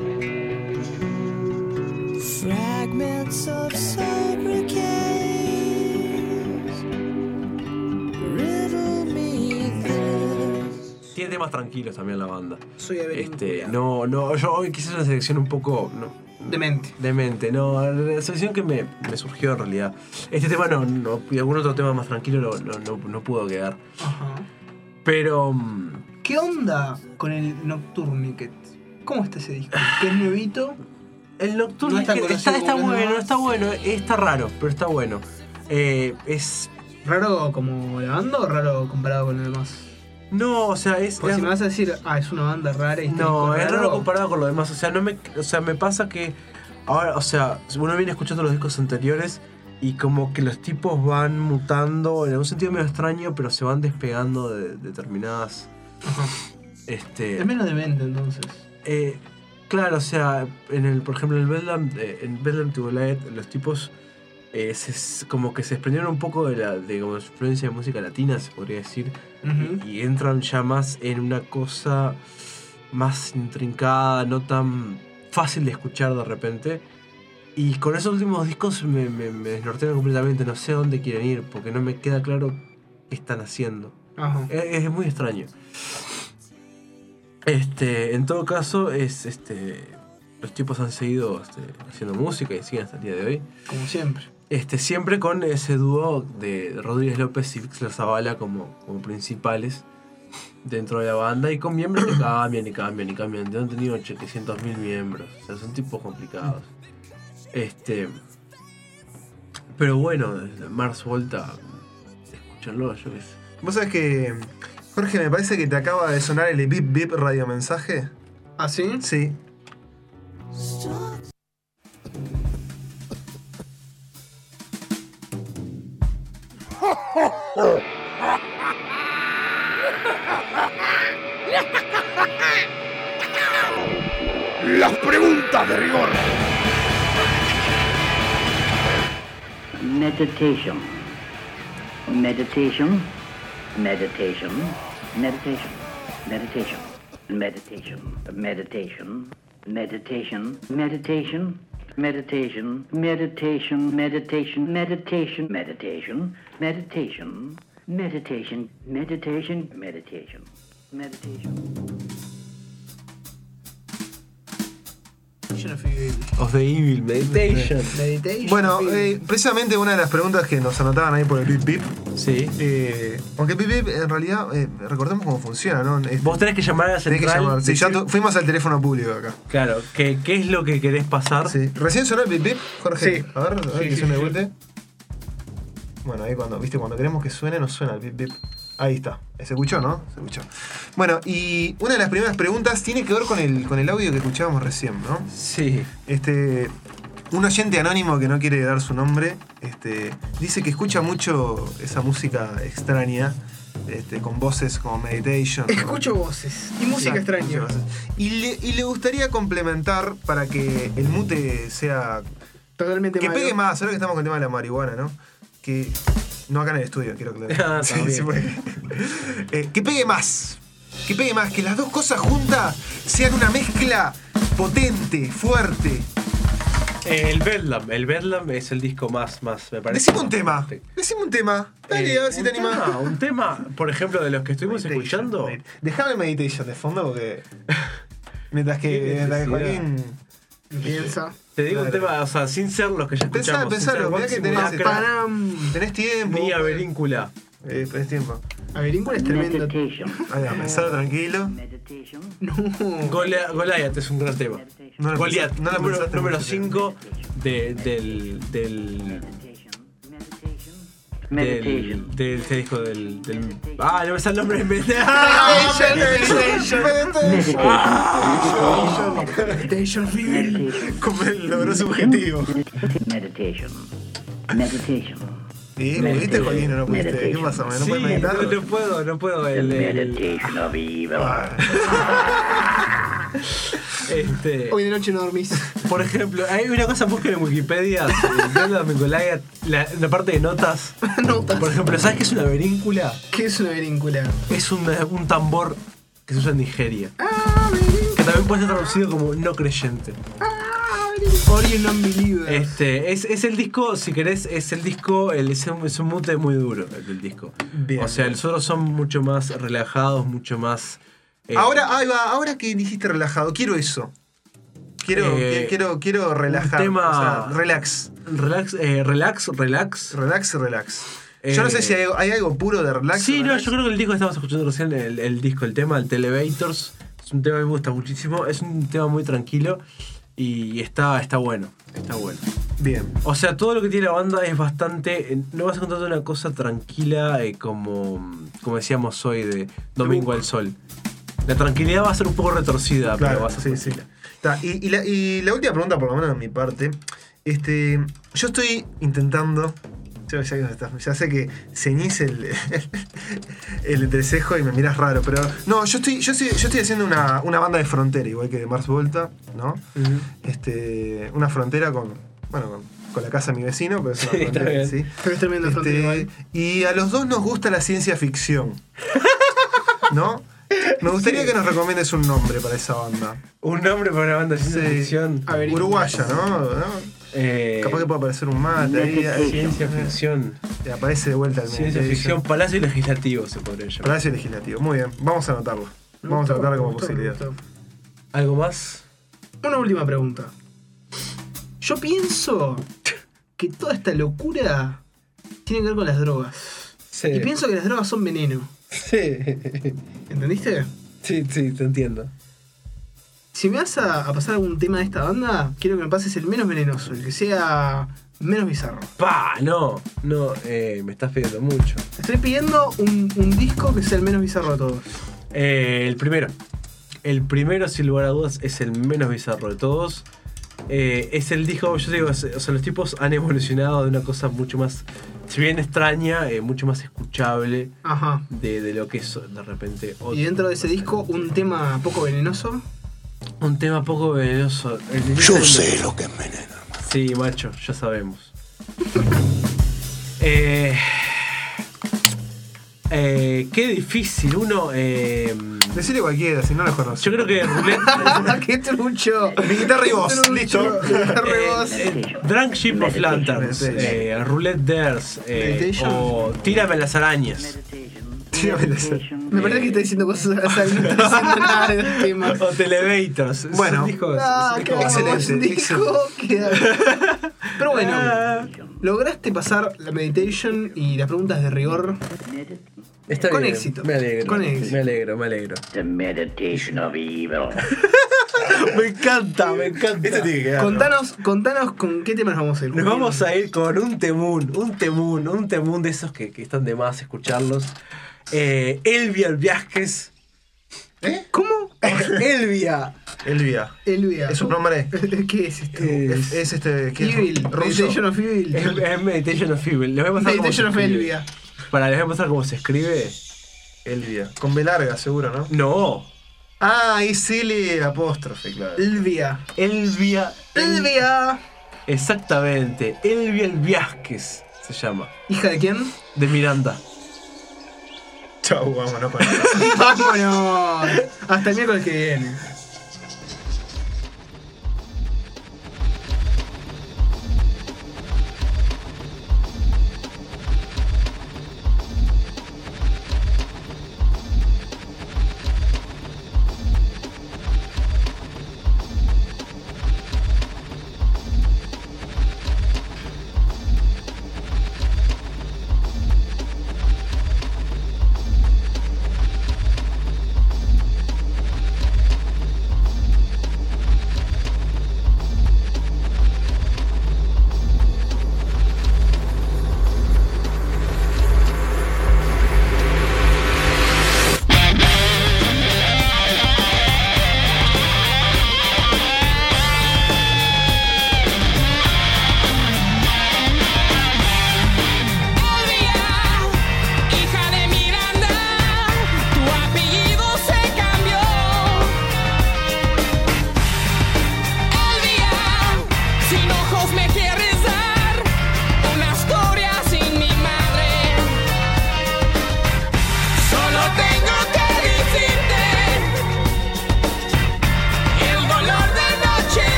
Fragments of sacred caves riddle me this. Tiene temas tranquilos también la banda. Soy Evelyn. Este, no, no, yo hoy quise hacer una selección un poco. No, Demente. Demente, no, la selección que me, me surgió en realidad. Este tema no, no y algún otro tema más tranquilo no, no, no, no pudo quedar. Ajá. Pero. mm, ¿Qué onda con el Nocturniquet? ¿Cómo está ese disco? ¿Que es nuevito? El Nocturne No es tan está, conocido está, como los bueno, demás. está bueno, está raro, pero está bueno. Eh, es. ¿Raro como la banda o raro comparado con los demás? No, o sea, es. Porque es- si me vas a decir, ah, es una banda rara y este no, disco es raro comparado con lo demás. O sea, no me. O sea, me pasa que. Ahora, o sea, uno viene escuchando los discos anteriores y como que los tipos van mutando en algún sentido medio extraño, pero se van despegando de, de determinadas. Este. Es menos demente entonces. Eh, claro, o sea, en el, por ejemplo, en el Bedlam, eh, en Bedlam to Goliath, los tipos eh, se- como que se desprendieron un poco de la de como su influencia de música latina, se podría decir, Ujú. y, y entran ya más en una cosa más intrincada, no tan fácil de escuchar de repente. Y con esos últimos discos me, me, me desnortean completamente, no sé a dónde quieren ir, porque no me queda claro qué están haciendo. Ajá. Es, es muy extraño. Este, en todo caso, es este. Los tipos han seguido este, haciendo música y siguen hasta el día de hoy. Como siempre. Este, siempre con ese dúo de Rodríguez López y Bixler Zavala como, como principales dentro de la banda y con miembros que cambian y cambian y cambian. Han tenido ochocientos mil miembros, o sea, son tipos complicados. Este, pero bueno, desde Mars Volta, escúchenlo, yo qué sé. Vos sabés que Jorge, me parece que te acaba de sonar el bip bip radiomensaje. ¿Ah, sí? Sí. Las preguntas de rigor. Meditation. Meditation. Meditation. Meditation. Meditation. Meditation. Meditation. Meditation. Meditation. Meditation. Meditation. Meditation. Meditation. Meditation. Meditation. Meditation. Meditation. Meditation. Meditation. Of the Evil Meditation. Meditation. Bueno, eh, precisamente una de las preguntas que nos anotaban ahí por el bip bip. Sí. Eh, aunque el bip bip en realidad, eh, recordemos cómo funciona, ¿no? Este, Vos tenés que llamar a la tenés central. que llamar. Sí, decir- ya tu- fuimos al teléfono público acá. Claro, ¿qué, ¿qué es lo que querés pasar? Sí. Recién sonó el bip bip, Jorge. Sí. A ver, a ver Sí, que sí, suene de sí. vuelta. Bueno, ahí cuando, viste, cuando queremos que suene, nos suena el bip bip. Ahí está. Se escuchó, ¿no? Se escuchó. Bueno, y una de las primeras preguntas tiene que ver con el, con el audio que escuchábamos recién, ¿no? Sí. Este. Un oyente anónimo que no quiere dar su nombre, este, dice que escucha mucho esa música extraña, este, con voces como Meditation. Escucho voces y música Sí, extraña. escucho voces. Y le, y le gustaría complementar para que el mute sea. Totalmente Que malo. pegue más, ahora que estamos con el tema de la marihuana, ¿no? Que. No acá en el estudio, quiero aclarar. Ah, Sí, también. sí puede. Eh, que pegue más. Que pegue más. Que las dos cosas juntas sean una mezcla potente, fuerte. Eh, el Bedlam. El Bedlam es el disco más, más me parece. Decime un tema. Decime un tema. Dale, Eh, a ver si un te animás. tema, un tema, por ejemplo, de los que estuvimos escuchando. Dejame Meditation de fondo porque. Mientras que, Qué mientras que necesidad. Joaquín. Piensa. Te digo un Claro. tema, o sea, sin ser los que ya Pensá, escuchamos. sin pensalo, ser mirá que Máximo tenés, Lacra, Panam. tenés tiempo. ni Averíncula. Eh, tenés tiempo. Averíncula es tremendo. Meditation. Ahí va, pensalo tranquilo. Meditation. No. Golia- Goliath es un gran tema. No lo Goliath, pensaste- no lo número, pensaste número mucho. cinco de, del. del. Meditation. Del, del, ¿qué dijo? Del, del. Ah, no me sale el nombre. Meditation Feel. Como él logró su objetivo. Meditation. Meditation. ¿Sí? ¿Pudiste, Joaquín, o no pudiste? ¿Qué pasa? ¿No Sí, puedes meditar? no, no puedo, no puedo. El, el- Meditation of evil. este, Hoy de noche no dormís. por ejemplo, hay una cosa, busquen en Wikipedia, Bedlam en Goliath, la, la parte de notas. Notas. Por ejemplo, ¿sabes qué es una veríncula? ¿Qué es una averíncula? Es un, un tambor que se usa en Nigeria. Ah, averíncula. Que también puede ser traducido como no creyente. Ori non-believer. Este, es, es el disco, si querés, es el disco, el, es, un, es un mute muy duro el del disco. Bien. O sea, los otros son mucho más relajados, mucho más. eh, Ahora, ahí va, ahora que dijiste relajado, quiero eso. Quiero, Eh, quiero, quiero relajar. un tema- O sea, relax. Relax, eh, relax, relax. Relax, relax. Eh, Yo no sé si hay, hay algo puro de relax. Sí, no, relax. yo creo que el disco que estamos escuchando recién, el, el disco, el tema, el Televators, es un tema que me gusta muchísimo. Es un tema muy tranquilo y está, está bueno. Está bueno. Bien. O sea, todo lo que tiene la banda es bastante. eh, No vas a encontrar una cosa tranquila eh, como, como decíamos hoy de Domingo al Sol. La tranquilidad va a ser un poco retorcida, Claro, pero va a ser sí, sí. tranquila. Ta, y, y la, y la última pregunta, por lo menos de mi parte. Este, yo estoy intentando. Yo ya, ya- ya sé que ceñís el, el entrecejo y me mirás raro, pero. No, yo estoy, yo estoy, yo estoy haciendo una, una banda de frontera, igual que de Mars Volta, ¿no? Este, una frontera con. Bueno, con, con la casa de mi vecino, pero es una Sí, está frontera, bien. ¿sí? Pero es tremendo Este, frontera igual. y a los dos nos gusta la ciencia ficción. ¿No? Me gustaría que nos recomiendes un nombre para esa banda. Un nombre para una banda de ciencia Sí. ficción. Uruguaya, ¿no? ¿No? Eh, Capaz que puede aparecer un mate ahí. ahí. Ciencia ficción. Te aparece de vuelta el Ciencia ficción, Palacio Legislativo se podría llamar. Palacio Legislativo. Muy bien, vamos a anotarlo. Me Vamos a gustó, anotarlo como me gustó, me posibilidad. gustó. ¿Algo más? Una última pregunta. Yo pienso que toda esta locura tiene que ver con las drogas. Sí. Y pienso que las drogas son veneno. Sí. ¿Entendiste? Sí, sí, te entiendo. Si me vas a, a pasar algún tema de esta banda, quiero que me pases el menos venenoso, el que sea menos bizarro. Pa, no, no, eh, me estás pidiendo mucho. Te estoy pidiendo un, un disco que sea el menos bizarro de todos. Eh, el primero. El primero, sin lugar a dudas, es el menos bizarro de todos. Eh, es el disco, yo digo, o sea, los tipos han evolucionado de una cosa mucho más, si bien extraña, eh, mucho más escuchable. Ajá. De, de lo que es de repente otro. Y dentro de ese disco, un tema poco venenoso. Un tema poco venenoso. El Yo sé lo que envenena. Sí, macho, ya sabemos. eh, eh, qué difícil, uno... Eh, Decile cualquiera, si no lo conoces. Yo creo que Roulette... ¡Qué trucho! Mi guitarra y voz, Trucho, listo. guitarra y voz. Eh, eh, Drunk Ship of Lanterns, eh, Roulette Dares, eh, Meditation. o Tírame las arañas. Tírame las arañas. Me parece que está diciendo cosas, o sea, no está diciendo nada del tema. O Televators. Es Bueno. un disco- Ah, es un qué disco- excelente, un disco que- Pero bueno, lograste pasar la meditation y las preguntas de rigor. Está Con bien, éxito. Me alegro. Con éxito. Me alegro, me alegro. The meditation of evil. Me encanta, me encanta. Este tiene que quedar, ¿no? Contanos, contanos con qué temas nos vamos a ir. Nos vamos a ir con un temún, un temún, un temún de esos que, que están de más escucharlos. Eh, Elvia Viajes. ¿Eh? ¿Cómo? Elvia. Elvia. Elvia. ¿Es un nombre? ¿Qué es esto? Es, es este. ¿qué es? Evil. Ruso. Meditation of Evil. Es, es Meditation of Evil. Les voy a pasar cómo Meditation se of escribe. Elvia. Para, les voy a pasar cómo se escribe. Elvia. Con B larga, seguro, ¿no? No. Ah, y Silly apóstrofe, claro. Elvia. Elvia. Elvia. Exactamente. Elvia el Viajes se llama. ¿Hija de quién? De Miranda. Chau, vámonos con Vámonos. Hasta el miércoles que viene.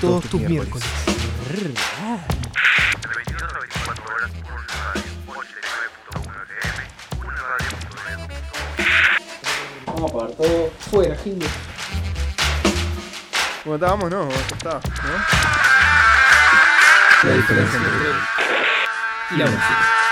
todos tus miércoles. Vamos a apagar todo. Fuera, Jingle. Bueno, estábamos, no, ya está, ¿no? La diferencia entre y la música.